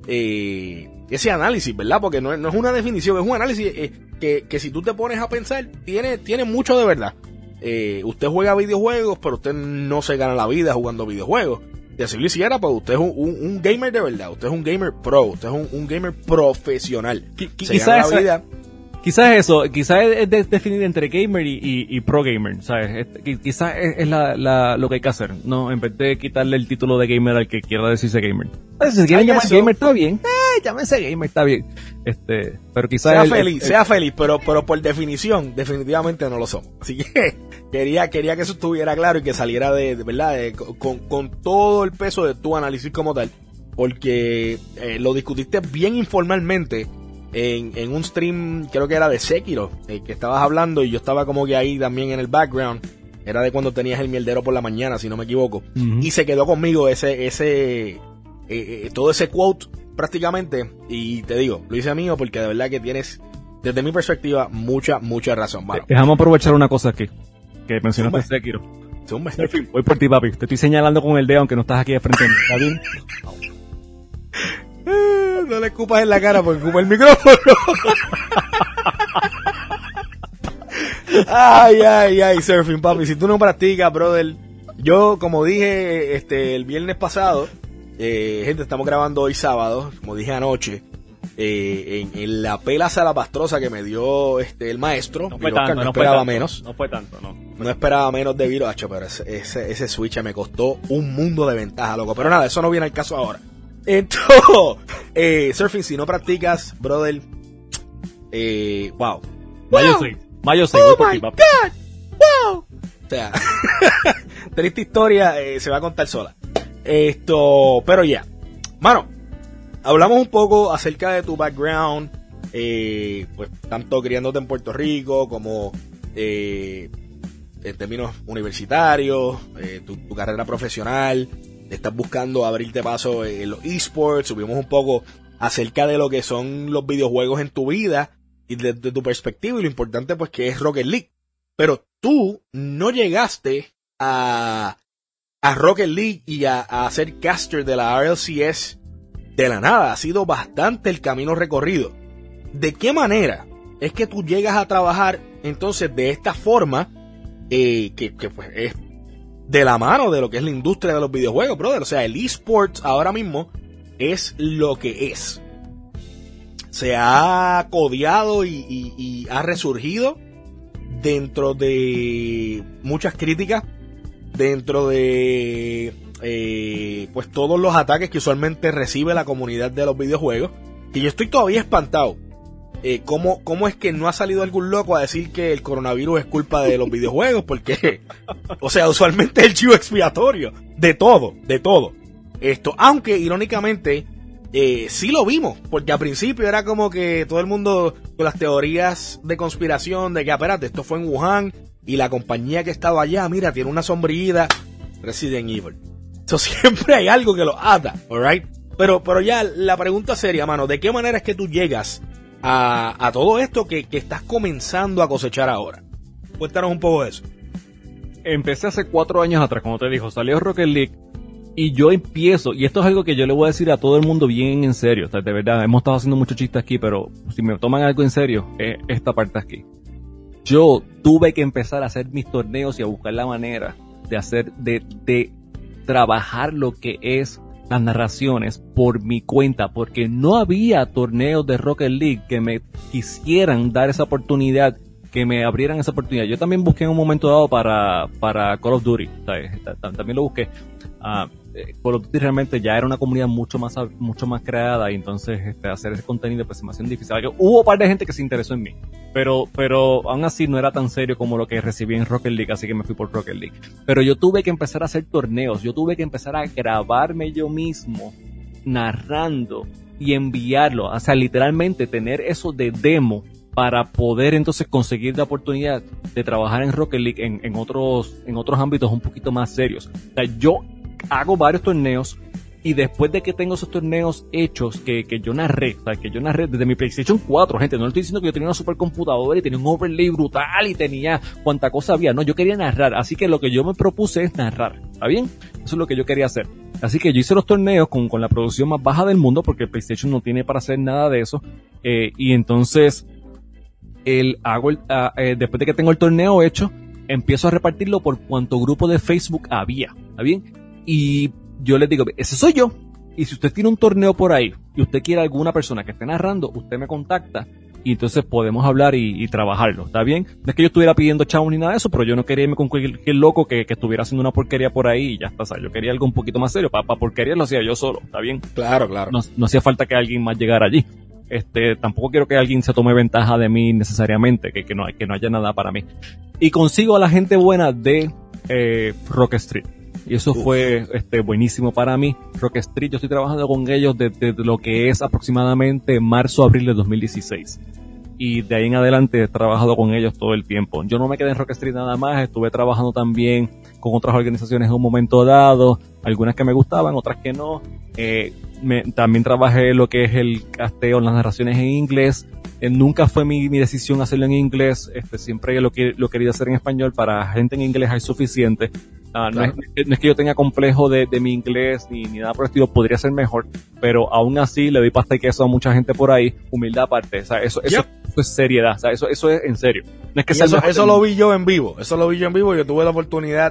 Eh, ese análisis, ¿verdad? Porque no es, no es una definición, es un análisis eh, que, que si tú te pones a pensar, tiene, tiene mucho de verdad. Eh, usted juega videojuegos, pero usted no se gana la vida jugando videojuegos. Y así lo hiciera, pues usted es un, un, un gamer de verdad, usted es un gamer pro, usted es un, un gamer profesional. Qu- se quizás gana la vida. Quizás eso, quizás es de, definir entre gamer y, y, y pro gamer, ¿sabes? Es, quizás es, es la, la, lo que hay que hacer, ¿no? En vez de quitarle el título de gamer al que quiera decirse gamer. Si se quieren llamar gamer, está bien. Eh, llámense gamer, está bien. Este, pero quizás... Sea el, feliz, el, sea el, feliz, pero, pero por definición, definitivamente no lo somos. Así que quería, quería que eso estuviera claro y que saliera de, de verdad, de, con, con todo el peso de tu análisis como tal, porque eh, lo discutiste bien informalmente. En, en un stream, creo que era de Sekiro, eh, que estabas hablando y yo estaba como que ahí también en el background. Era de cuando tenías el mierdero por la mañana, si no me equivoco. Uh-huh. Y se quedó conmigo ese, ese, eh, eh, todo ese quote prácticamente. Y te digo, lo hice mío porque de verdad que tienes, desde mi perspectiva, mucha, mucha razón. Bueno, Dejamos aprovechar una cosa aquí, que mencionaste Sekiro. En fin, voy por ti, papi. Te estoy señalando con el dedo aunque no estás aquí de frente a mí. ¿Está bien? No le escupas en la cara porque ocupa el micrófono. Ay, ay, ay, Surfing, papi. Si tú no practicas, brother. Yo, como dije este el viernes pasado, eh, gente, estamos grabando hoy sábado, como dije anoche, eh, en, en la pela salapastrosa que me dio este el maestro. No fue tanto, no, no esperaba fue tanto, menos. No fue tanto, no. No esperaba menos de Viroacho, pero ese, ese, ese switch me costó un mundo de ventaja, loco. Pero nada, eso no viene al caso ahora. Entonces, eh, Surfing, si no practicas, brother, Eh, wow. Mayo Wow. seis. Mayo seis. Oh voy por my ti, papi. God. Wow. O sea, triste historia, eh, se va a contar sola. Esto, pero ya. Mano, hablamos un poco acerca de tu background, eh, pues tanto criándote en Puerto Rico como eh, en términos universitarios, eh, tu, tu carrera profesional, estás buscando abrirte paso en los esports, subimos un poco acerca de lo que son los videojuegos en tu vida y desde de tu perspectiva y lo importante pues que es Rocket League. Pero tú no llegaste a, a Rocket League y a, a ser caster de la R L C S de la nada. Ha sido bastante el camino recorrido. ¿De qué manera es que tú llegas a trabajar entonces de esta forma eh, que, que pues es de la mano de lo que es la industria de los videojuegos, brother? O sea, el eSports ahora mismo es lo que es. Se ha codeado y, y, y ha resurgido dentro de muchas críticas, dentro de eh, pues todos los ataques que usualmente recibe la comunidad de los videojuegos, que yo estoy todavía espantado. Eh, ¿cómo, ¿Cómo es que no ha salido algún loco a decir que el coronavirus es culpa de los videojuegos? Porque, o sea, usualmente es el chivo expiatorio de todo, de todo. Esto, aunque irónicamente eh, sí lo vimos, porque al principio era como que todo el mundo con las teorías de conspiración de que, espérate, esto fue en Wuhan y la compañía que estaba allá, mira, tiene una sombrilla, Resident Evil. Entonces siempre hay algo que lo ata, alright. Pero, pero ya la pregunta seria, mano, ¿de qué manera es que tú llegas a, a todo esto que, que estás comenzando a cosechar ahora? Cuéntanos un poco de eso. Empecé hace cuatro años atrás, como te dijo, salió Rocket League y yo empiezo, y esto es algo que yo le voy a decir a todo el mundo bien en serio, o sea, de verdad, hemos estado haciendo muchos chistes aquí, pero si me toman algo en serio, es esta parte aquí. Yo tuve que empezar a hacer mis torneos y a buscar la manera de hacer, de, de trabajar lo que es las narraciones por mi cuenta, porque no había torneos de Rocket League que me quisieran dar esa oportunidad, que me abrieran esa oportunidad. Yo también busqué en un momento dado para, para Call of Duty, ¿sabes? También lo busqué. Uh, Call of Duty realmente ya era una comunidad mucho más mucho más creada y entonces este, hacer ese contenido pues se me hacía difícil. Hubo un par de gente que se interesó en mí, pero pero aún así no era tan serio como lo que recibí en Rocket League, así que me fui por Rocket League. Pero yo tuve que empezar a hacer torneos, yo tuve que empezar a grabarme yo mismo narrando y enviarlo, o sea, literalmente tener eso de demo para poder entonces conseguir la oportunidad de trabajar en Rocket League en, en otros en otros ámbitos un poquito más serios. O sea, yo hago varios torneos y después de que tengo esos torneos hechos que, que yo narré, o sea, que yo narré desde mi PlayStation cuatro, gente, no le estoy diciendo que yo tenía una supercomputadora y tenía un overlay brutal y tenía cuanta cosa había, no, yo quería narrar, así que lo que yo me propuse es narrar, ¿está bien? Eso es lo que yo quería hacer. Así que yo hice los torneos con, con la producción más baja del mundo porque el PlayStation no tiene para hacer nada de eso, eh, y entonces el, hago el, uh, eh, después de que tengo el torneo hecho, empiezo a repartirlo por cuanto grupo de Facebook había, ¿está bien? Y yo les digo, ese soy yo. Y si usted tiene un torneo por ahí y usted quiere alguna persona que esté narrando, usted me contacta y entonces podemos hablar y, y trabajarlo, ¿está bien? No es que yo estuviera pidiendo chavos ni nada de eso, pero yo no quería irme con cualquier loco que, que estuviera haciendo una porquería por ahí y ya está. O sea, yo quería algo un poquito más serio. Para pa porquería lo hacía yo solo, ¿está bien? Claro, claro. No, no hacía falta que alguien más llegara allí. Este, tampoco quiero que alguien se tome ventaja de mí necesariamente, que, que, no, que no haya nada para mí. Y consigo a la gente buena de eh, Rocket Street. Y eso Uf. fue este, buenísimo para mí. Rocket Street, yo estoy trabajando con ellos desde, desde lo que es aproximadamente marzo, abril de dos mil dieciséis. Y de ahí en adelante he trabajado con ellos todo el tiempo. Yo no me quedé en Rocket Street nada más, estuve trabajando también con otras organizaciones en un momento dado, algunas que me gustaban, otras que no. Eh, me, también trabajé lo que es el casteo, las narraciones en inglés. Eh, nunca fue mi, mi decisión hacerlo en inglés, este, siempre lo, que, lo quería hacer en español. Para gente en inglés hay suficiente. Uh, no, claro. es, no es que yo tenga complejo de, de mi inglés ni, ni nada por el estilo, podría ser mejor, pero aún así le doy pasta y queso a mucha gente por ahí, humildad aparte, o sea, eso, eso, yep. eso es seriedad, o sea, eso, eso es en serio. No es que sea eso, eso lo vi yo en vivo, eso lo vi yo en vivo, yo tuve la oportunidad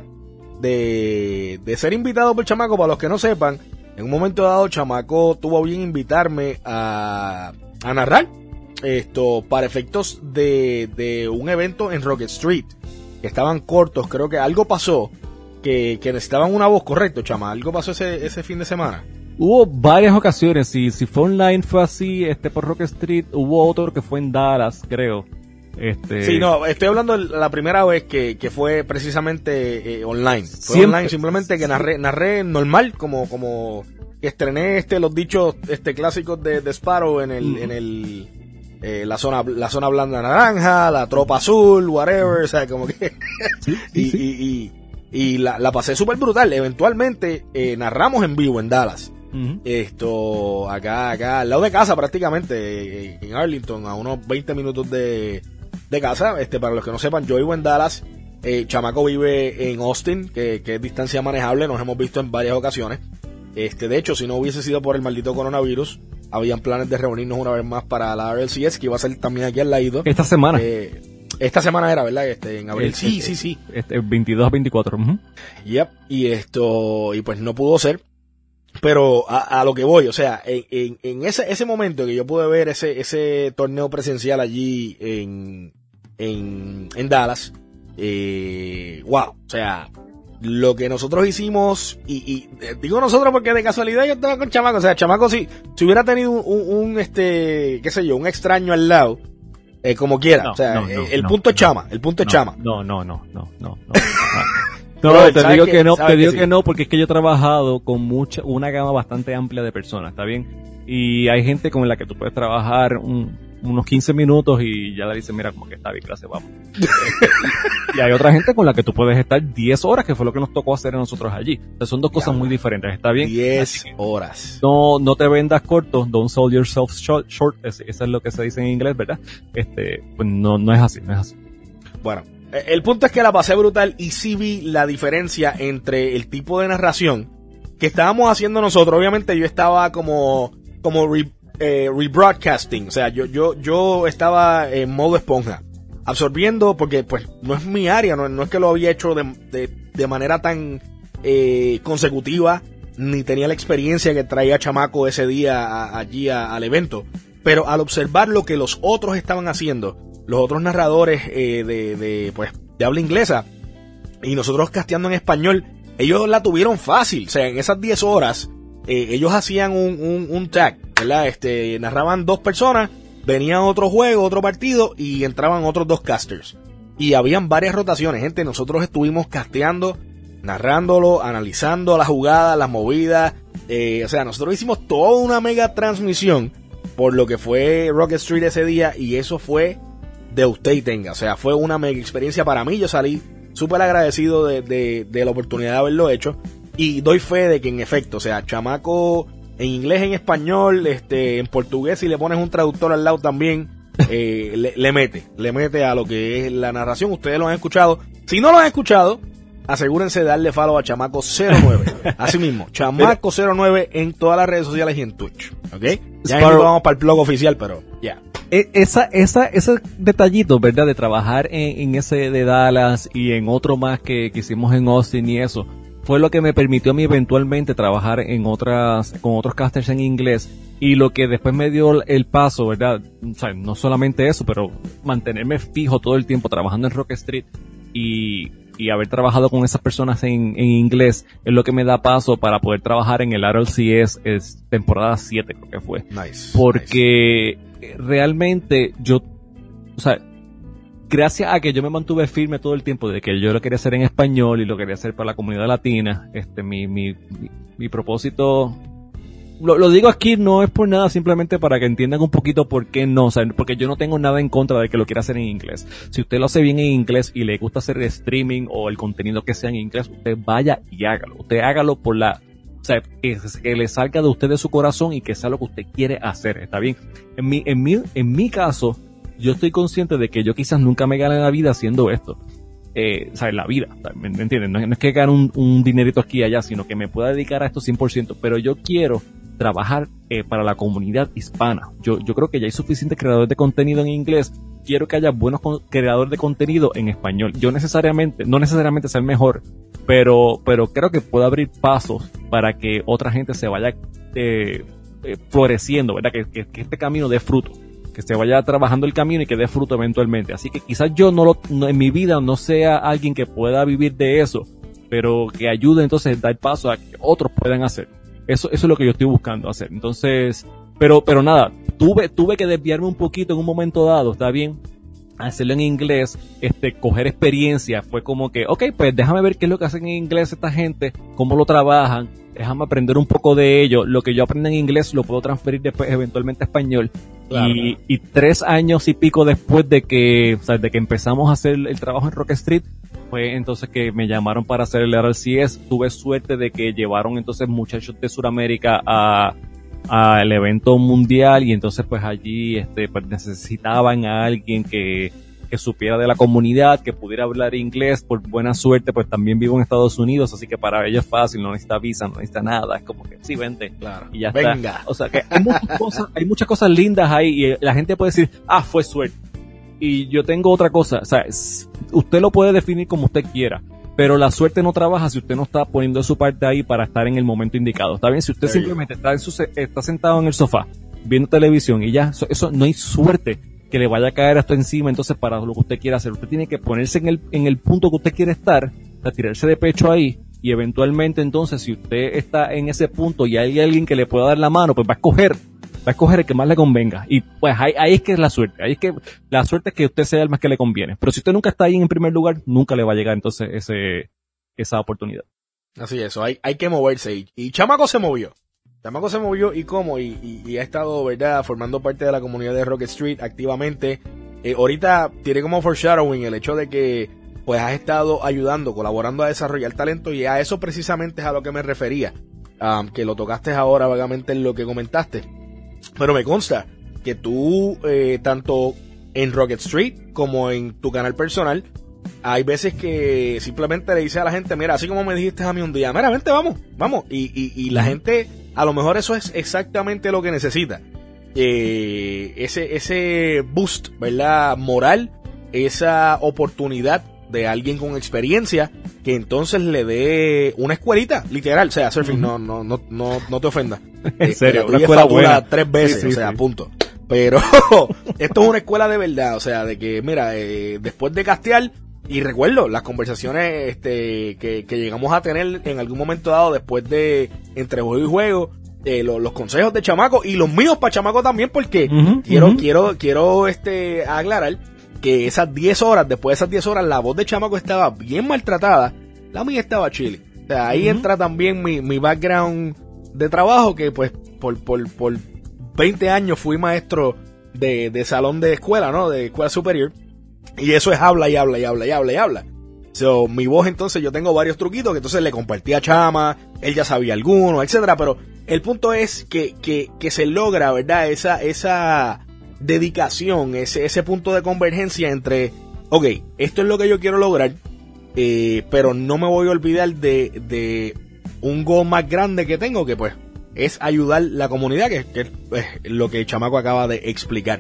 de, de ser invitado por Chamaco. Para los que no sepan, en un momento dado Chamaco tuvo bien invitarme a, a narrar esto para efectos de, de un evento en Rocket Street, que estaban cortos, creo que algo pasó. Que, que necesitaban una voz, correcto, chama. Algo pasó ese, ese fin de semana. Hubo varias ocasiones, si, si fue online fue así, este por Rock Street, hubo otro que fue en Dallas, creo. Este... Sí, no, estoy hablando de la primera vez que, que fue precisamente eh, online. Fue Siempre. online, simplemente que narré, narré normal, como, como que estrené este, los dichos este clásicos de, de Sparrow en el, mm. en el, eh, la zona, la zona blanda naranja, la tropa azul, whatever, o sea, como que, sí, sí, y, sí. y, y, y la, la pasé súper brutal. Eventualmente, eh, narramos en vivo en Dallas. Uh-huh. Esto, acá, acá, al lado de casa prácticamente, eh, en Arlington, a unos veinte minutos de, de casa. Este, para los que no sepan, yo vivo en Dallas, eh, Chamaco vive en Austin, que, que es distancia manejable, nos hemos visto en varias ocasiones. Este, de hecho, si no hubiese sido por el maldito coronavirus, habían planes de reunirnos una vez más para la R L C S, que iba a ser también aquí al lado. Esta semana. Eh, esta semana era, ¿verdad? Este, en abril. El, sí, el, sí, sí. Este, veintidós a veinticuatro. Uh-huh. Yep. Y esto, y pues no pudo ser. Pero a, a lo que voy, o sea, en, en, en ese, ese momento que yo pude ver ese, ese torneo presencial allí en, en, en Dallas, eh, wow, o sea, lo que nosotros hicimos, y, y eh, digo nosotros porque de casualidad yo estaba con Chamaco, o sea, Chamaco si, si hubiera tenido un, un, un este, qué sé yo, un extraño al lado, eh, como quiera, no, o sea, no, eh, no, el no, punto no, es Chama, el punto no, es Chama. No, no, no, no, no, no. No, Bro, te digo que, que no, te digo que, que sí. no, porque es que yo he trabajado con mucha, una gama bastante amplia de personas, ¿está bien? Y hay gente con la que tú puedes trabajar un, unos quince minutos y ya le dices, mira, como que está bien, clase, vamos. Y hay otra gente con la que tú puedes estar diez horas, que fue lo que nos tocó hacer a nosotros allí. Entonces son dos cosas muy diferentes, ¿está bien? diez horas. No, no te vendas corto, don't sell yourself short, short, eso es lo que se dice en inglés, ¿verdad? Este, pues no, no es así, no es así. Bueno. El punto es que la pasé brutal y sí vi la diferencia entre el tipo de narración que estábamos haciendo nosotros. Obviamente yo estaba como, como re, eh, rebroadcasting, o sea, yo, yo, yo estaba en modo esponja, absorbiendo, porque pues no es mi área, no, no es que lo había hecho de, de, de manera tan eh, consecutiva, ni tenía la experiencia que traía Chamaco ese día a, allí a, al evento, pero al observar lo que los otros estaban haciendo, los otros narradores eh, de, de, pues, de habla inglesa, y nosotros casteando en español, ellos la tuvieron fácil, o sea, en esas diez horas, eh, ellos hacían un, un, un tag, ¿verdad? Este, narraban dos personas, venía otro juego, otro partido, y entraban otros dos casters. Y habían varias rotaciones, gente, nosotros estuvimos casteando, narrándolo, analizando las jugadas, las movidas, eh, o sea, nosotros hicimos toda una mega transmisión por lo que fue Rock Street ese día, y eso fue de usted y tenga, o sea, fue una mega experiencia para mí. Yo salí súper agradecido de, de, de la oportunidad de haberlo hecho, y doy fe de que en efecto, o sea, Chamaco en inglés, en español, este, en portugués, si le pones un traductor al lado también, eh, le, le mete, le mete a lo que es la narración. Ustedes lo han escuchado, si no lo han escuchado, asegúrense de darle follow a Chamaco cero nueve, así mismo, Chamaco cero nueve en todas las redes sociales y en Twitch, ¿ok? Ya Sparrow, vamos para el blog oficial, pero ya. Yeah. Esa, esa, ese detallito, ¿verdad? De trabajar en, en ese de Dallas y en otro más que, que hicimos en Austin y eso, fue lo que me permitió a mí eventualmente trabajar en otras, con otros casters en inglés, y lo que después me dio el paso, ¿verdad? O sea, no solamente eso, pero mantenerme fijo todo el tiempo trabajando en Rock Street y, y haber trabajado con esas personas en, en inglés es lo que me da paso para poder trabajar en el R L C S, es temporada siete creo que fue. Nice. Porque nice. Realmente yo, o sea, gracias a que yo me mantuve firme todo el tiempo de que yo lo quería hacer en español y lo quería hacer para la comunidad latina, este, mi, mi, mi, mi propósito, lo, lo digo aquí no es por nada, simplemente para que entiendan un poquito por qué no, o sea, porque yo no tengo nada en contra de que lo quiera hacer en inglés. Si usted lo hace bien en inglés y le gusta hacer streaming o el contenido que sea en inglés, usted vaya y hágalo, usted hágalo por la, o sea, que, que le salga de usted de su corazón y que sea lo que usted quiere hacer, ¿está bien? En mi, en mi, en mi caso, yo estoy consciente de que yo quizás nunca me gane la vida haciendo esto. Eh, o sea, en la vida, ¿me, me entienden? No, no es que gane un, un dinerito aquí y allá, sino que me pueda dedicar a esto cien por ciento, pero yo quiero trabajar eh, para la comunidad hispana. Yo, yo creo que ya hay suficientes creadores de contenido en inglés, quiero que haya buenos con, creadores de contenido en español. Yo necesariamente, no necesariamente ser mejor, pero, pero creo que puedo abrir pasos para que otra gente se vaya eh, eh, floreciendo, ¿verdad? Que, que, que este camino dé fruto, que se vaya trabajando el camino y que dé fruto eventualmente. Así que quizás yo no lo, no, en mi vida no sea alguien que pueda vivir de eso, pero que ayude entonces a dar paso a que otros puedan hacer. Eso, eso es lo que yo estoy buscando hacer. Entonces, pero, pero nada, tuve, tuve que desviarme un poquito en un momento dado, ¿está bien? Hacerlo en inglés, este, coger experiencia, fue como que, okay, pues déjame ver qué es lo que hacen en inglés esta gente, cómo lo trabajan, déjame aprender un poco de ello, lo que yo aprendo en inglés lo puedo transferir después eventualmente a español. Claro. Y, y tres años y pico después de que, o sea, de que empezamos a hacer el trabajo en Rock Street, fue entonces que me llamaron para hacer el R L C S. Tuve suerte de que llevaron entonces muchachos de Sudamérica a, al evento mundial, y entonces pues allí este pues necesitaban a alguien que, que supiera de la comunidad, que pudiera hablar inglés. Por buena suerte pues también vivo en Estados Unidos, así que para ellos es fácil, no necesita visa, no necesita nada, es como que sí, vente, claro, y ya venga. Está. O sea que hay muchas cosas, hay muchas cosas lindas ahí, y la gente puede decir, ah, fue suerte. Y yo tengo otra cosa, o sea, es, usted lo puede definir como usted quiera, pero la suerte no trabaja si usted no está poniendo su parte ahí para estar en el momento indicado. Está bien, si usted There simplemente está, en su, está sentado en el sofá viendo televisión y ya, eso, eso no hay suerte que le vaya a caer esto encima, entonces para lo que usted quiera hacer. Usted tiene que ponerse en el, en el punto que usted quiere estar, o sea, tirarse de pecho ahí, y eventualmente entonces si usted está en ese punto y hay alguien que le pueda dar la mano, pues va a escoger, va a escoger el que más le convenga. Y pues ahí, ahí es que es la suerte, ahí es que la suerte es que usted sea el más que le conviene. Pero si usted nunca está ahí en primer lugar, nunca le va a llegar entonces ese, esa oportunidad. Así es, eso, hay, hay que moverse. Y, y Chamaco se movió. Chamaco se movió y cómo, y, y, y ha estado, ¿verdad?, formando parte de la comunidad de Rocket Street activamente. Eh, ahorita tiene como foreshadowing el hecho de que pues has estado ayudando, colaborando a desarrollar talento, y a eso precisamente es a lo que me refería, um, que lo tocaste ahora vagamente en lo que comentaste. Pero me consta que tú, eh, tanto en Rocket Street como en tu canal personal, hay veces que simplemente le dices a la gente, mira, así como me dijiste a mí un día, mira, vente, vamos, vamos. Y, y, y la gente, a lo mejor eso es exactamente lo que necesita. Eh, ese, ese boost, ¿verdad?, moral, esa oportunidad de alguien con experiencia que entonces le dé una escuelita, literal, o sea, surfing, uh-huh. no, no, no, no, no te ofendas. En serio, una escuela buena. Tres veces, sí, sí, o sea, sí. punto. Pero esto es una escuela de verdad, o sea, de que, mira, eh, después de castear, y recuerdo las conversaciones este que, que llegamos a tener en algún momento dado después de entre juego y juego, eh, lo, los consejos de Chamaco y los míos para Chamaco también, porque uh-huh, quiero, uh-huh. quiero, quiero este aclarar que esas diez horas, después de esas diez horas, la voz de Chamaco estaba bien maltratada, la mía estaba chile. O sea, ahí uh-huh. entra también mi, mi background de trabajo, que pues por, por, por veinte años fui maestro de, de salón de escuela, ¿no? De escuela superior. Y eso es habla y habla y habla y habla y habla. So, mi voz, entonces, yo tengo varios truquitos que entonces le compartí a Chama, él ya sabía algunos, etcétera. Pero el punto es que, que, que se logra, ¿verdad? Esa, esa dedicación, ese, ese punto de convergencia entre, ok, esto es lo que yo quiero lograr, eh, pero no me voy a olvidar de, de un goal más grande que tengo, que pues es ayudar la comunidad, que, que es lo que Chamaco acaba de explicar.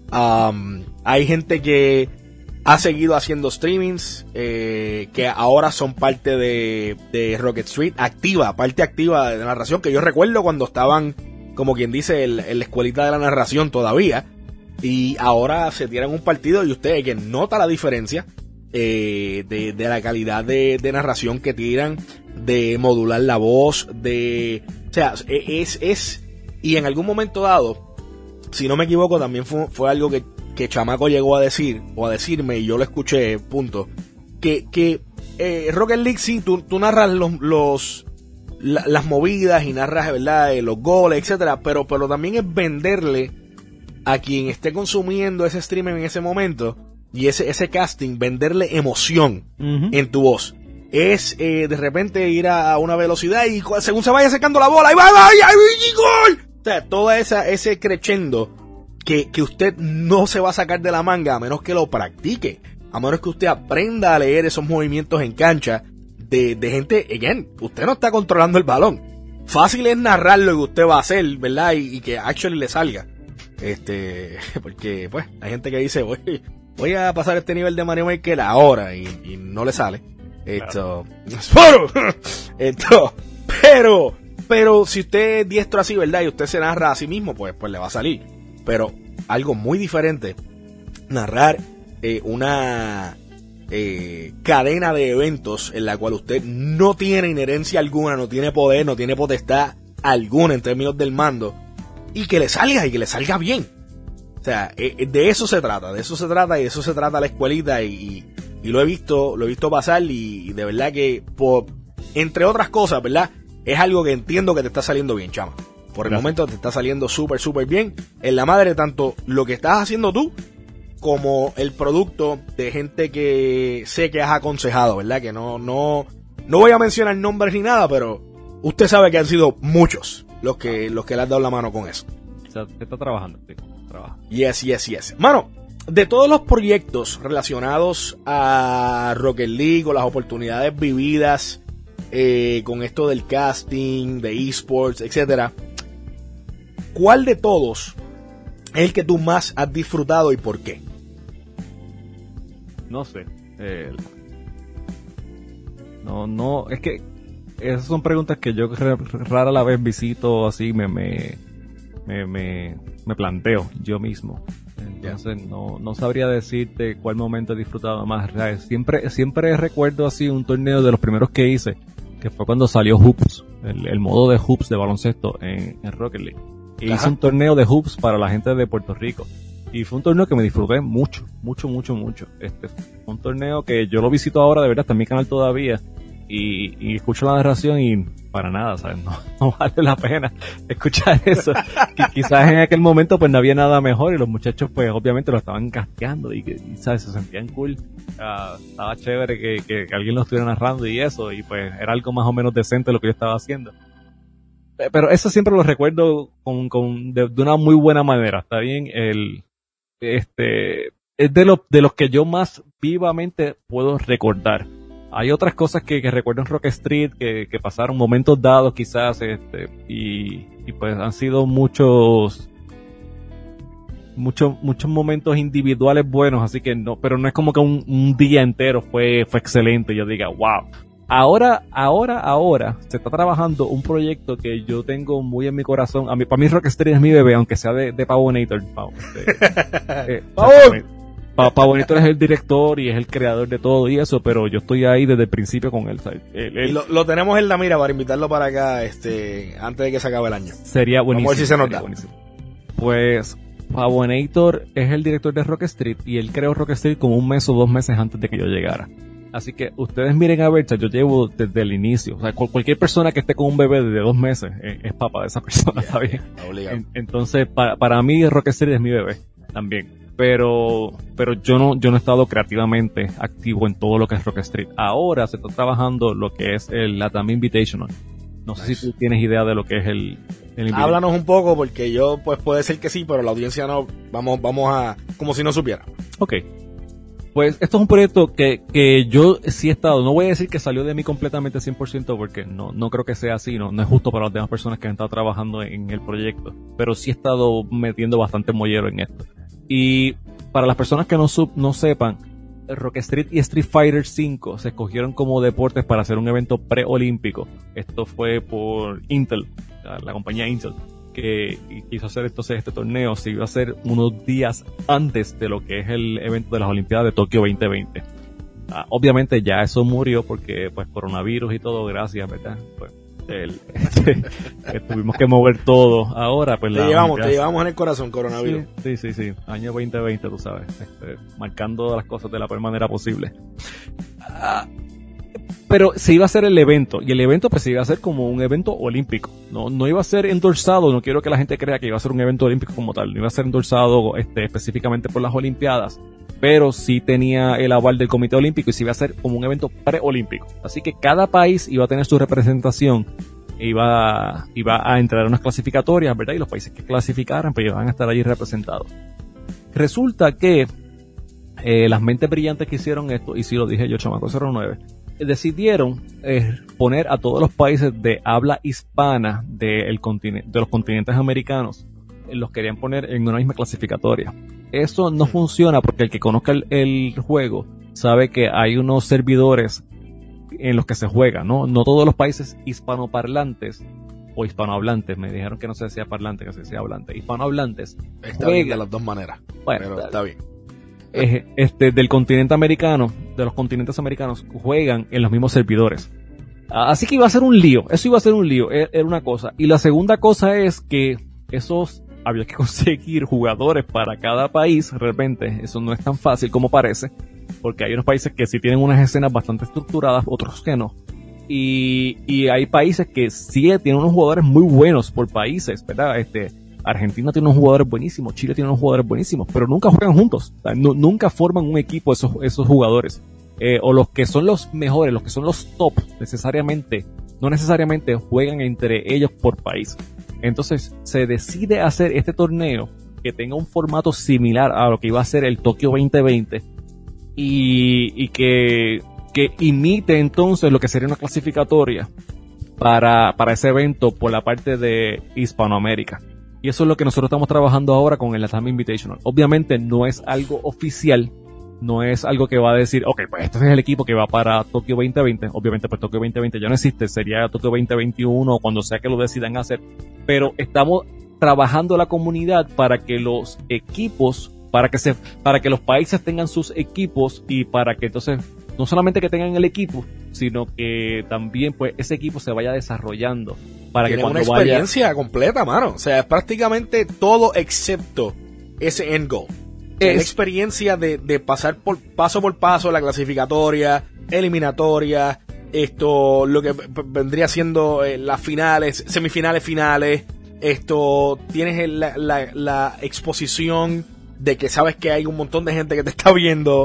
Um, hay gente que ha seguido haciendo streamings, eh, que ahora son parte de, de Rocket Street, activa, parte activa de narración, que yo recuerdo cuando estaban, como quien dice, en, en la escuelita de la narración todavía, y ahora se tiran un partido, y usted que nota la diferencia eh, de, de la calidad de, de narración que tiran, de modular la voz, de, o sea, es, es, y en algún momento dado, si no me equivoco, también fue, fue algo que, que Chamaco llegó a decir, o a decirme, y yo lo escuché, punto, que, que eh, Rocket League, sí, tú, tú narras los, los la, las movidas y narras, ¿verdad?, eh, los goles, etcétera, pero, pero también es venderle a quien esté consumiendo ese streaming en ese momento, y ese, ese casting, venderle emoción uh-huh. en tu voz. Es eh, de repente ir a, a una velocidad y según se vaya acercando la bola, ¡ahí va, ahí va, ahí va, gol! O sea, todo esa, ese crescendo que, que usted no se va a sacar de la manga a menos que lo practique, a menos que usted aprenda a leer esos movimientos en cancha de, de gente, again, usted no está controlando el balón. Fácil es narrar lo que usted va a hacer, ¿verdad? Y, y que actually le salga. Este, porque pues hay gente que dice, voy, voy a pasar este nivel de Mario Maker ahora, y, y no le sale. Esto, claro. esto, pero... Pero si usted es diestro así, ¿verdad?, y usted se narra a sí mismo, pues, pues le va a salir. Pero algo muy diferente, narrar eh, una eh, cadena de eventos en la cual usted no tiene inherencia alguna, no tiene poder, no tiene potestad alguna en términos del mando, y que le salga, y que le salga bien. O sea, eh, de eso se trata, de eso se trata, y de eso se trata la escuelita, y, y, y lo he visto, lo he visto pasar, y, y de verdad que, por, entre otras cosas, ¿verdad? Es algo que entiendo que te está saliendo bien, chama. Por el Gracias. momento te está saliendo súper, súper bien. En la madre, tanto lo que estás haciendo tú, como el producto de gente que sé que has aconsejado, ¿verdad? Que no, no, no voy a mencionar nombres ni nada, pero usted sabe que han sido muchos los que, los que le han dado la mano con eso. O sea, está trabajando, sí. Trabaja. Yes, yes, yes. Mano, de todos los proyectos relacionados a Rocket League, o las oportunidades vividas eh, con esto del casting, de esports, etcétera, ¿cuál de todos es el que tú más has disfrutado y por qué? No sé. Eh, no, no, es que esas son preguntas que yo rara la vez visito así, me, me, me, me, me planteo yo mismo. Entonces yeah. no, no sabría decirte cuál momento he disfrutado más. Siempre, siempre recuerdo así un torneo de los primeros que hice, que fue cuando salió Hoops, el, el modo de Hoops de baloncesto en, en Rocket League. E hice un torneo de Hoops para la gente de Puerto Rico. Y fue un torneo que me disfruté mucho, mucho, mucho, mucho. Este fue un torneo que yo lo visito ahora, de verdad, está en mi canal todavía. Y, y escucho la narración y para nada, ¿sabes? No, no vale la pena escuchar eso. Que quizás en aquel momento pues no había nada mejor y los muchachos pues obviamente lo estaban casteando y, que, y ¿sabes? Se sentían cool. Uh, estaba chévere que, que, que alguien lo estuviera narrando y eso, y pues era algo más o menos decente lo que yo estaba haciendo. Pero eso siempre lo recuerdo con, con de, de una muy buena manera, ¿está bien? El, este, es de los, de los que yo más vivamente puedo recordar. Hay otras cosas que, que recuerdo en Rock Street que, que pasaron momentos dados quizás, este, y, y pues han sido muchos, muchos, muchos momentos individuales buenos, así que no, pero no es como que un, un día entero fue, fue excelente, yo diga, wow. Ahora, ahora, ahora, se está trabajando un proyecto que yo tengo muy en mi corazón. A mí, para mí Rock Street es mi bebé, aunque sea de, de Pavonator. Pavo, este, eh, Pa- Pavonator es el director y es el creador de todo y eso, pero yo estoy ahí desde el principio con él. él, él y lo, lo tenemos en la mira para invitarlo para acá, este, antes de que se acabe el año. Sería buenísimo. Vamos a ver si se nos da. Buenísimo. Pues, Pavonator es el director de Rock Street y él creó Rock Street como un mes o dos meses antes de que yo llegara. Así que ustedes miren a ver, yo llevo desde el inicio. O sea, cualquier persona que esté con un bebé de dos meses es, es papá de esa persona, ¿está bien? En, entonces, para, para mí Rock Street es mi bebé también. Pero, pero yo no, yo no he estado creativamente activo en todo lo que es Rock Street. Ahora se está trabajando lo que es el Latam Invitational. No sé nice. Si tú tienes idea de lo que es el, el Háblanos un poco, porque yo, pues puede ser que sí, pero la audiencia no, vamos, vamos a, como si no supiera. Ok. Pues esto es un proyecto que, que yo sí he estado, no voy a decir que salió de mí completamente cien por ciento porque no, no creo que sea así, no, no es justo para las demás personas que han estado trabajando en el proyecto, pero sí he estado metiendo bastante mollero en esto. Y para las personas que no, sub, no sepan, Rock Street y Street Fighter cinco se escogieron como deportes para hacer un evento preolímpico. Esto fue por Intel, la, la compañía Intel, que quiso hacer entonces este torneo. Se iba a hacer unos días antes de lo que es el evento de las Olimpiadas de Tokio veinte veinte. Ah, obviamente ya eso murió porque pues coronavirus y todo, gracias, ¿verdad? Pues, el, este, que tuvimos que mover todo ahora, pues te la llevamos, te llevamos en el corazón, coronavirus. Sí, sí, sí, sí. Año veinte veinte, tú sabes, este, marcando las cosas de la peor manera posible. Ah, pero se iba a hacer el evento, y el evento pues se iba a hacer como un evento olímpico. No, no iba a ser endorsado, no quiero que la gente crea que iba a ser un evento olímpico como tal, no iba a ser endorsado este, específicamente por las Olimpiadas, pero sí tenía el aval del Comité Olímpico y se iba a hacer como un evento preolímpico. Así que cada país iba a tener su representación, iba, iba a entrar a unas clasificatorias, ¿verdad? Y los países que clasificaran pues iban a estar allí representados. Resulta que eh, las mentes brillantes que hicieron esto, y sí lo dije yo, Chamaco cero nueve, decidieron eh, poner a todos los países de habla hispana de, el continente, de los continentes americanos, eh, los querían poner en una misma clasificatoria. Eso no funciona porque el que conozca el, el juego sabe que hay unos servidores en los que se juega, ¿no? No todos los países hispanoparlantes o hispanohablantes, me dijeron que no se decía parlante, que se decía hablante, hispanohablantes. Está juegan, bien de las dos maneras, bueno, pero está bien. Este, del continente americano, de los continentes americanos, juegan en los mismos servidores. Así que iba a ser un lío, eso iba a ser un lío, era una cosa. Y la segunda cosa es que esos, había que conseguir jugadores para cada país, realmente eso no es tan fácil como parece, porque hay unos países que sí tienen unas escenas bastante estructuradas, otros que no. Y, y hay países que sí tienen unos jugadores muy buenos por países, ¿verdad? Este, Argentina tiene unos jugadores buenísimos, Chile tiene unos jugadores buenísimos, pero nunca juegan juntos, o sea, no, nunca forman un equipo esos, esos jugadores. Eh, o los que son los mejores, los que son los top, necesariamente, no necesariamente juegan entre ellos por país. Entonces, se decide hacer este torneo que tenga un formato similar a lo que iba a ser el Tokio veinte veinte y, y que, que imite entonces lo que sería una clasificatoria para, para ese evento por la parte de Hispanoamérica. Y eso es lo que nosotros estamos trabajando ahora con el LATAM Invitational. Obviamente no es algo oficial, no es algo que va a decir, ok, pues este es el equipo que va para Tokio veinte veinte. Obviamente, pues Tokio veinte veinte ya no existe, sería Tokio veinte veintiuno o cuando sea que lo decidan hacer. Pero estamos trabajando la comunidad para que los equipos, para que se, para que los países tengan sus equipos y para que entonces, no solamente que tengan el equipo, sino que también pues ese equipo se vaya desarrollando. Para Tiene que cuando una experiencia vaya... completa, mano. O sea, es prácticamente todo excepto ese end goal. Es la experiencia de, de pasar por paso por paso la clasificatoria, eliminatoria, esto, lo que p- vendría siendo eh, las finales, semifinales, finales, esto, tienes el, la, la, la exposición de que sabes que hay un montón de gente que te está viendo,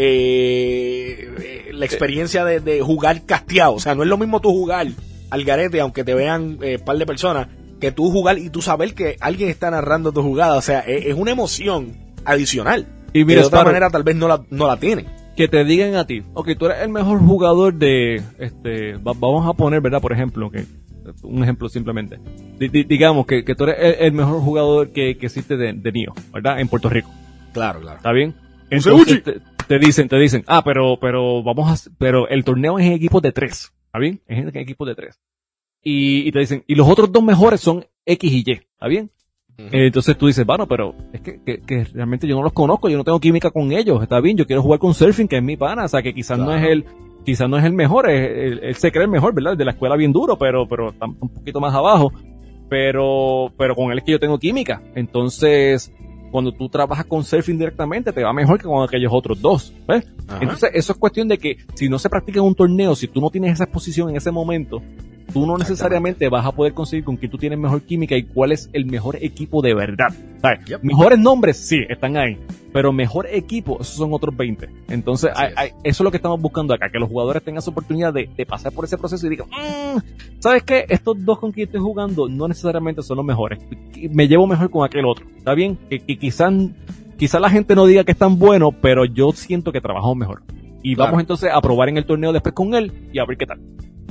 eh, la experiencia de, de jugar casteado, o sea, no es lo mismo tú jugar al garete, aunque te vean eh, par de personas, que tú jugar y tú saber que alguien está narrando tu jugada, o sea, es, es una emoción adicional. Y mira, de otra Sparrow, manera tal vez no la, no la tienen. que te digan a ti, ok, tú eres el mejor jugador de, este, va, vamos a poner, ¿verdad? Por ejemplo, que un ejemplo simplemente, D- d- digamos que, que tú eres el, el mejor jugador que, que existe de, de Nioh, ¿verdad? En Puerto Rico. Claro, claro. ¿Está bien? Entonces te, te dicen, te dicen, ah, pero, pero vamos a, pero el torneo es en equipos de tres, ¿está bien? Es en equipos de tres. Y, y te dicen, y los otros dos mejores son X y Y, ¿está bien? Uh-huh. Entonces tú dices, bueno, pero es que, que, que realmente yo no los conozco, yo no tengo química con ellos, está bien, yo quiero jugar con Surfing, que es mi pana, o sea, que quizás claro. no es el, quizás no es el mejor, es, él, él se cree el mejor, ¿verdad? De la escuela bien duro, pero, pero está un poquito más abajo, pero, pero con él es que yo tengo química. Entonces, cuando tú trabajas con Surfing directamente, te va mejor que con aquellos otros dos, ¿ves? Ajá. Entonces, eso es cuestión de que si no se practica en un torneo, si tú no tienes esa exposición en ese momento, tú no necesariamente vas a poder conseguir con quién tú tienes mejor química y cuál es el mejor equipo de verdad. ¿Sabes? Yep. Mejores nombres, sí, están ahí, pero mejor equipo, esos son otros veinte. Entonces, hay, hay, eso es lo que estamos buscando acá, que los jugadores tengan esa oportunidad de, de pasar por ese proceso y digan, mmm, ¿sabes qué? Estos dos con quien estoy jugando no necesariamente son los mejores. Me llevo mejor con aquel otro. ¿Está bien? Que, que quizás quizás la gente no diga que es tan bueno, pero yo siento que trabajamos mejor. Y claro. Vamos entonces a probar en el torneo después con él y a ver qué tal.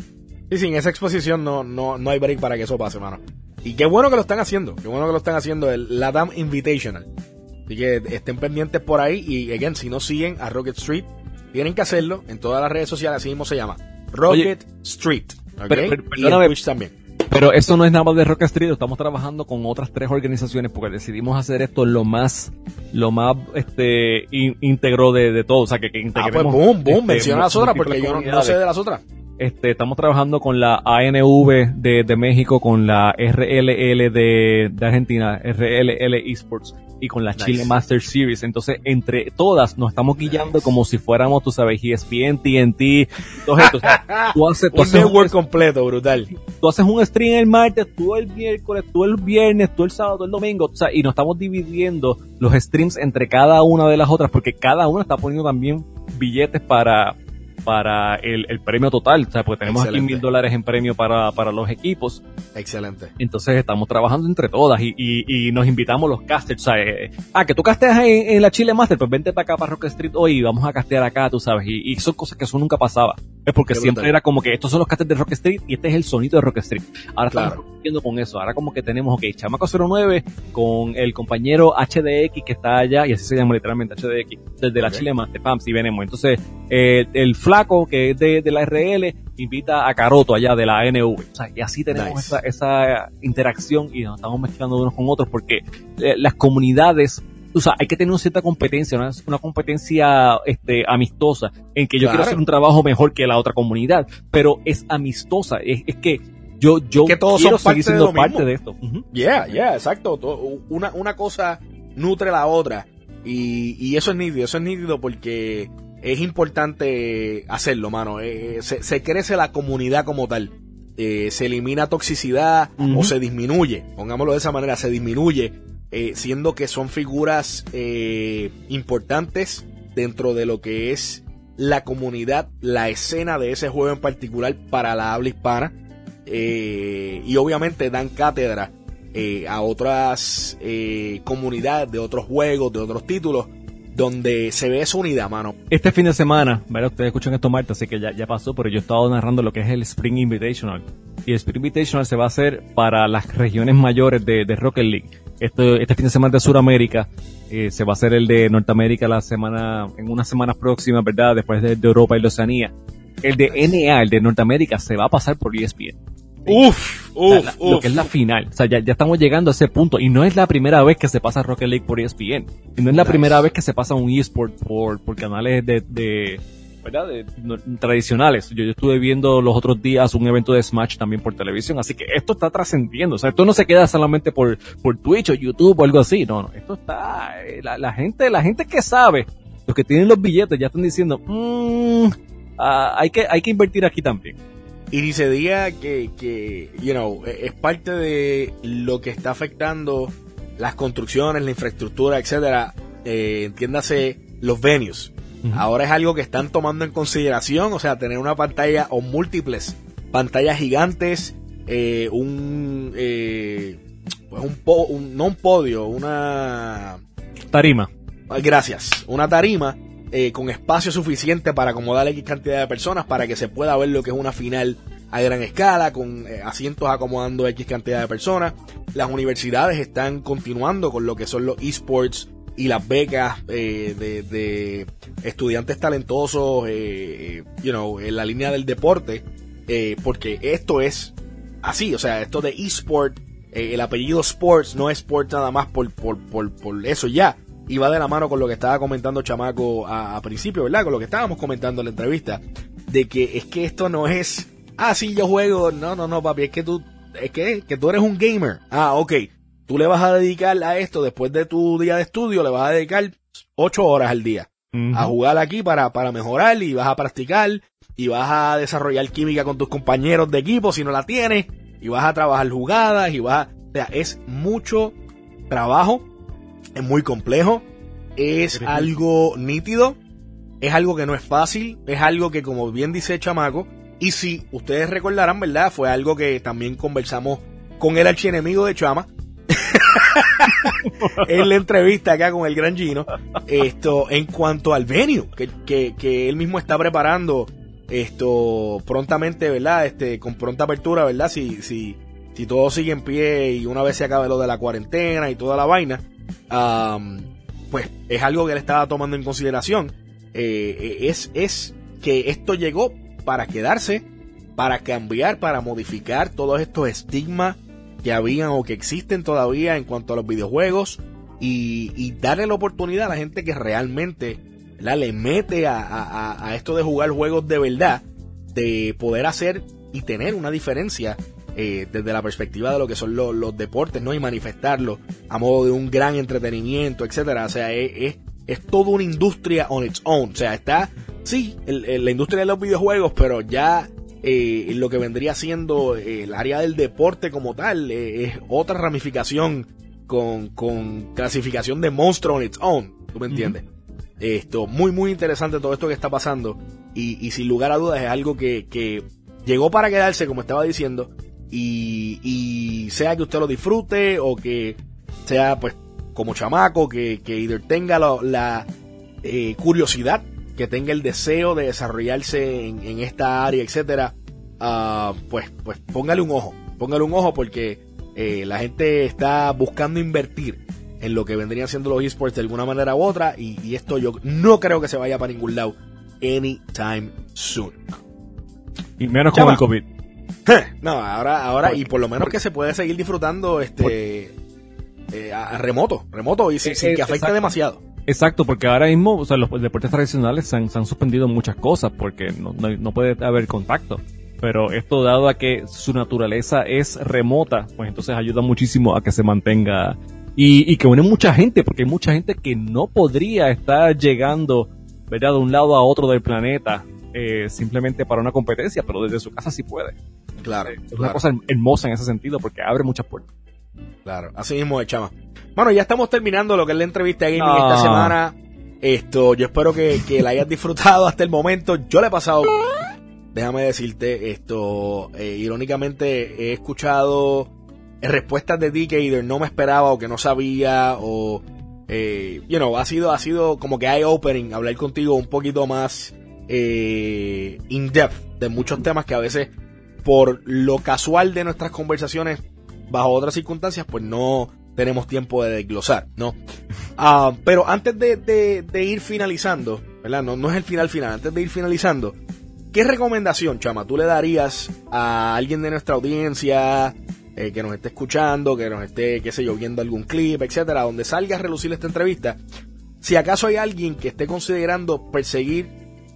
Y sin esa exposición no, no, no hay break para que eso pase, mano. Y qué bueno que lo están haciendo, qué bueno que lo están haciendo, el LATAM Invitational. Así que estén pendientes por ahí y, again, si no siguen a Rocket Street, tienen que hacerlo en todas las redes sociales, así mismo se llama. Rocket Oye, Street, ¿ok? Pero, pero, y en Twitch también. Pero eso no es nada más de Rocket Street, estamos trabajando con otras tres organizaciones porque decidimos hacer esto lo más, lo más, este, in, íntegro de, de todo, o sea, que, que integremos. Ah, pues boom, boom, este, menciona las otras porque yo no, no sé de las otras. Este, estamos trabajando con la A N V de, de México, con la R L L de, de Argentina, R L L Esports, y con la nice. Chile Master Series. Entonces, entre todas nos estamos guiando nice. Como si fuéramos, tú sabes, E S P N, T N T, todo esto. O sea, tú haces, tú un haces network un, completo, brutal. Tú haces un stream el martes, tú el miércoles, tú el viernes, tú el sábado, tú el domingo, o sea, y nos estamos dividiendo los streams entre cada una de las otras, porque cada una está poniendo también billetes para para el, el premio total, o sea, porque tenemos Excelente. Aquí mil dólares en premio para, para los equipos. Excelente. Entonces estamos trabajando entre todas y, y, y nos invitamos los casters, o sea, eh, ah, que tú casteas en, en la Chile Master, pues vente para acá para Rock Street hoy y vamos a castear acá, tú sabes, y, y son cosas que eso nunca pasaba, es porque Qué siempre brutal. Era como que estos son los casters de Rock Street y este es el sonido de Rock Street. Ahora claro. Estamos rompiendo con eso, ahora como que tenemos, ok, Chamaco cero nueve con el compañero H D X que está allá, y así se llama literalmente H D X, desde la okay. Chile Master, pam, si venimos, entonces eh, el Flaco que es de, de la R L invita a Caroto allá de la A N V, o sea, y así tenemos nice. esa, esa interacción y nos estamos mezclando unos con otros porque eh, las comunidades o sea, hay que tener una cierta competencia, una, una competencia este, amistosa, en que yo Claro. quiero hacer un trabajo mejor que la otra comunidad, pero es amistosa, es, es que yo, yo Que todos quiero son seguir parte de siendo lo parte mismo. de esto. Ujú. Yeah, yeah, exacto. To- Una, una cosa nutre la otra. Y, y eso es nítido, eso es nítido porque es importante hacerlo, mano. Eh, se, se crece la comunidad como tal. Eh, se elimina toxicidad Ujú. o se disminuye, pongámoslo de esa manera, se disminuye, eh, siendo que son figuras eh, importantes dentro de lo que es la comunidad, la escena de ese juego en particular para la habla hispana. Eh, y obviamente dan cátedra eh, a otras eh, comunidades de otros juegos, de otros títulos, donde se ve esa unidad, mano. Este fin de semana, ¿verdad? Ustedes escuchan esto martes, así que ya, ya pasó, pero yo he estado narrando lo que es el Spring Invitational. Y el Spring Invitational se va a hacer para las regiones mayores de, de Rocket League. Esto, este fin de semana de Sudamérica, eh, se va a hacer el de Norteamérica la semana, en unas semanas próximas, ¿verdad? Después de, de Europa y la Oceanía. El de N A, el de Norteamérica, se va a pasar por E S P N. Uf, O sea, uf, la- uf. lo que es la final. O sea, ya, ya estamos llegando a ese punto. Y no es la primera vez que se pasa Rocket League por E S P N. Y no es la Nice. primera vez que se pasa un eSport por, por canales de, de, ¿verdad? De, no- tradicionales. Yo, yo estuve viendo los otros días un evento de Smash también por televisión. Así que esto está trascendiendo. O sea, esto no se queda solamente por, por Twitch o YouTube o algo así. No, no. Esto está, eh, la, la gente, la gente que sabe, los que tienen los billetes ya están diciendo, mmm, hay que, hay que invertir aquí también. Y ni se diga que, que, you know, es parte de lo que está afectando las construcciones, la infraestructura, etcétera. Eh, entiéndase, los venues. Ujú. Ahora es algo que están tomando en consideración, o sea, tener una pantalla o múltiples pantallas gigantes, eh, un, eh, pues un, po, un, no un podio, una, Tarima. gracias, una tarima eh, con espacio suficiente para acomodar X cantidad de personas para que se pueda ver lo que es una final a gran escala, con eh, asientos acomodando X cantidad de personas. Las universidades están continuando con lo que son los esports y las becas eh, de, de estudiantes talentosos, eh, you know, en la línea del deporte, eh, porque esto es así, o sea, esto de esport, eh, el apellido sports no es sport nada más por, por, por, por eso ya. Y va de la mano con lo que estaba comentando Chamaco a, a principio, ¿verdad? Con lo que estábamos comentando en la entrevista, de que es que esto no es, ah, sí, yo juego, no, no, no, papi, es que tú, es que, que tú eres un gamer. Ah, ok, tú le vas a dedicar a esto, después de tu día de estudio, le vas a dedicar ocho horas al día Ujú. a jugar aquí para, para mejorar, y vas a practicar, y vas a desarrollar química con tus compañeros de equipo si no la tienes, y vas a trabajar jugadas, y vas a, o sea, es mucho trabajo, es muy complejo, es algo nítido, es algo que no es fácil, es algo que, como bien dice Chamaco, y si ustedes recordarán, ¿verdad? Fue algo que también conversamos con el archienemigo de Chama en la entrevista acá con el gran Gino, esto en cuanto al venue que, que, que él mismo está preparando esto prontamente, ¿verdad? Este, con pronta apertura, ¿verdad? Si, si, si todo sigue en pie y una vez se acabe lo de la cuarentena y toda la vaina, um, pues es algo que él estaba tomando en consideración. Eh, es, es que esto llegó para quedarse, para cambiar, para modificar todos estos estigmas que habían o que existen todavía en cuanto a los videojuegos, y, y darle la oportunidad a la gente que realmente, ¿verdad?, le mete a, a, a esto de jugar juegos de verdad, de poder hacer y tener una diferencia eh, desde la perspectiva de lo que son los, los deportes, ¿no? Y manifestarlo a modo de un gran entretenimiento, etcétera. O sea, es, es, es toda una industria on its own. O sea, está, sí, el, el, la industria de los videojuegos, pero ya eh, lo que vendría siendo eh, el área del deporte como tal eh, es otra ramificación con, con clasificación de monstruo on its own. ¿Tú me entiendes? Uh-huh. Esto, muy, muy interesante todo esto que está pasando, y, y sin lugar a dudas es algo que, que llegó para quedarse, como estaba diciendo, y, y sea que usted lo disfrute o que sea, pues, como Chamaco, que, que either tenga la, la eh, curiosidad, que tenga el deseo de desarrollarse en, en esta área, etcétera, uh, pues, pues póngale un ojo, póngale un ojo porque eh, la gente está buscando invertir en lo que vendrían siendo los esports de alguna manera u otra, y, y esto yo no creo que se vaya para ningún lado anytime soon. Y menos Chama. con el COVID. No, ahora, ahora, y por lo menos que se puede seguir disfrutando este eh, a, a remoto, remoto y sin, sin que afecte Exacto. demasiado. Exacto, porque ahora mismo, o sea, los deportes tradicionales se han, se han suspendido muchas cosas porque no, no, no puede haber contacto. Pero esto, dado a que su naturaleza es remota, pues entonces ayuda muchísimo a que se mantenga y, y que une mucha gente, porque hay mucha gente que no podría estar llegando, ¿verdad?, de un lado a otro del planeta eh, simplemente para una competencia, pero desde su casa sí puede. Claro. Es claro. una cosa hermosa en ese sentido porque abre muchas puertas. Claro, así mismo es, chama. Bueno, ya estamos terminando lo que es la entrevista de gaming No. esta semana. Esto, yo espero que, que la hayas disfrutado hasta el momento. Yo le he pasado, déjame decirte, esto, eh, irónicamente he escuchado respuestas de ti que either no me esperaba o que no sabía o, eh, you know, ha sido, ha sido como que eye-opening hablar contigo un poquito más eh, in-depth de muchos temas que a veces por lo casual de nuestras conversaciones bajo otras circunstancias, pues no tenemos tiempo de desglosar, ¿no? Uh, pero antes de, de, de ir finalizando, ¿verdad? No, no es el final final, antes de ir finalizando, ¿qué recomendación, chama, tú le darías a alguien de nuestra audiencia eh, que nos esté escuchando, que nos esté, qué sé yo, viendo algún clip, etcétera, donde salga a relucir esta entrevista? Si acaso hay alguien que esté considerando perseguir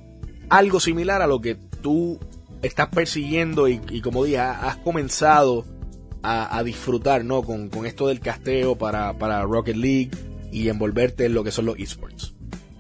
algo similar a lo que tú estás persiguiendo y, y como dije, has comenzado A, a disfrutar, ¿no? Con, con esto del casteo para, para Rocket League y envolverte en lo que son los esports.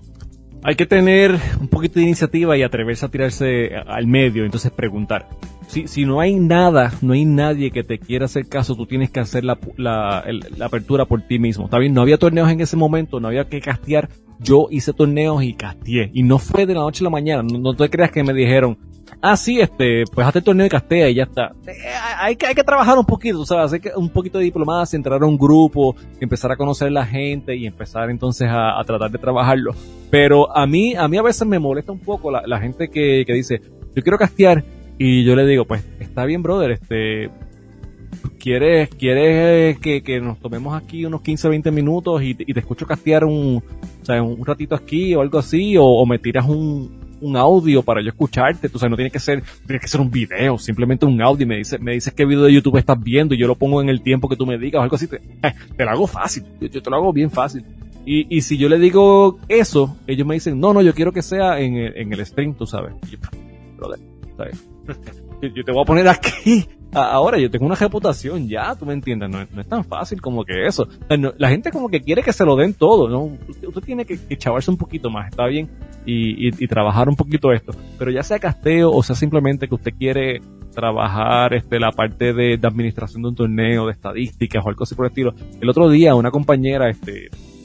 Hay que tener un poquito de iniciativa y atreverse a tirarse al medio, entonces preguntar. Si, si no hay nada, no hay nadie que te quiera hacer caso, tú tienes que hacer la, la, el, la apertura por ti mismo. ¿Está bien? No había torneos en ese momento, no había que castear. Yo hice torneos y casteé. Y no fue de la noche a la mañana. No, no te creas que me dijeron, ah, sí, este, pues hazte el torneo y castea y ya está. Eh, hay, que, hay que trabajar un poquito, ¿sabes? Hay que, un poquito de diplomacia, entrar a un grupo, empezar a conocer a la gente y empezar entonces a, a tratar de trabajarlo. Pero a mí, a mí a veces me molesta un poco la, la gente que, que dice, yo quiero castear, y yo le digo, pues, está bien, brother, este, ¿quieres, quieres que, que nos tomemos aquí unos quince, veinte minutos y, y te escucho castear un, o sea, un ratito aquí o algo así, o, o me tiras un, un audio para yo escucharte? Tú sabes, no tiene que ser, tiene que ser un video, simplemente un audio y me dices, me dices qué video de YouTube estás viendo y yo lo pongo en el tiempo que tú me digas o algo así, te, eh, te lo hago fácil, yo, yo te lo hago bien fácil. Y, y si yo le digo eso, ellos me dicen, no, no, yo quiero que sea en el, en el stream, tú sabes. Y yo, brother, ¿sabes? Yo, yo te voy a poner aquí. Ahora, yo tengo una reputación ya, tú me entiendes, no, no es tan fácil como que eso. O sea, no, la gente como que quiere que se lo den todo, ¿no? Usted, usted tiene que, que chavarse un poquito más, está bien, y, y, y trabajar un poquito esto. Pero ya sea casteo o sea simplemente que usted quiere trabajar este la parte de, de administración de un torneo, de estadísticas o algo así por el estilo. El otro día una compañera, este,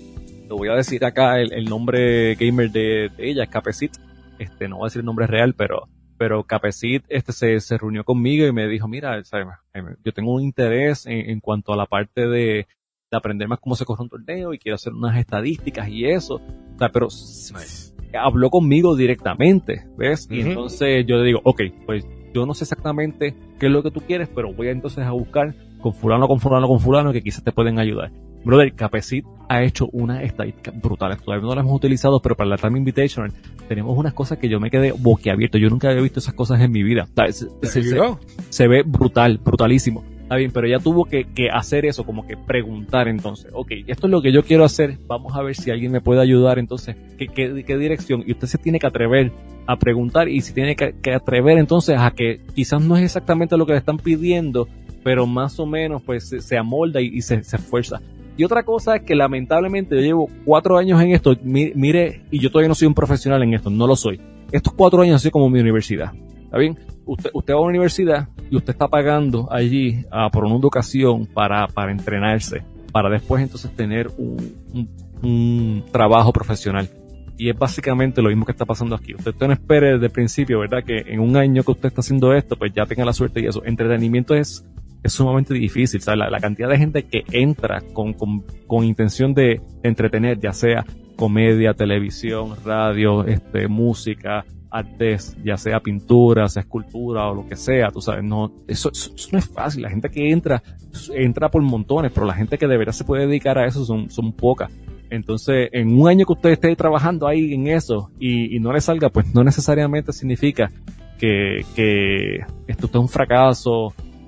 lo voy a decir acá, el, el nombre gamer de, de ella es Capecit, este, no voy a decir el nombre real, pero pero Capecit este se, se reunió conmigo y me dijo, mira, ¿sabes? Yo tengo un interés en, en cuanto a la parte de, de aprender más cómo se corre un torneo y quiero hacer unas estadísticas y eso, o sea, pero nice. Habló conmigo directamente, ¿ves? Uh-huh. Y entonces yo le digo, ok, pues yo no sé exactamente qué es lo que tú quieres, pero voy entonces a buscar con fulano, con fulano, con fulano que quizás te pueden ayudar. Brother, Capecit ha hecho unas estadísticas brutales. Todavía no las hemos utilizado, pero para la Time Invitational tenemos unas cosas que yo me quedé boquiabierto. Yo nunca había visto esas cosas en mi vida. Se, se, se, se ve brutal, brutalísimo. Está bien, pero ella tuvo que, que hacer eso, como que preguntar entonces. Ok, esto es lo que yo quiero hacer. Vamos a ver si alguien me puede ayudar. Entonces, ¿qué, qué, qué dirección? Y usted se tiene que atrever a preguntar y se tiene que, que atrever entonces a que quizás no es exactamente lo que le están pidiendo, pero más o menos pues se, se amolda y, y se, se esfuerza. Y otra cosa es que lamentablemente yo llevo cuatro años en esto, mire, y yo todavía no soy un profesional en esto, no lo soy. Estos cuatro años han sido como mi universidad, ¿está bien? Usted, usted va a una universidad y usted está pagando allí uh, por una educación para, para entrenarse, para después entonces tener un, un, un trabajo profesional. Y es básicamente lo mismo que está pasando aquí. Usted no espere desde el principio, ¿verdad? Que en un año que usted está haciendo esto, pues ya tenga la suerte y eso. Entretenimiento es... es sumamente difícil, ¿sabes? La, la cantidad de gente que entra con, con, con intención de entretener, ya sea comedia, televisión, radio, este, música, artes, ya sea pintura, sea escultura o lo que sea, tú sabes, no, eso, eso, eso no es fácil. La gente que entra, entra por montones, pero la gente que de verdad se puede dedicar a eso son, son pocas. Entonces, en un año que usted esté trabajando ahí en eso y, y no le salga, pues no necesariamente significa que, que esto es un fracaso,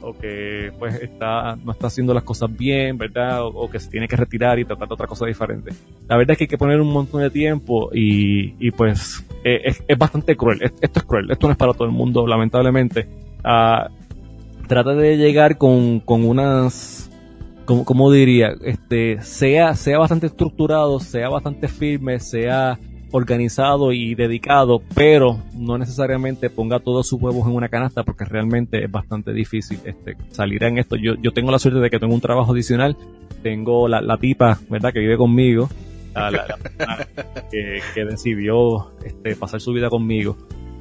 o que pues está no está haciendo las cosas bien, ¿verdad? O, o que se tiene que retirar y tratar de otra cosa diferente. La verdad es que hay que poner un montón de tiempo y, y pues eh, es, es bastante cruel. Esto es cruel, esto no es para todo el mundo, lamentablemente. Uh, trata de llegar con, con unas, como, como diría, este, sea, sea bastante estructurado, sea bastante firme, sea organizado y dedicado, pero no necesariamente ponga todos sus huevos en una canasta, porque realmente es bastante difícil este, salir en esto. Yo, yo tengo la suerte de que tengo un trabajo adicional, tengo la, la tipa, ¿verdad?, que vive conmigo, la, la, la persona que, que decidió este, pasar su vida conmigo,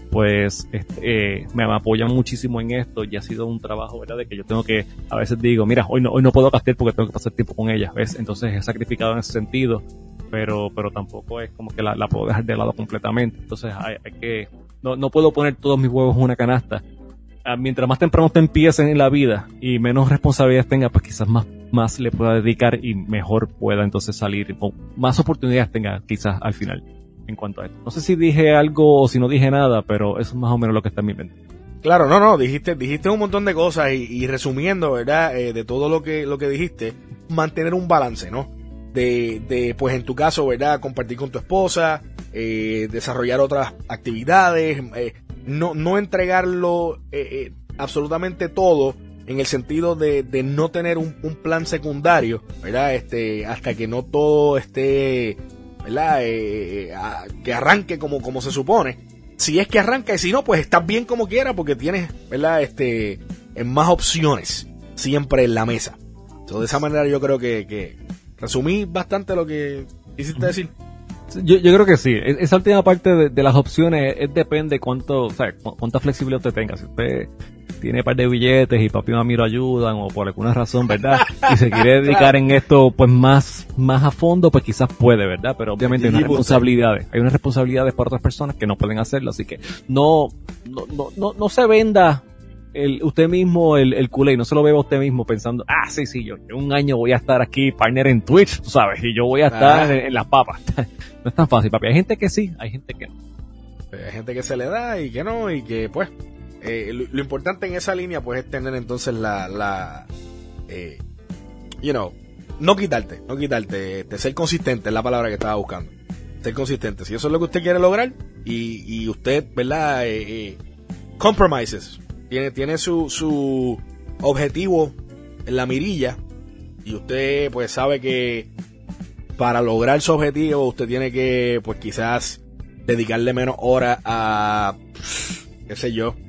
pues este, eh, me apoyan muchísimo en esto y ha sido un trabajo, ¿verdad?, de que yo tengo que, a veces digo, mira, hoy no, hoy no puedo castear porque tengo que pasar tiempo con ella, ¿ves? Entonces he sacrificado en ese sentido, pero pero tampoco es como que la, la puedo dejar de lado completamente. Entonces hay, hay que no no puedo poner todos mis huevos en una canasta. Ah, mientras más temprano te empiecen en la vida y menos responsabilidades tenga, pues quizás más más le pueda dedicar y mejor pueda entonces salir, o más oportunidades tenga quizás al final en cuanto a esto. No sé si dije algo o si no dije nada, pero eso es más o menos lo que está en mi mente. Claro, no, no, dijiste dijiste un montón de cosas y, y resumiendo, ¿verdad?, eh, de todo lo que lo que dijiste, mantener un balance, ¿no? De, de, pues en tu caso, ¿verdad?, compartir con tu esposa, eh, desarrollar otras actividades, eh, no, no entregarlo eh, eh, absolutamente todo, en el sentido de, de no tener un, un plan secundario, ¿verdad?, este, hasta que no todo esté, ¿verdad?, eh, a, que arranque como, como se supone. Si es que arranca, y si no, pues estás bien como quiera, porque tienes, ¿verdad?, este, en más opciones siempre en la mesa. Entonces, de esa manera yo creo que, que resumí bastante lo que quisiste decir. Yo, yo creo que sí. Esa última parte de, de las opciones es, depende cuánto, o sea, cu- cuánta flexibilidad usted tenga. Si usted tiene un par de billetes y papi y mami lo ayudan o por alguna razón, ¿verdad?, y se quiere dedicar en esto pues más más a fondo, pues quizás puede, ¿verdad? Pero obviamente hay unas responsabilidades. Hay unas responsabilidades para otras personas que no pueden hacerlo, así que no no no no, no se venda el, usted mismo el, el culé, no se lo beba usted mismo pensando, ah, sí, sí, yo en un año voy a estar aquí partner en Twitch, tú sabes, y yo voy a estar en, en las papas. No es tan fácil, papi. Hay gente que sí, hay gente que no. Hay gente que se le da y que no, y que pues, eh, lo, lo importante en esa línea pues es tener entonces la, la eh, you know, no quitarte, no quitarte, este, ser consistente es la palabra que estaba buscando. Ser consistente, si eso es lo que usted quiere lograr, y, y usted, ¿verdad?, eh, eh, compromises. Tiene, tiene su, su objetivo en la mirilla y usted pues sabe que para lograr su objetivo usted tiene que pues quizás dedicarle menos horas a, qué sé yo,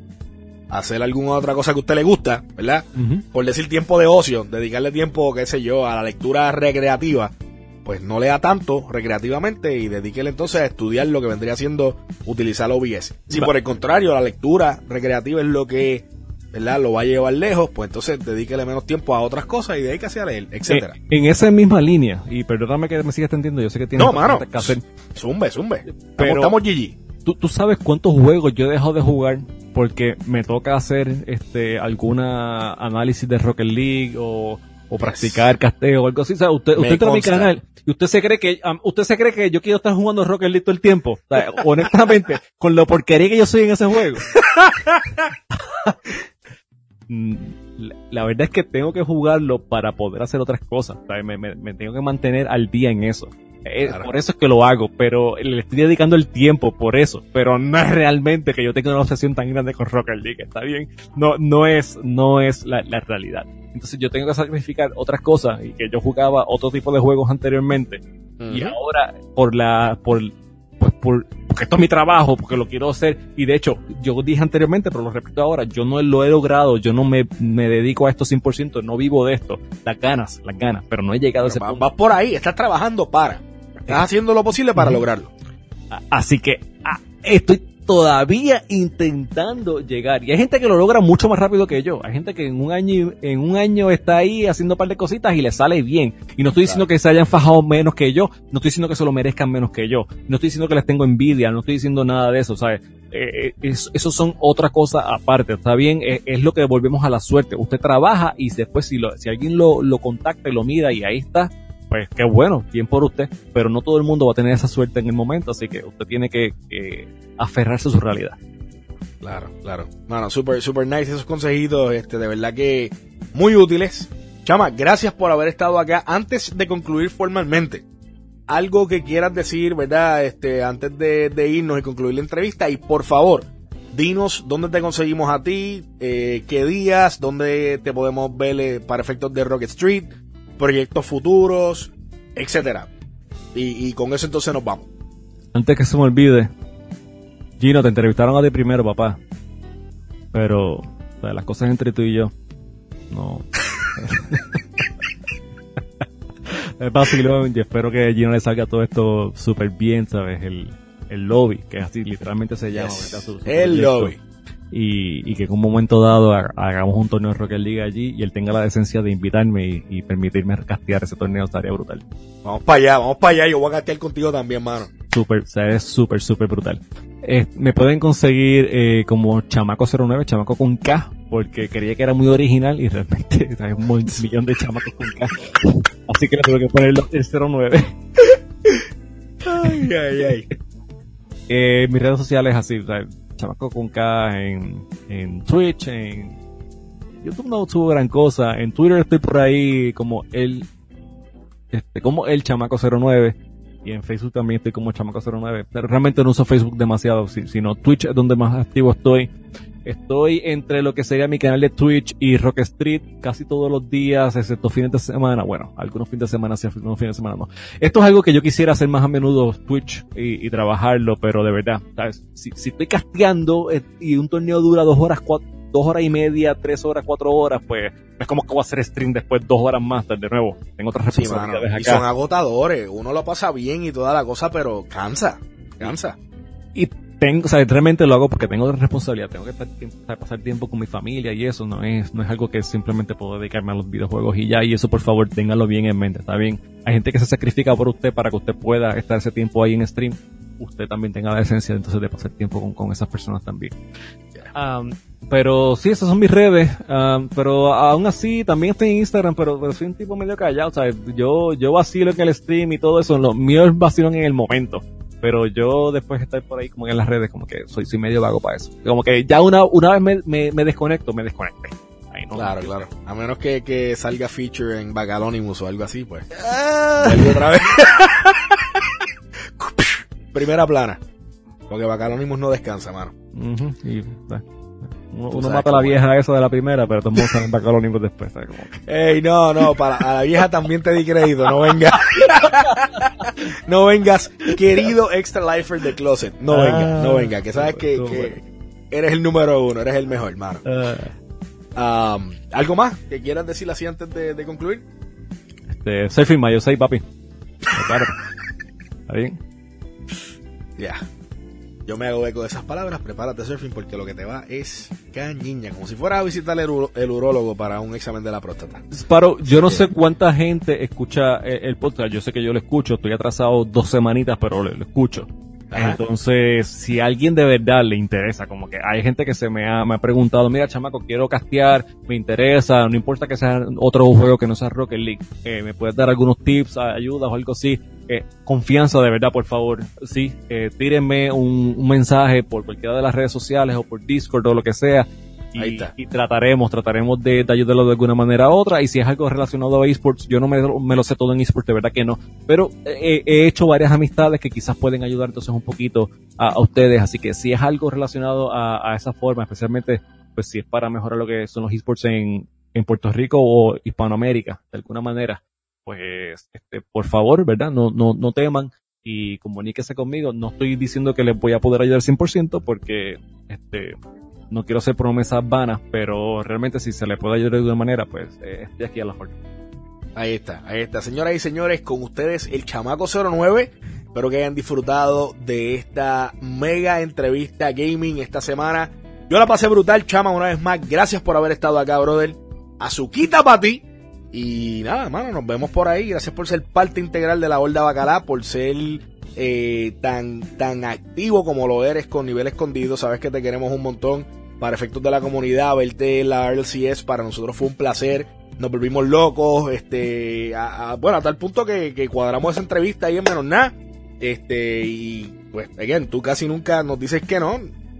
a hacer alguna otra cosa que a usted le gusta, ¿verdad? Uh-huh. Por decir tiempo de ocio, dedicarle tiempo, qué sé yo, a la lectura recreativa, pues no lea tanto recreativamente y dedíquele entonces a estudiar lo que vendría siendo utilizar O B S. Si por el contrario la lectura recreativa es lo que, ¿verdad?, lo va a llevar lejos, pues entonces dedíquele menos tiempo a otras cosas y dedíquese a leer, etcétera. En, en esa misma línea, y perdóname que me sigas entendiendo, yo sé que tienes no, mano, que hacer. Zumbe, zumbe. Pero estamos G G. ¿tú, tú sabes cuántos juegos yo he dejado de jugar porque me toca hacer este alguna análisis de Rocket League o o practicar yes. casteo o algo así. O sea, usted, usted entra a mi canal y usted se cree que, um, usted se cree que yo quiero estar jugando Rocket League todo el tiempo. O sea, honestamente, con lo porquería que yo soy en ese juego. la, la verdad es que tengo que jugarlo para poder hacer otras cosas. O sea, me, me, me tengo que mantener al día en eso. Eh, claro. Por eso es que lo hago, pero le estoy dedicando el tiempo por eso, pero no es realmente que yo tenga una obsesión tan grande con Rocket League, está bien, no, no es, no es la, la realidad. Entonces yo tengo que sacrificar otras cosas y que yo jugaba otro tipo de juegos anteriormente uh-huh. y ahora por la, por, pues por, porque esto es mi trabajo, porque lo quiero hacer, y de hecho, yo dije anteriormente, pero lo repito ahora, yo no lo he logrado, yo no me, me dedico a esto cien por ciento, no vivo de esto, las ganas, las ganas, pero no he llegado pero a ese va, punto. Vas por ahí, estás trabajando para, estás haciendo lo posible para uh-huh. lograrlo. Así que, ah, estoy todavía intentando llegar, y hay gente que lo logra mucho más rápido que yo, hay gente que en un año en un año está ahí haciendo un par de cositas y le sale bien, y no estoy diciendo claro. que se hayan fajado menos que yo, no estoy diciendo que se lo merezcan menos que yo, no estoy diciendo que les tengo envidia, no estoy diciendo nada de eso, ¿sabes? Eh, es, eso son otra cosa aparte, está bien, es, es lo que volvemos a la suerte, usted trabaja y después si, lo, si alguien lo, lo contacta y lo mira y ahí está, pues qué bueno, bien por usted, pero no todo el mundo va a tener esa suerte en el momento, así que usted tiene que eh, aferrarse a su realidad. Claro, claro. Mano, super, super nice esos consejitos, este, de verdad que muy útiles. Chama, gracias por haber estado acá. Antes de concluir formalmente, algo que quieras decir, ¿verdad? Este, antes de, de irnos y concluir la entrevista, y por favor, dinos dónde te conseguimos a ti, eh, qué días, dónde te podemos ver eh, para efectos de Rocket Street, proyectos futuros, etcétera. Y, y con eso entonces nos vamos. Antes que se me olvide, Gino, te entrevistaron a ti primero, papá. Pero, o sea, las cosas entre tú y yo, no. Es vacilón y espero que Gino le salga todo esto súper bien, ¿sabes? El, el lobby, que así literalmente se llama, Yes. ¿verdad? Su, su El proyecto. lobby. Y, y que en un momento dado ha- hagamos un torneo de Rocket League allí y él tenga la decencia de invitarme y, y permitirme castear ese torneo, estaría brutal. Vamos para allá, vamos para allá. Yo voy a castear contigo también, mano. Súper, o sea, es súper, súper brutal. Eh, me pueden conseguir eh, como Chamaco cero nueve, Chamaco con K, porque creía que era muy original y realmente hay un mo- millón de chamacos con K. Así que le tuve que ponerlo el cero nueve. Ay, ay, ay. Eh, mis redes sociales así, o sea, Chamaco con K en, en Twitch, en YouTube no subo gran cosa, en Twitter estoy por ahí como el, este, como el Chamaco cero nueve. Y en Facebook también estoy como Chamaco cero nueve. Pero realmente no uso Facebook demasiado, si- sino Twitch es donde más activo estoy. Estoy entre lo que sería mi canal de Twitch y Rock Street casi todos los días, excepto fines de semana. Bueno, algunos fines de semana sí, algunos fines de semana no. Esto es algo que yo quisiera hacer más a menudo, Twitch, y, y trabajarlo, pero de verdad, ¿sabes? Si, si estoy casteando eh, y un torneo dura dos horas, cuatro, dos horas y media, tres horas, cuatro horas, pues es como que voy a hacer stream después dos horas más, de nuevo. Tengo otras Sí, mano. responsabilidades Y son acá. agotadores. Uno lo pasa bien y toda la cosa, pero cansa. Cansa. Y tengo, o sea, realmente lo hago porque tengo otra responsabilidad, tengo que estar, tiempo- o sea, pasar tiempo con mi familia y eso no es, no es algo que simplemente puedo dedicarme a los videojuegos y ya, y eso por favor téngalo bien en mente, está bien. Hay gente que se sacrifica por usted para que usted pueda estar ese tiempo ahí en stream, usted también tenga la esencia entonces de pasar tiempo con, con esas personas también. Um, pero sí, esas son mis redes, um, pero aún así también estoy en Instagram, pero, pero soy un tipo medio callado, ¿sabes? Yo, yo vacilo en el stream y todo eso, lo mío es vacilón en el momento. Pero yo después de estar por ahí como en las redes, como que soy, soy medio vago para eso. Como que ya una, una vez me, me, me desconecto, me desconecté. Ahí no, Claro, no, claro. A menos que, que salga feature en Bagalonimus o algo así, pues. Vuelve otra vez. Primera plana. Porque Bagalonimus no descansa, mano. Ujú, y, pues, uno Tú uno sabes mata a la cómo vieja esa de la primera, pero todos modos salen bacalónicos después, ¿sabes? Como que- Ey, no, no, para a la vieja también te di crédito, no vengas. No vengas, querido Extra Lifer de Closet. No Ah, vengas, no vengas, que sabes que, estuvo que eres el número uno, eres el mejor, hermano. Ah, Um, ¿Algo más que quieras decir así antes de, de concluir? este, Surfing Mayo seis, papi. Claro. ¿Está bien? Ya. Yo me hago eco de esas palabras, prepárate Surfing porque lo que te va es cañiña, como si fuera a visitar el, uro- el urólogo para un examen de la próstata. Paro, yo no sé cuánta gente escucha el, el podcast, yo sé que yo lo escucho, estoy atrasado dos semanitas, pero lo, lo escucho. Ajá. Entonces, si a alguien de verdad le interesa, como que hay gente que se me ha, me ha preguntado, mira chamaco, quiero castear, me interesa, no importa que sea otro juego que no sea Rocket League, eh, me puedes dar algunos tips, ayudas o algo así, eh, confianza de verdad, por favor, sí, eh, tírenme un, un mensaje por cualquiera de las redes sociales o por Discord o lo que sea. Ahí Y, está. y trataremos, trataremos de, de ayudarlo de alguna manera u otra. Y si es algo relacionado a esports, yo no me, me lo sé todo en esports, de verdad que no. Pero he, he hecho varias amistades que quizás pueden ayudar entonces un poquito a, a ustedes. Así que si es algo relacionado a, a esa forma, especialmente pues si es para mejorar lo que son los esports en, en Puerto Rico o Hispanoamérica, de alguna manera, pues este, por favor, ¿verdad? No, no, no teman y comuníquese conmigo. No estoy diciendo que les voy a poder ayudar cien por ciento porque este no quiero hacer promesas vanas, pero realmente si se le puede ayudar de alguna manera, pues eh, estoy aquí a la orden. Ahí está, ahí está. Señoras y señores, con ustedes el Chamaco cero nueve. Espero que hayan disfrutado de esta mega entrevista gaming esta semana. Yo la pasé brutal, Chama, una vez más. Gracias por haber estado acá, brother. Azuquita para ti. Y nada, hermano, nos vemos por ahí. Gracias por ser parte integral de la Horda Bacalá, por ser eh, tan, tan activo como lo eres con Nivel Escondido. Sabes que te queremos un montón. Para efectos de la comunidad, verte en la R L C S para nosotros fue un placer. Nos volvimos locos, este, a, a, bueno, a tal punto que, que cuadramos esa entrevista ahí en menos nada. Este, y pues, again, tú casi nunca nos dices que no.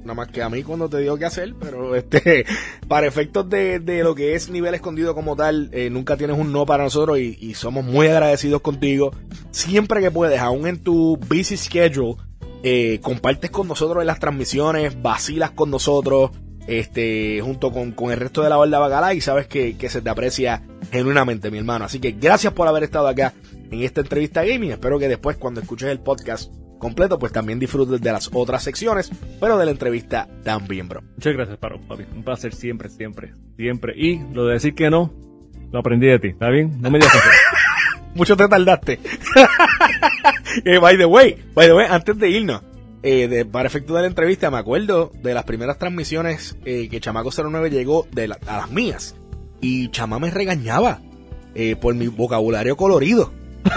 nada más que a mí cuando te digo qué hacer, pero este, para efectos de, de lo que es nivel escondido como tal, eh, nunca tienes un no para nosotros y, y somos muy agradecidos contigo. Siempre que puedes, aún en tu busy schedule, eh, compartes con nosotros en las transmisiones, vacilas con nosotros, este, junto con, con el resto de la Barda Bacalá, y sabes que, que se te aprecia genuinamente, mi hermano. Así que gracias por haber estado acá en esta entrevista gaming. Espero que después, cuando escuches el podcast completo, pues también disfrutes de las otras secciones, pero de la entrevista también, bro. Muchas gracias, Paro, papi. Un placer siempre, siempre, siempre. Y lo de decir que no, lo aprendí de ti, ¿está bien? No me digas hacer. Mucho te tardaste. eh, by the way, by the way, antes de irnos, eh, de, para efecto de la entrevista, me acuerdo de las primeras transmisiones eh, que Chamaco cero nueve llegó de la, a las mías, y Chama me regañaba eh, por mi vocabulario colorido.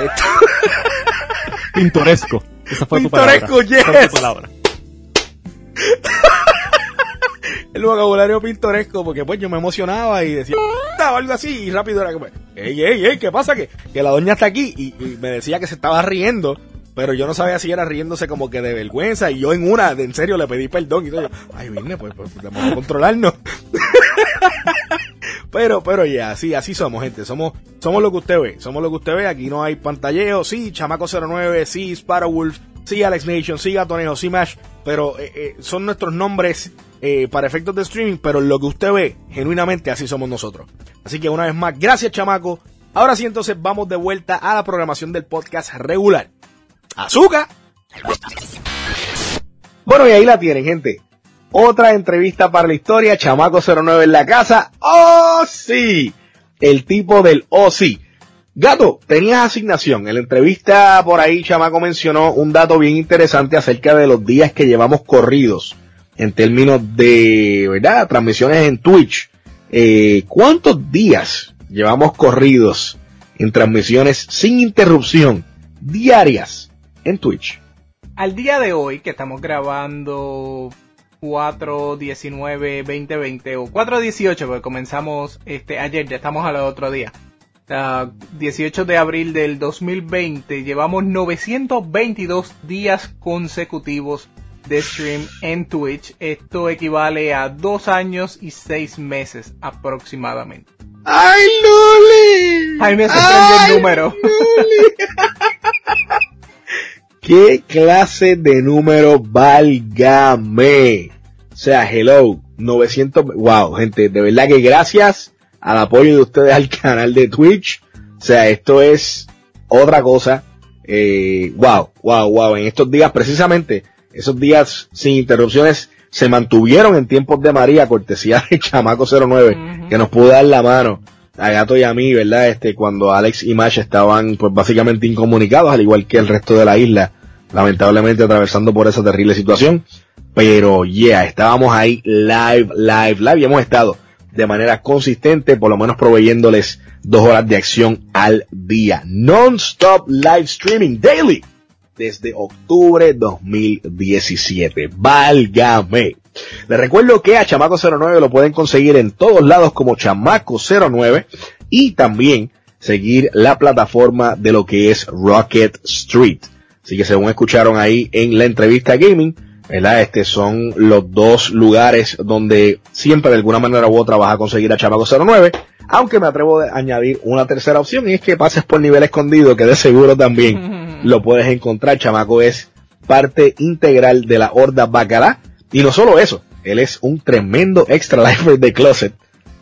Pintoresco. Esa fue Pintoresco, tu palabra. yes. Esa fue tu palabra. El vocabulario pintoresco, porque pues yo me emocionaba y decía o algo así, y rápido era como, ey, ey, ey, ¿qué pasa? Que, que la doña está aquí, y, y me decía que se estaba riendo, pero yo no sabía si era riéndose como que de vergüenza, y yo en una, de en serio, le pedí perdón, y todo, yo, ay, vine, pues, pues tenemos que controlarnos. Pero, pero ya, yeah, sí, así somos, gente. Somos, somos lo que usted ve. Somos lo que usted ve. Aquí no hay pantalleo. Sí, Chamaco cero nueve, sí, Sparrowwolf, sí, Alex Nation, sí, Gatonejo, sí, Mash. Pero eh, eh, son nuestros nombres eh, para efectos de streaming. Pero lo que usted ve, genuinamente, así somos nosotros. Así que una vez más, gracias, Chamaco. Ahora sí, entonces vamos de vuelta a la programación del podcast regular. ¡Azúcar! Bueno, y ahí la tienen, gente. Otra entrevista para la historia, Chamaco cero nueve en la casa. ¡Oh, sí! El tipo del ¡oh, sí! Gato, tenías asignación. En la entrevista por ahí, Chamaco mencionó un dato bien interesante acerca de los días que llevamos corridos en términos de, ¿verdad?, transmisiones en Twitch. Eh, ¿Cuántos días llevamos corridos en transmisiones sin interrupción diarias en Twitch? Al día de hoy, que estamos grabando cuatro diecinueve veinte veinte o cuatro dieciocho, porque comenzamos este ayer, ya estamos al otro día, uh, dieciocho de abril del dos mil veinte, llevamos novecientos veintidós días consecutivos de stream en Twitch. Esto equivale a dos años y seis meses aproximadamente. ¡Ay, Luli! Ay, me sorprendió el número. ¿Qué clase de número? Válgame? O sea, hello, novecientos, wow, gente, de verdad que gracias al apoyo de ustedes al canal de Twitch. O sea, esto es otra cosa. Eh, wow, wow, wow. En estos días, precisamente, esos días sin interrupciones se mantuvieron en tiempos de María, cortesía de Chamaco cero nueve, uh-huh, que nos pudo dar la mano a Gato y a mí, ¿verdad? Este, cuando Alex y Mash estaban, pues, básicamente incomunicados, al igual que el resto de la isla, lamentablemente atravesando por esa terrible situación. Pero, yeah, estábamos ahí live, live, live, y hemos estado de manera consistente, por lo menos proveyéndoles dos horas de acción al día. Non-stop live streaming daily desde octubre dos mil diecisiete. ¡Válgame! Les recuerdo que a Chamaco cero nueve lo pueden conseguir en todos lados como Chamaco cero nueve, y también seguir la plataforma de lo que es Rocket Street. Así que según escucharon ahí en la entrevista gaming, ¿verdad?, este son los dos lugares donde siempre de alguna manera u otra vas a conseguir a Chamaco cero nueve, aunque me atrevo a añadir una tercera opción, y es que pases por Nivel Escondido, que de seguro también lo puedes encontrar. Chamaco es parte integral de la Horda Bacalá. Y no solo eso, él es un tremendo extra lifer de Closet.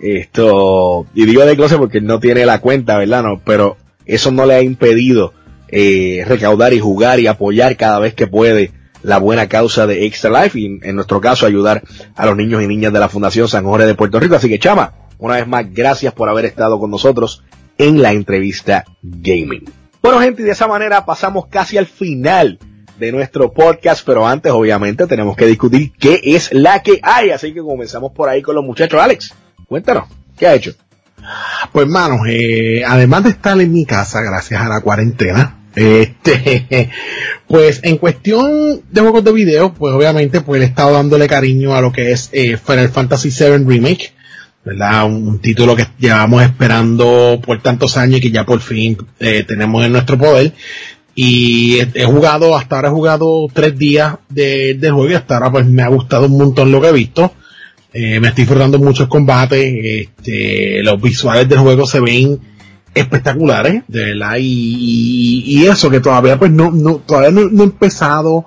Esto, y digo de Closet porque no tiene la cuenta, ¿verdad? No, pero eso no le ha impedido eh, recaudar y jugar y apoyar cada vez que puede la buena causa de Extra Life, y en nuestro caso ayudar a los niños y niñas de la Fundación San Jorge de Puerto Rico. Así que, Chama, una vez más, gracias por haber estado con nosotros en la entrevista gaming. Bueno, gente, y de esa manera pasamos casi al final de nuestro podcast, pero antes obviamente tenemos que discutir qué es la que hay, así que comenzamos por ahí con los muchachos. Alex, cuéntanos, ¿qué ha hecho? Pues hermanos, eh, además de estar en mi casa gracias a la cuarentena, este, pues en cuestión de juegos de video, pues obviamente pues he estado dándole cariño a lo que es eh, Final Fantasy siete Remake, ¿verdad? Un, un título que llevamos esperando por tantos años y que ya por fin eh, tenemos en nuestro poder. y he, he jugado, hasta ahora he jugado tres días de, del juego y hasta ahora pues me ha gustado un montón lo que he visto. Eh, me estoy disfrutando mucho el combate, este, los visuales del juego se ven espectaculares, de verdad, y, y, y eso que todavía pues no, no todavía no, no he empezado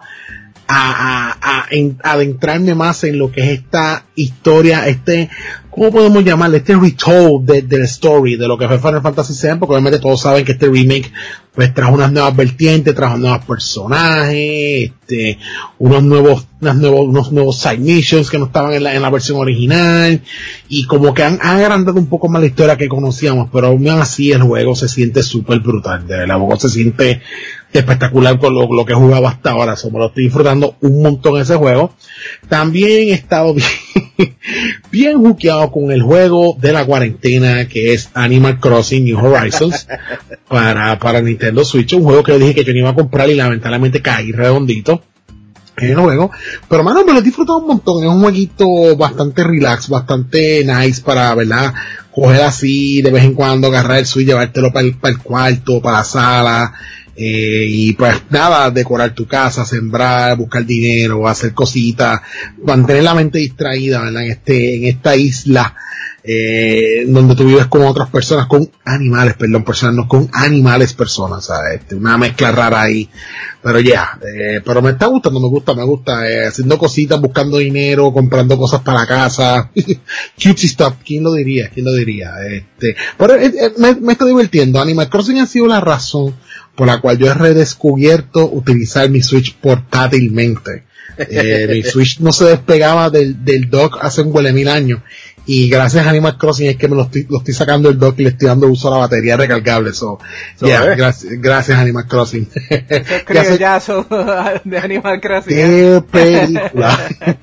a, a, a, en, a adentrarme más en lo que es esta historia, este, ¿cómo podemos llamarle? Este retold de, de la story, de lo que fue Final Fantasy siete, porque obviamente todos saben que este remake pues trajo unas nuevas vertientes, trajo nuevos personajes, este, unos nuevos, unos nuevos, unos nuevos side missions que no estaban en la, en la versión original, y como que han, han agrandado un poco más la historia que conocíamos, pero aún así el juego se siente súper brutal, de verdad, el juego se siente espectacular con lo, lo que he jugado hasta ahora, so, me lo estoy disfrutando un montón ese juego. También he estado bien, bien juqueado con el juego de la cuarentena, que es Animal Crossing New Horizons para, para Nintendo Switch, un juego que yo dije que yo no iba a comprar y lamentablemente caí redondito en el juego, pero mano, me lo he disfrutado un montón. Es un jueguito bastante relax, bastante nice para, ¿verdad?, coger así de vez en cuando, agarrar el Switch, llevártelo para el, para el cuarto, para la sala, eh, y pues nada, decorar tu casa, sembrar, buscar dinero, hacer cositas, mantener la mente distraída, ¿verdad?, en este, en esta isla, eh, donde tú vives con otras personas, con animales, perdón, personas, no con animales, personas, ¿sabes? Este, una mezcla rara ahí, pero ya, yeah, eh, pero me está gustando, me gusta, me gusta, eh, haciendo cositas, buscando dinero, comprando cosas para la casa, cutesy stuff, ¿quién lo diría? ¿Quién lo diría? Este, pero eh, eh, me, me estoy divirtiendo. Animal Crossing ha sido la razón por la cual yo he redescubierto utilizar mi Switch portátilmente. Eh, mi Switch no se despegaba del, del dock hace un huele mil años, y gracias a Animal Crossing es que me lo estoy, lo estoy sacando del dock y le estoy dando uso a la batería recargable. So, so yeah, gracias, gracias Animal Crossing. Eso es criollazo de Animal Crossing. Qué película.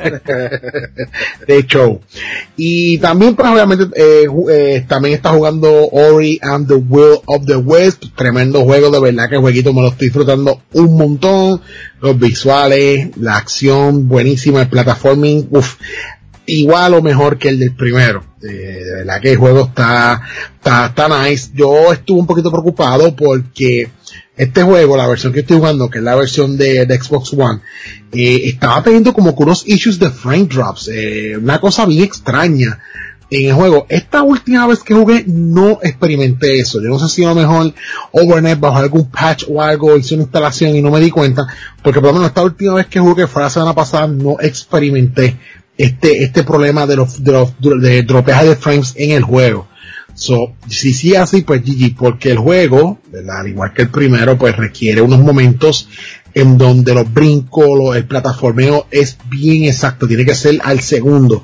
De show. Y también pues obviamente eh, eh, también está jugando Ori and the Will of the West, tremendo juego, de verdad que el jueguito me lo estoy disfrutando un montón. Los visuales, la acción, buenísima, el platforming, uff, igual o mejor que el del primero. Eh, de verdad que el juego está, está, está nice. Yo estuve un poquito preocupado porque este juego, la versión que estoy jugando, que es la versión de, de Xbox One, eh, estaba teniendo como que unos issues de frame drops, eh, una cosa bien extraña en el juego. Esta última vez que jugué no experimenté eso. Yo no sé si a lo mejor Overnet bajo algún patch o algo, hice una instalación y no me di cuenta, porque por lo menos esta última vez que jugué, fue la semana pasada, no experimenté este este problema de los de los de dropeaje de frames en el juego. So, si sí así, pues G G, porque el juego, ¿verdad?, al igual que el primero, pues requiere unos momentos en donde los brincos, lo, el plataformeo es bien exacto, tiene que ser al segundo.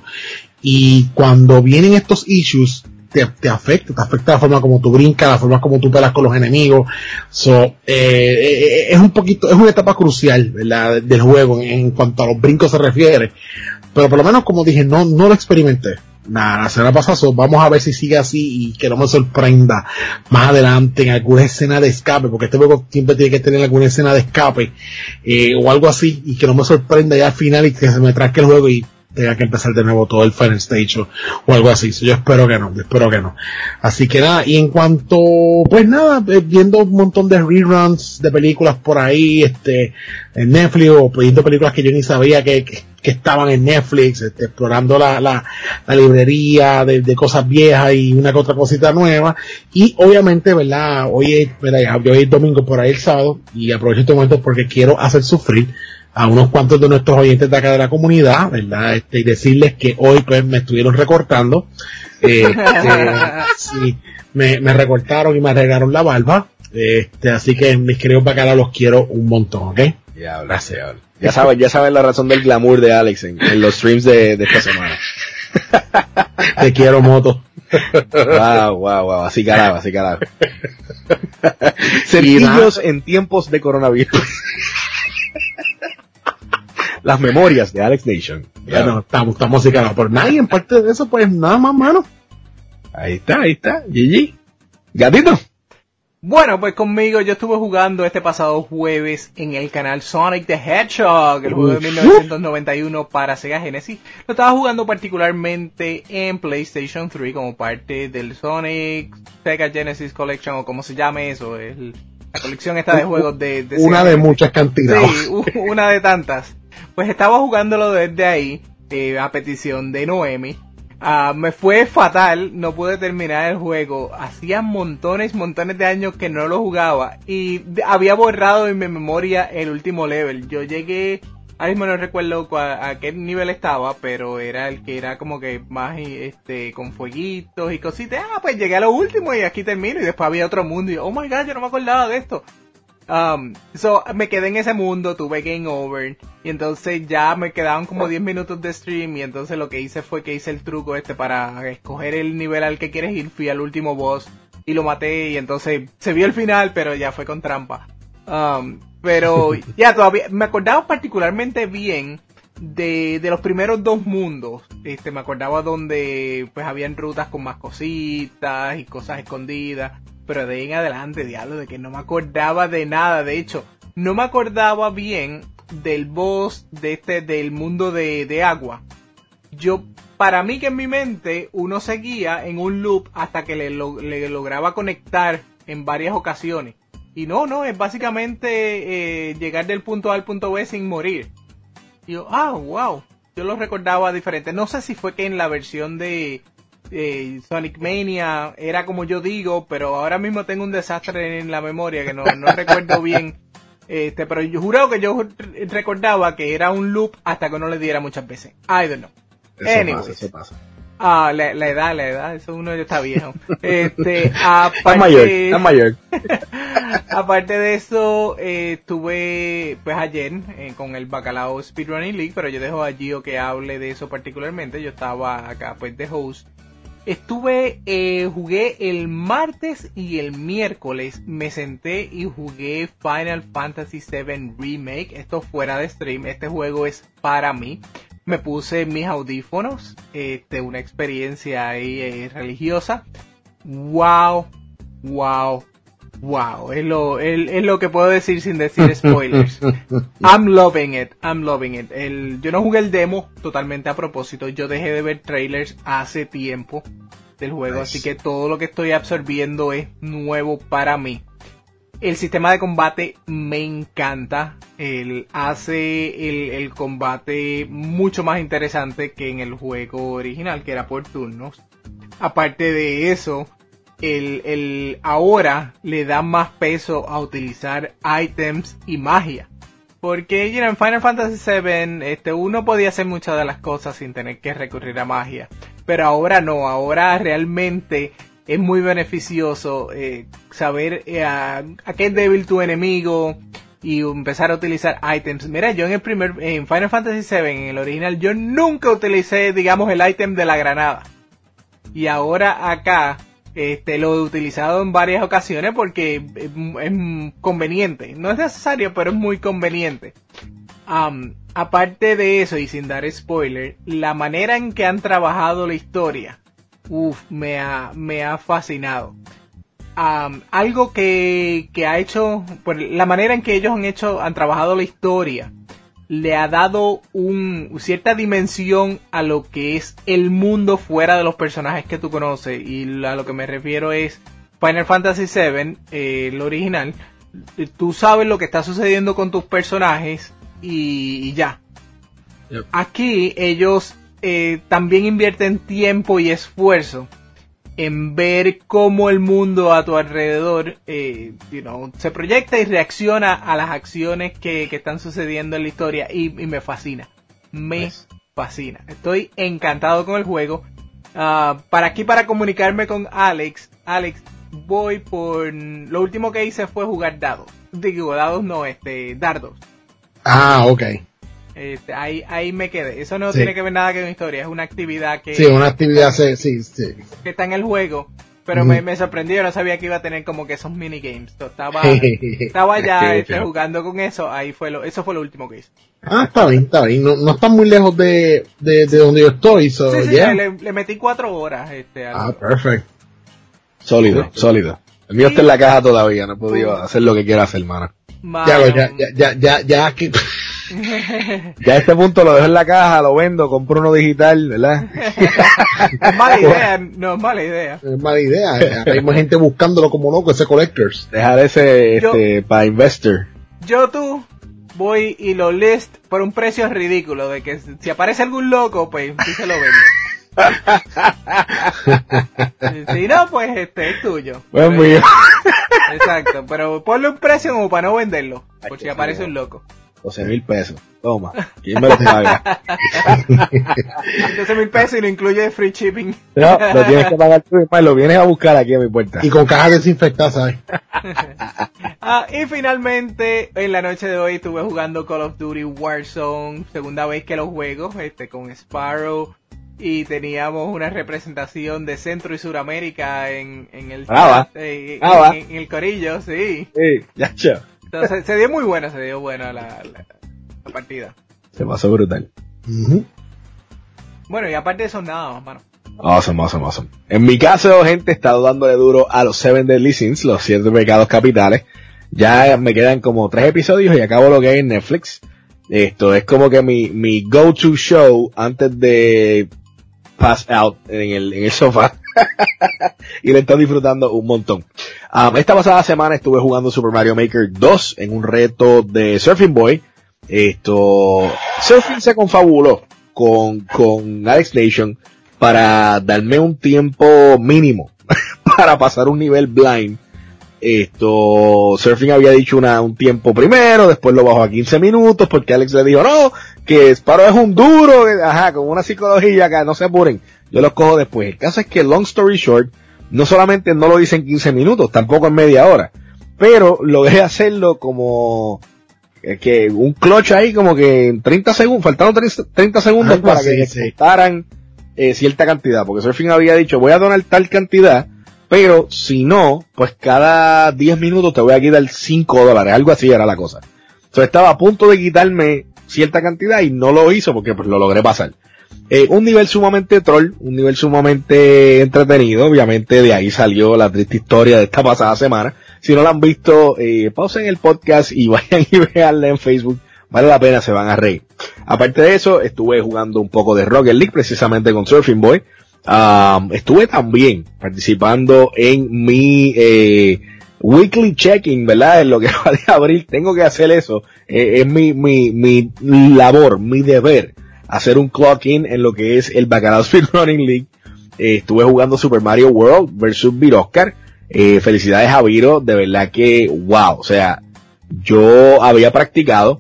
Y cuando vienen estos issues, te, te afecta, te afecta la forma como tú brincas, la forma como tú pelas con los enemigos. So, eh, eh, es un poquito, es una etapa crucial, ¿verdad?, del juego en, en cuanto a los brincos se refiere. Pero por lo menos, como dije, no, no lo experimenté. Nada, la semana pasada, so, vamos a ver si sigue así y que no me sorprenda más adelante en alguna escena de escape, porque este juego siempre tiene que tener alguna escena de escape, eh, o algo así, y que no me sorprenda ya al final y que se me trasque el juego y tenga que empezar de nuevo todo el final stage o, o algo así. So, yo espero que no, yo espero que no. Así que nada, y en cuanto, pues nada, viendo un montón de reruns de películas por ahí, este, en Netflix, o viendo películas que yo ni sabía que, que, que estaban en Netflix, este, explorando la, la, la librería de, de cosas viejas y una que otra cosita nueva. Y obviamente, ¿verdad? Hoy es, ¿verdad? Hoy es domingo, por ahí el sábado, y aprovecho este momento porque quiero hacer sufrir a unos cuantos de nuestros oyentes de acá de la comunidad, ¿verdad? Este, y decirles que hoy pues me estuvieron recortando, eh, este, sí, me, me recortaron y me arreglaron la barba, este, así que mis queridos bacalas los quiero un montón, ¿ok? Diablo, gracias. Diablo. Ya saben, ya saben la razón del glamour de Alex en, en los streams de, de esta semana. Te quiero, Moto. Wow, wow, wow, así carajo, así carajo. Cerquillos en tiempos de coronavirus. Las memorias de Alex Nation. Ya no, estamos, estamos así carajo. Pero nadie, en parte de eso, pues nada más, mano. Ahí está, ahí está. G G. Gatito. Bueno, pues conmigo yo estuve jugando este pasado jueves en el canal Sonic the Hedgehog, el juego de mil novecientos noventa y uno para Sega Genesis. Lo estaba jugando particularmente en PlayStation tres como parte del Sonic Sega Genesis Collection, o como se llame eso, el, la colección esta de juegos de... de una Sega. de muchas cantidades. Sí, una de tantas. Pues estaba jugándolo desde ahí, eh, a petición de Noemi. Uh, me fue fatal, no pude terminar el juego. Hacía montones, montones de años que no lo jugaba y de, había borrado en mi memoria el último level. Yo llegué, ahora mismo no recuerdo cuál, a qué nivel estaba, pero era el que era como que más este con fueguitos y cositas. Ah, pues llegué a lo último y aquí termino. Y después había otro mundo y oh my god, yo no me acordaba de esto. Um, so, me quedé en ese mundo, tuve game over y entonces ya me quedaban como diez minutos de stream y entonces lo que hice fue que hice el truco este para escoger el nivel al que quieres ir, fui al último boss y lo maté y entonces se vio el final pero ya fue con trampa. Um, pero ya todavía me acordaba particularmente bien de, de los primeros dos mundos. Este, me acordaba donde pues habían rutas con más cositas y cosas escondidas. Pero de ahí en adelante, diablo, de que no me acordaba de nada. De hecho, no me acordaba bien del boss de este, del mundo de, de agua. Yo, para mí que en mi mente, uno seguía en un loop hasta que le, lo, le lograba conectar en varias ocasiones. Y no, no, es básicamente eh, llegar del punto A al punto B sin morir. Y yo, ah, wow, yo lo recordaba diferente. No sé si fue que en la versión de... Eh, Sonic Mania era como yo digo, pero ahora mismo tengo un desastre en la memoria que no, no recuerdo bien, este, pero yo juro que yo recordaba que era un loop hasta que no le diera muchas veces. I don't know. Eso Anyways. pasa, eso pasa. Ah, la, la edad, la edad, eso uno ya está viejo. Este, aparte, está mayor, está mayor. Aparte de eso, eh, estuve pues ayer eh, con el Bacalao Speedrunning League, pero yo dejo a Gio que hable de eso particularmente. Yo estaba acá pues de host. Estuve, eh, jugué el martes y el miércoles, me senté y jugué Final Fantasy siete Remake, esto fuera de stream, este juego es para mí. Me puse mis audífonos, este, una experiencia ahí eh, religiosa. Wow, wow, wow, es lo, es, es lo que puedo decir sin decir spoilers. I'm loving it, I'm loving it. El, yo no jugué el demo totalmente a propósito, yo dejé de ver trailers hace tiempo del juego, nice. Así que todo lo que estoy absorbiendo es nuevo para mí. El sistema de combate me encanta, él hace el, el combate mucho más interesante que en el juego original, que era por turnos. Aparte de eso, el, el ahora le da más peso a utilizar items y magia. Porque you know, en Final Fantasy siete este, uno podía hacer muchas de las cosas sin tener que recurrir a magia. Pero ahora no, ahora realmente es muy beneficioso eh, saber eh, a, a qué es débil tu enemigo y empezar a utilizar items. Mira, yo en el primer, en Final Fantasy siete, en el original, yo nunca utilicé, digamos, el item de la granada. Y ahora acá, este, lo he utilizado en varias ocasiones porque es, es conveniente. No es necesario, pero es muy conveniente. Um, aparte de eso, y sin dar spoiler, la manera en que han trabajado la historia, uff, me ha, me ha fascinado. Um, algo que, que ha hecho, pues, la manera en que ellos han hecho, han trabajado la historia, le ha dado un, cierta dimensión a lo que es el mundo fuera de los personajes que tú conoces. Y a lo que me refiero es Final Fantasy siete, eh, el original. Tú sabes lo que está sucediendo con tus personajes y, y ya. Yep. Aquí ellos eh, también invierten tiempo y esfuerzo en ver cómo el mundo a tu alrededor eh, you know, se proyecta y reacciona a las acciones que, que están sucediendo en la historia y, y me fascina, me nice. fascina, estoy encantado con el juego. Uh, para aquí, para comunicarme con Alex, Alex, voy por, lo último que hice fue jugar dados, digo dados no, este, dardos. Ah, ok. Este, ahí, ahí me quedé. Eso no sí. tiene que ver nada con la historia. Es una actividad que... Sí, una actividad, sí, sí, sí. Que está en el juego. Pero uh-huh. me, me sorprendió. No sabía que iba a tener como que esos minigames. Estaba, estaba ya este, jugando con eso. Ahí fue lo, eso fue lo último que hice. Ah, está bien, está bien. No, no está muy lejos de, de, de donde yo estoy. So, sí, sí, yeah. le, le metí cuatro horas. Este, ah, perfecto. Sólido, sólido. El mío sí. está en la caja todavía. No he podido uh. hacer lo que quiera hacer, hermano. Ya, ya, ya, ya, ya, ya, que... Ya a este punto lo dejo en la caja, lo vendo, compro uno digital, ¿verdad? No es mala idea, no es mala idea. Es mala idea. Hay más gente buscándolo como loco, ese collectors. Dejar ese Yo- este, para investor. Yo tú voy y lo list por un precio ridículo, de que si aparece algún loco, pues sí se lo vendo. Si no, pues este es tuyo. Pues Pero- mío. Exacto, pero ponle un precio como para no venderlo, por Ay, si qué aparece feo. un loco. doce mil pesos. Toma. ¿Quién me lo paga? doce mil pesos y lo incluye free shipping. No, lo tienes que pagar tú y más, lo vienes a buscar aquí a mi puerta. Y con cajas desinfectadas, ¿sabes? Ah, y finalmente, en la noche de hoy estuve jugando Call of Duty Warzone, segunda vez que lo juego, este, con Sparrow, y teníamos una representación de Centro y Suramérica en, en el Brava. chat, eh, Brava. en, en el corillo, sí. Sí, ya, che. Entonces, se dio muy buena, se dio buena la, la, la partida. Se pasó brutal. Ujú. Bueno, y aparte de eso, nada más, mano. Awesome, awesome, awesome. En mi caso, gente, he estado dándole duro a los Seven Deadly Sins, los siete pecados capitales. Ya me quedan como tres episodios y acabo lo que hay en Netflix. Esto es como que mi, mi go-to show antes de pass out en el, en el sofá. Y lo estoy disfrutando un montón. Um, esta pasada semana estuve jugando Super Mario Maker dos en un reto de Surfing Boy. Esto, Surfing se confabuló con, con Alex Nation para darme un tiempo mínimo para pasar un nivel blind. Esto, Surfing había dicho una, un tiempo primero, después lo bajó a quince minutos porque Alex le dijo, no, que Sparrow es un duro, que- ajá, con una psicología acá, no se apuren, yo los cojo después. El caso es que, long story short, no solamente no lo dice en quince minutos, tampoco en media hora, pero logré hacerlo como eh, que un clutch ahí como que en treinta segundos, faltaron treinta segundos Algo para así, que sí. ejecutaran eh, cierta cantidad, porque Surfing había dicho, voy a donar tal cantidad, pero si no, pues cada diez minutos te voy a quitar cinco dólares, algo así era la cosa. Entonces estaba a punto de quitarme cierta cantidad y no lo hizo porque pues lo logré pasar. Eh, un nivel sumamente troll, un nivel sumamente entretenido, obviamente de ahí salió la triste historia de esta pasada semana. Si no la han visto, eh, pausen el podcast y vayan y veanla en Facebook, vale la pena, se van a reír. Aparte de eso, estuve jugando un poco de Rocket League precisamente con Surfing Boy. Um, estuve también participando en mi eh, weekly checking, ¿verdad? En lo que va de abril, tengo que hacer eso. Eh, es mi, mi, mi labor, mi deber, hacer un clock in en lo que es el Bacalao Speedrunning League. Eh, estuve jugando Super Mario World versus Viroscar. Eh, felicidades a Viro, de verdad que wow, o sea, yo había practicado,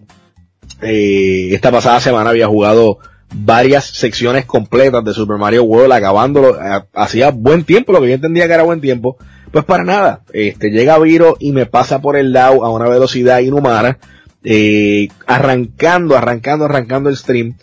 eh, esta pasada semana había jugado varias secciones completas de Super Mario World, acabándolo, eh, hacía buen tiempo, lo que yo entendía que era buen tiempo, pues para nada, este, llega Viro y me pasa por el lado a una velocidad inhumana, eh, arrancando, arrancando, arrancando el stream.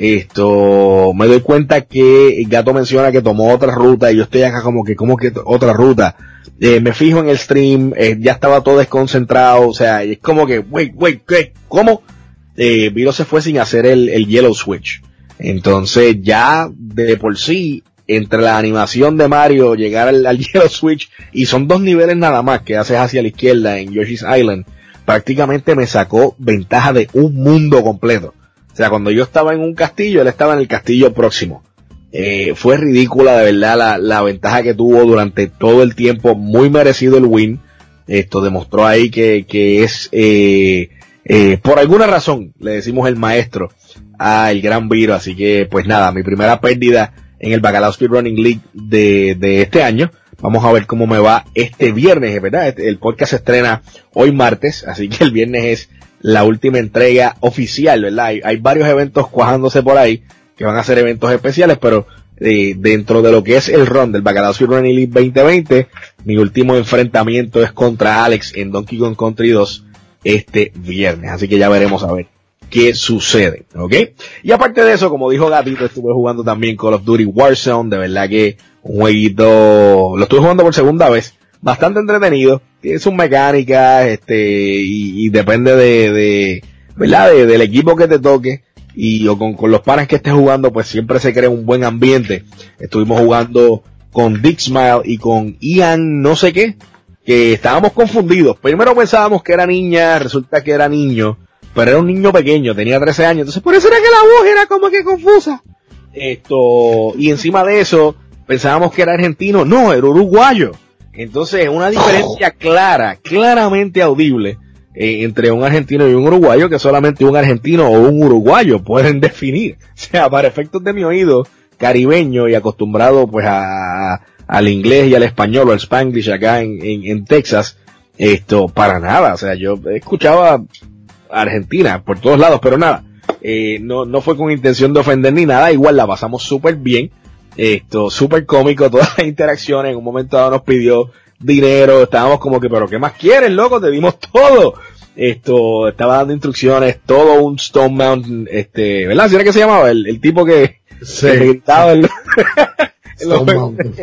Esto, me doy cuenta que el gato menciona que tomó otra ruta y yo estoy acá como que, como que otra ruta. Eh, me fijo en el stream, eh, ya estaba todo desconcentrado, o sea, es como que, wait, wait, wait, ¿cómo? Eh, Viro se fue sin hacer el, el yellow switch. Entonces ya de por sí, entre la animación de Mario, llegar al, al yellow switch, y son dos niveles nada más que haces hacia la izquierda en Yoshi's Island, prácticamente me sacó ventaja de un mundo completo. O sea, cuando yo estaba en un castillo, él estaba en el castillo próximo. Eh, fue ridícula de verdad la, la ventaja que tuvo durante todo el tiempo, muy merecido el win. Esto demostró ahí que, que es, eh, eh, por alguna razón, le decimos el maestro al gran Viro, así que pues nada, mi primera pérdida en el Bacalao Speedrunning League de, de este año. Vamos a ver cómo me va este viernes, ¿verdad? El podcast se estrena hoy martes, así que el viernes es la última entrega oficial, ¿verdad? Hay, hay varios eventos cuajándose por ahí, que van a ser eventos especiales, pero eh, dentro de lo que es el run del Bacalao Speedrunning League veinte veinte, mi último enfrentamiento es contra Alex en Donkey Kong Country dos este viernes, así que ya veremos a ver qué sucede, ¿ok? Y aparte de eso, como dijo Gatito, estuve jugando también Call of Duty Warzone, de verdad que un jueguito, lo estuve jugando por segunda vez, bastante entretenido, tiene sus mecánicas, este, y, y depende de, de, ¿verdad? De, del equipo que te toque, y o con, con los panas que estés jugando, pues siempre se crea un buen ambiente. Estuvimos jugando con Dick Smile y con Ian no sé qué, que estábamos confundidos. Primero pensábamos que era niña, resulta que era niño, pero era un niño pequeño, tenía trece años, entonces por eso era que la voz era como que confusa. Esto, y encima de eso, pensábamos que era argentino, no, era uruguayo. Entonces, una diferencia clara, claramente audible, eh, entre un argentino y un uruguayo, que solamente un argentino o un uruguayo pueden definir. O sea, para efectos de mi oído caribeño y acostumbrado pues a, a al inglés y al español o al spanglish acá en, en, en Texas, esto, para nada. O sea, yo escuchaba Argentina por todos lados, pero nada, eh, no, no fue con intención de ofender ni nada, igual la pasamos súper bien, esto, súper cómico, todas las interacciones, en un momento dado nos pidió dinero, estábamos como que, pero ¿qué más quieres, loco? Te dimos todo. Esto, estaba dando instrucciones, todo un Stone Mountain, este, ¿verdad? ¿Sí era que se llamaba? El, el tipo que, sí, que gritaba el, Stone Mountain.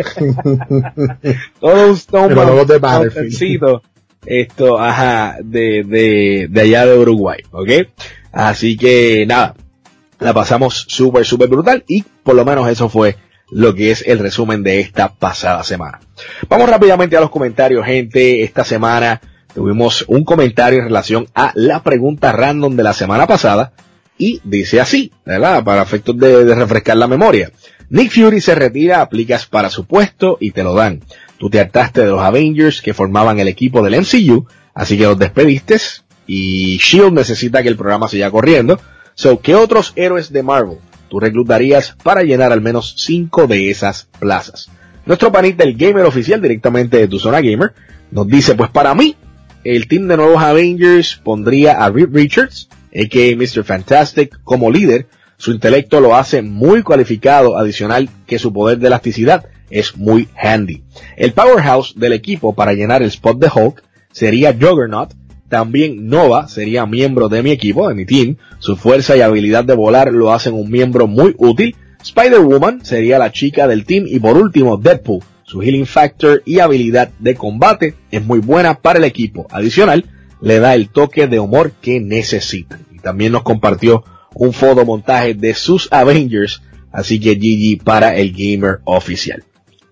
todo un Stone Mountain, Mountain, esto, ajá, de, de, de allá de Uruguay, ¿ok? Así que, nada, la pasamos súper, súper brutal y por lo menos eso fue lo que es el resumen de esta pasada semana. Vamos rápidamente a los comentarios, gente. Esta semana tuvimos un comentario en relación a la pregunta random de la semana pasada y dice así, ¿verdad? Para efectos de, de refrescar la memoria. Nick Fury se retira, aplicas para su puesto y te lo dan. Tú te hartaste de los Avengers que formaban el equipo del M C U, así que los despediste y Shield necesita que el programa siga corriendo. So, ¿qué otros héroes de Marvel tú reclutarías para llenar al menos cinco de esas plazas? Nuestro panita, el gamer oficial directamente de tu zona gamer, nos dice, pues para mí, el team de nuevos Avengers pondría a Reed Richards, a k a. mister Fantastic, como líder. Su intelecto lo hace muy cualificado, adicional que su poder de elasticidad es muy handy. El powerhouse del equipo para llenar el spot de Hulk sería Juggernaut. También Nova sería miembro de mi equipo, de mi team. Su fuerza y habilidad de volar lo hacen un miembro muy útil. Spider-Woman sería la chica del team. Y por último, Deadpool. Su healing factor y habilidad de combate es muy buena para el equipo. Adicional, le da el toque de humor que necesitan. Y también nos compartió un fotomontaje de sus Avengers. Así que G G para el gamer oficial.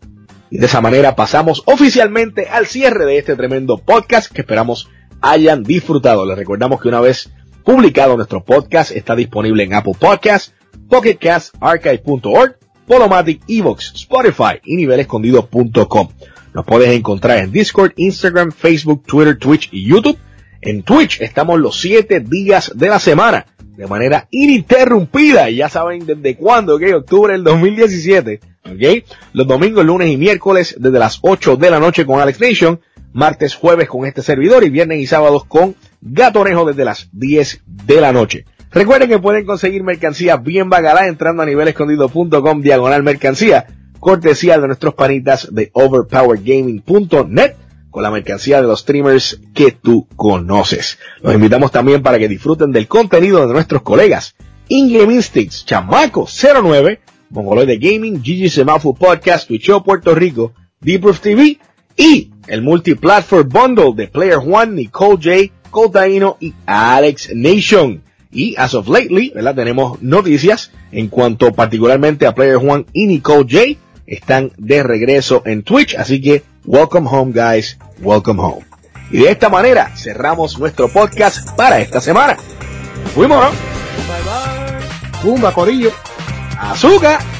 Y de esa manera pasamos oficialmente al cierre de este tremendo podcast que esperamos hayan disfrutado. Les recordamos que una vez publicado nuestro podcast está disponible en Apple Podcasts, Pocket Cast, Archive punto org, Podomatic, Evox, Spotify y nivel escondido punto com. Nos puedes encontrar en Discord, Instagram, Facebook, Twitter, Twitch y YouTube. En Twitch estamos los siete días de la semana de manera ininterrumpida. Y ya saben desde cuándo, ¿ok? Octubre del dos mil diecisiete, ¿ok? Los domingos, lunes y miércoles desde las ocho de la noche con Alex Nation. Martes, jueves con este servidor y viernes y sábados con Gatonejo desde las diez de la noche. Recuerden que pueden conseguir mercancía bien bagalá entrando a nivel escondido punto com diagonal mercancía, cortesía de nuestros panitas de overpowered gaming punto net con la mercancía de los streamers que tú conoces. Los invitamos también para que disfruten del contenido de nuestros colegas In-Game Instincts, Chamaco cero nueve, Mongoloide Gaming, Gigi Semafu Podcast, Twitch Puerto Rico, Deep Roof T V y el multiplatform bundle de Player One, Nicole J, Cole Taino y Alex Nation. Y as of lately, ¿verdad? Tenemos noticias en cuanto particularmente a Player One y Nicole J. Están de regreso en Twitch, así que welcome home, guys, welcome home. Y de esta manera cerramos nuestro podcast para esta semana. Fuimos, ¿no? Bye bye. Pumba, corillo. Azúcar.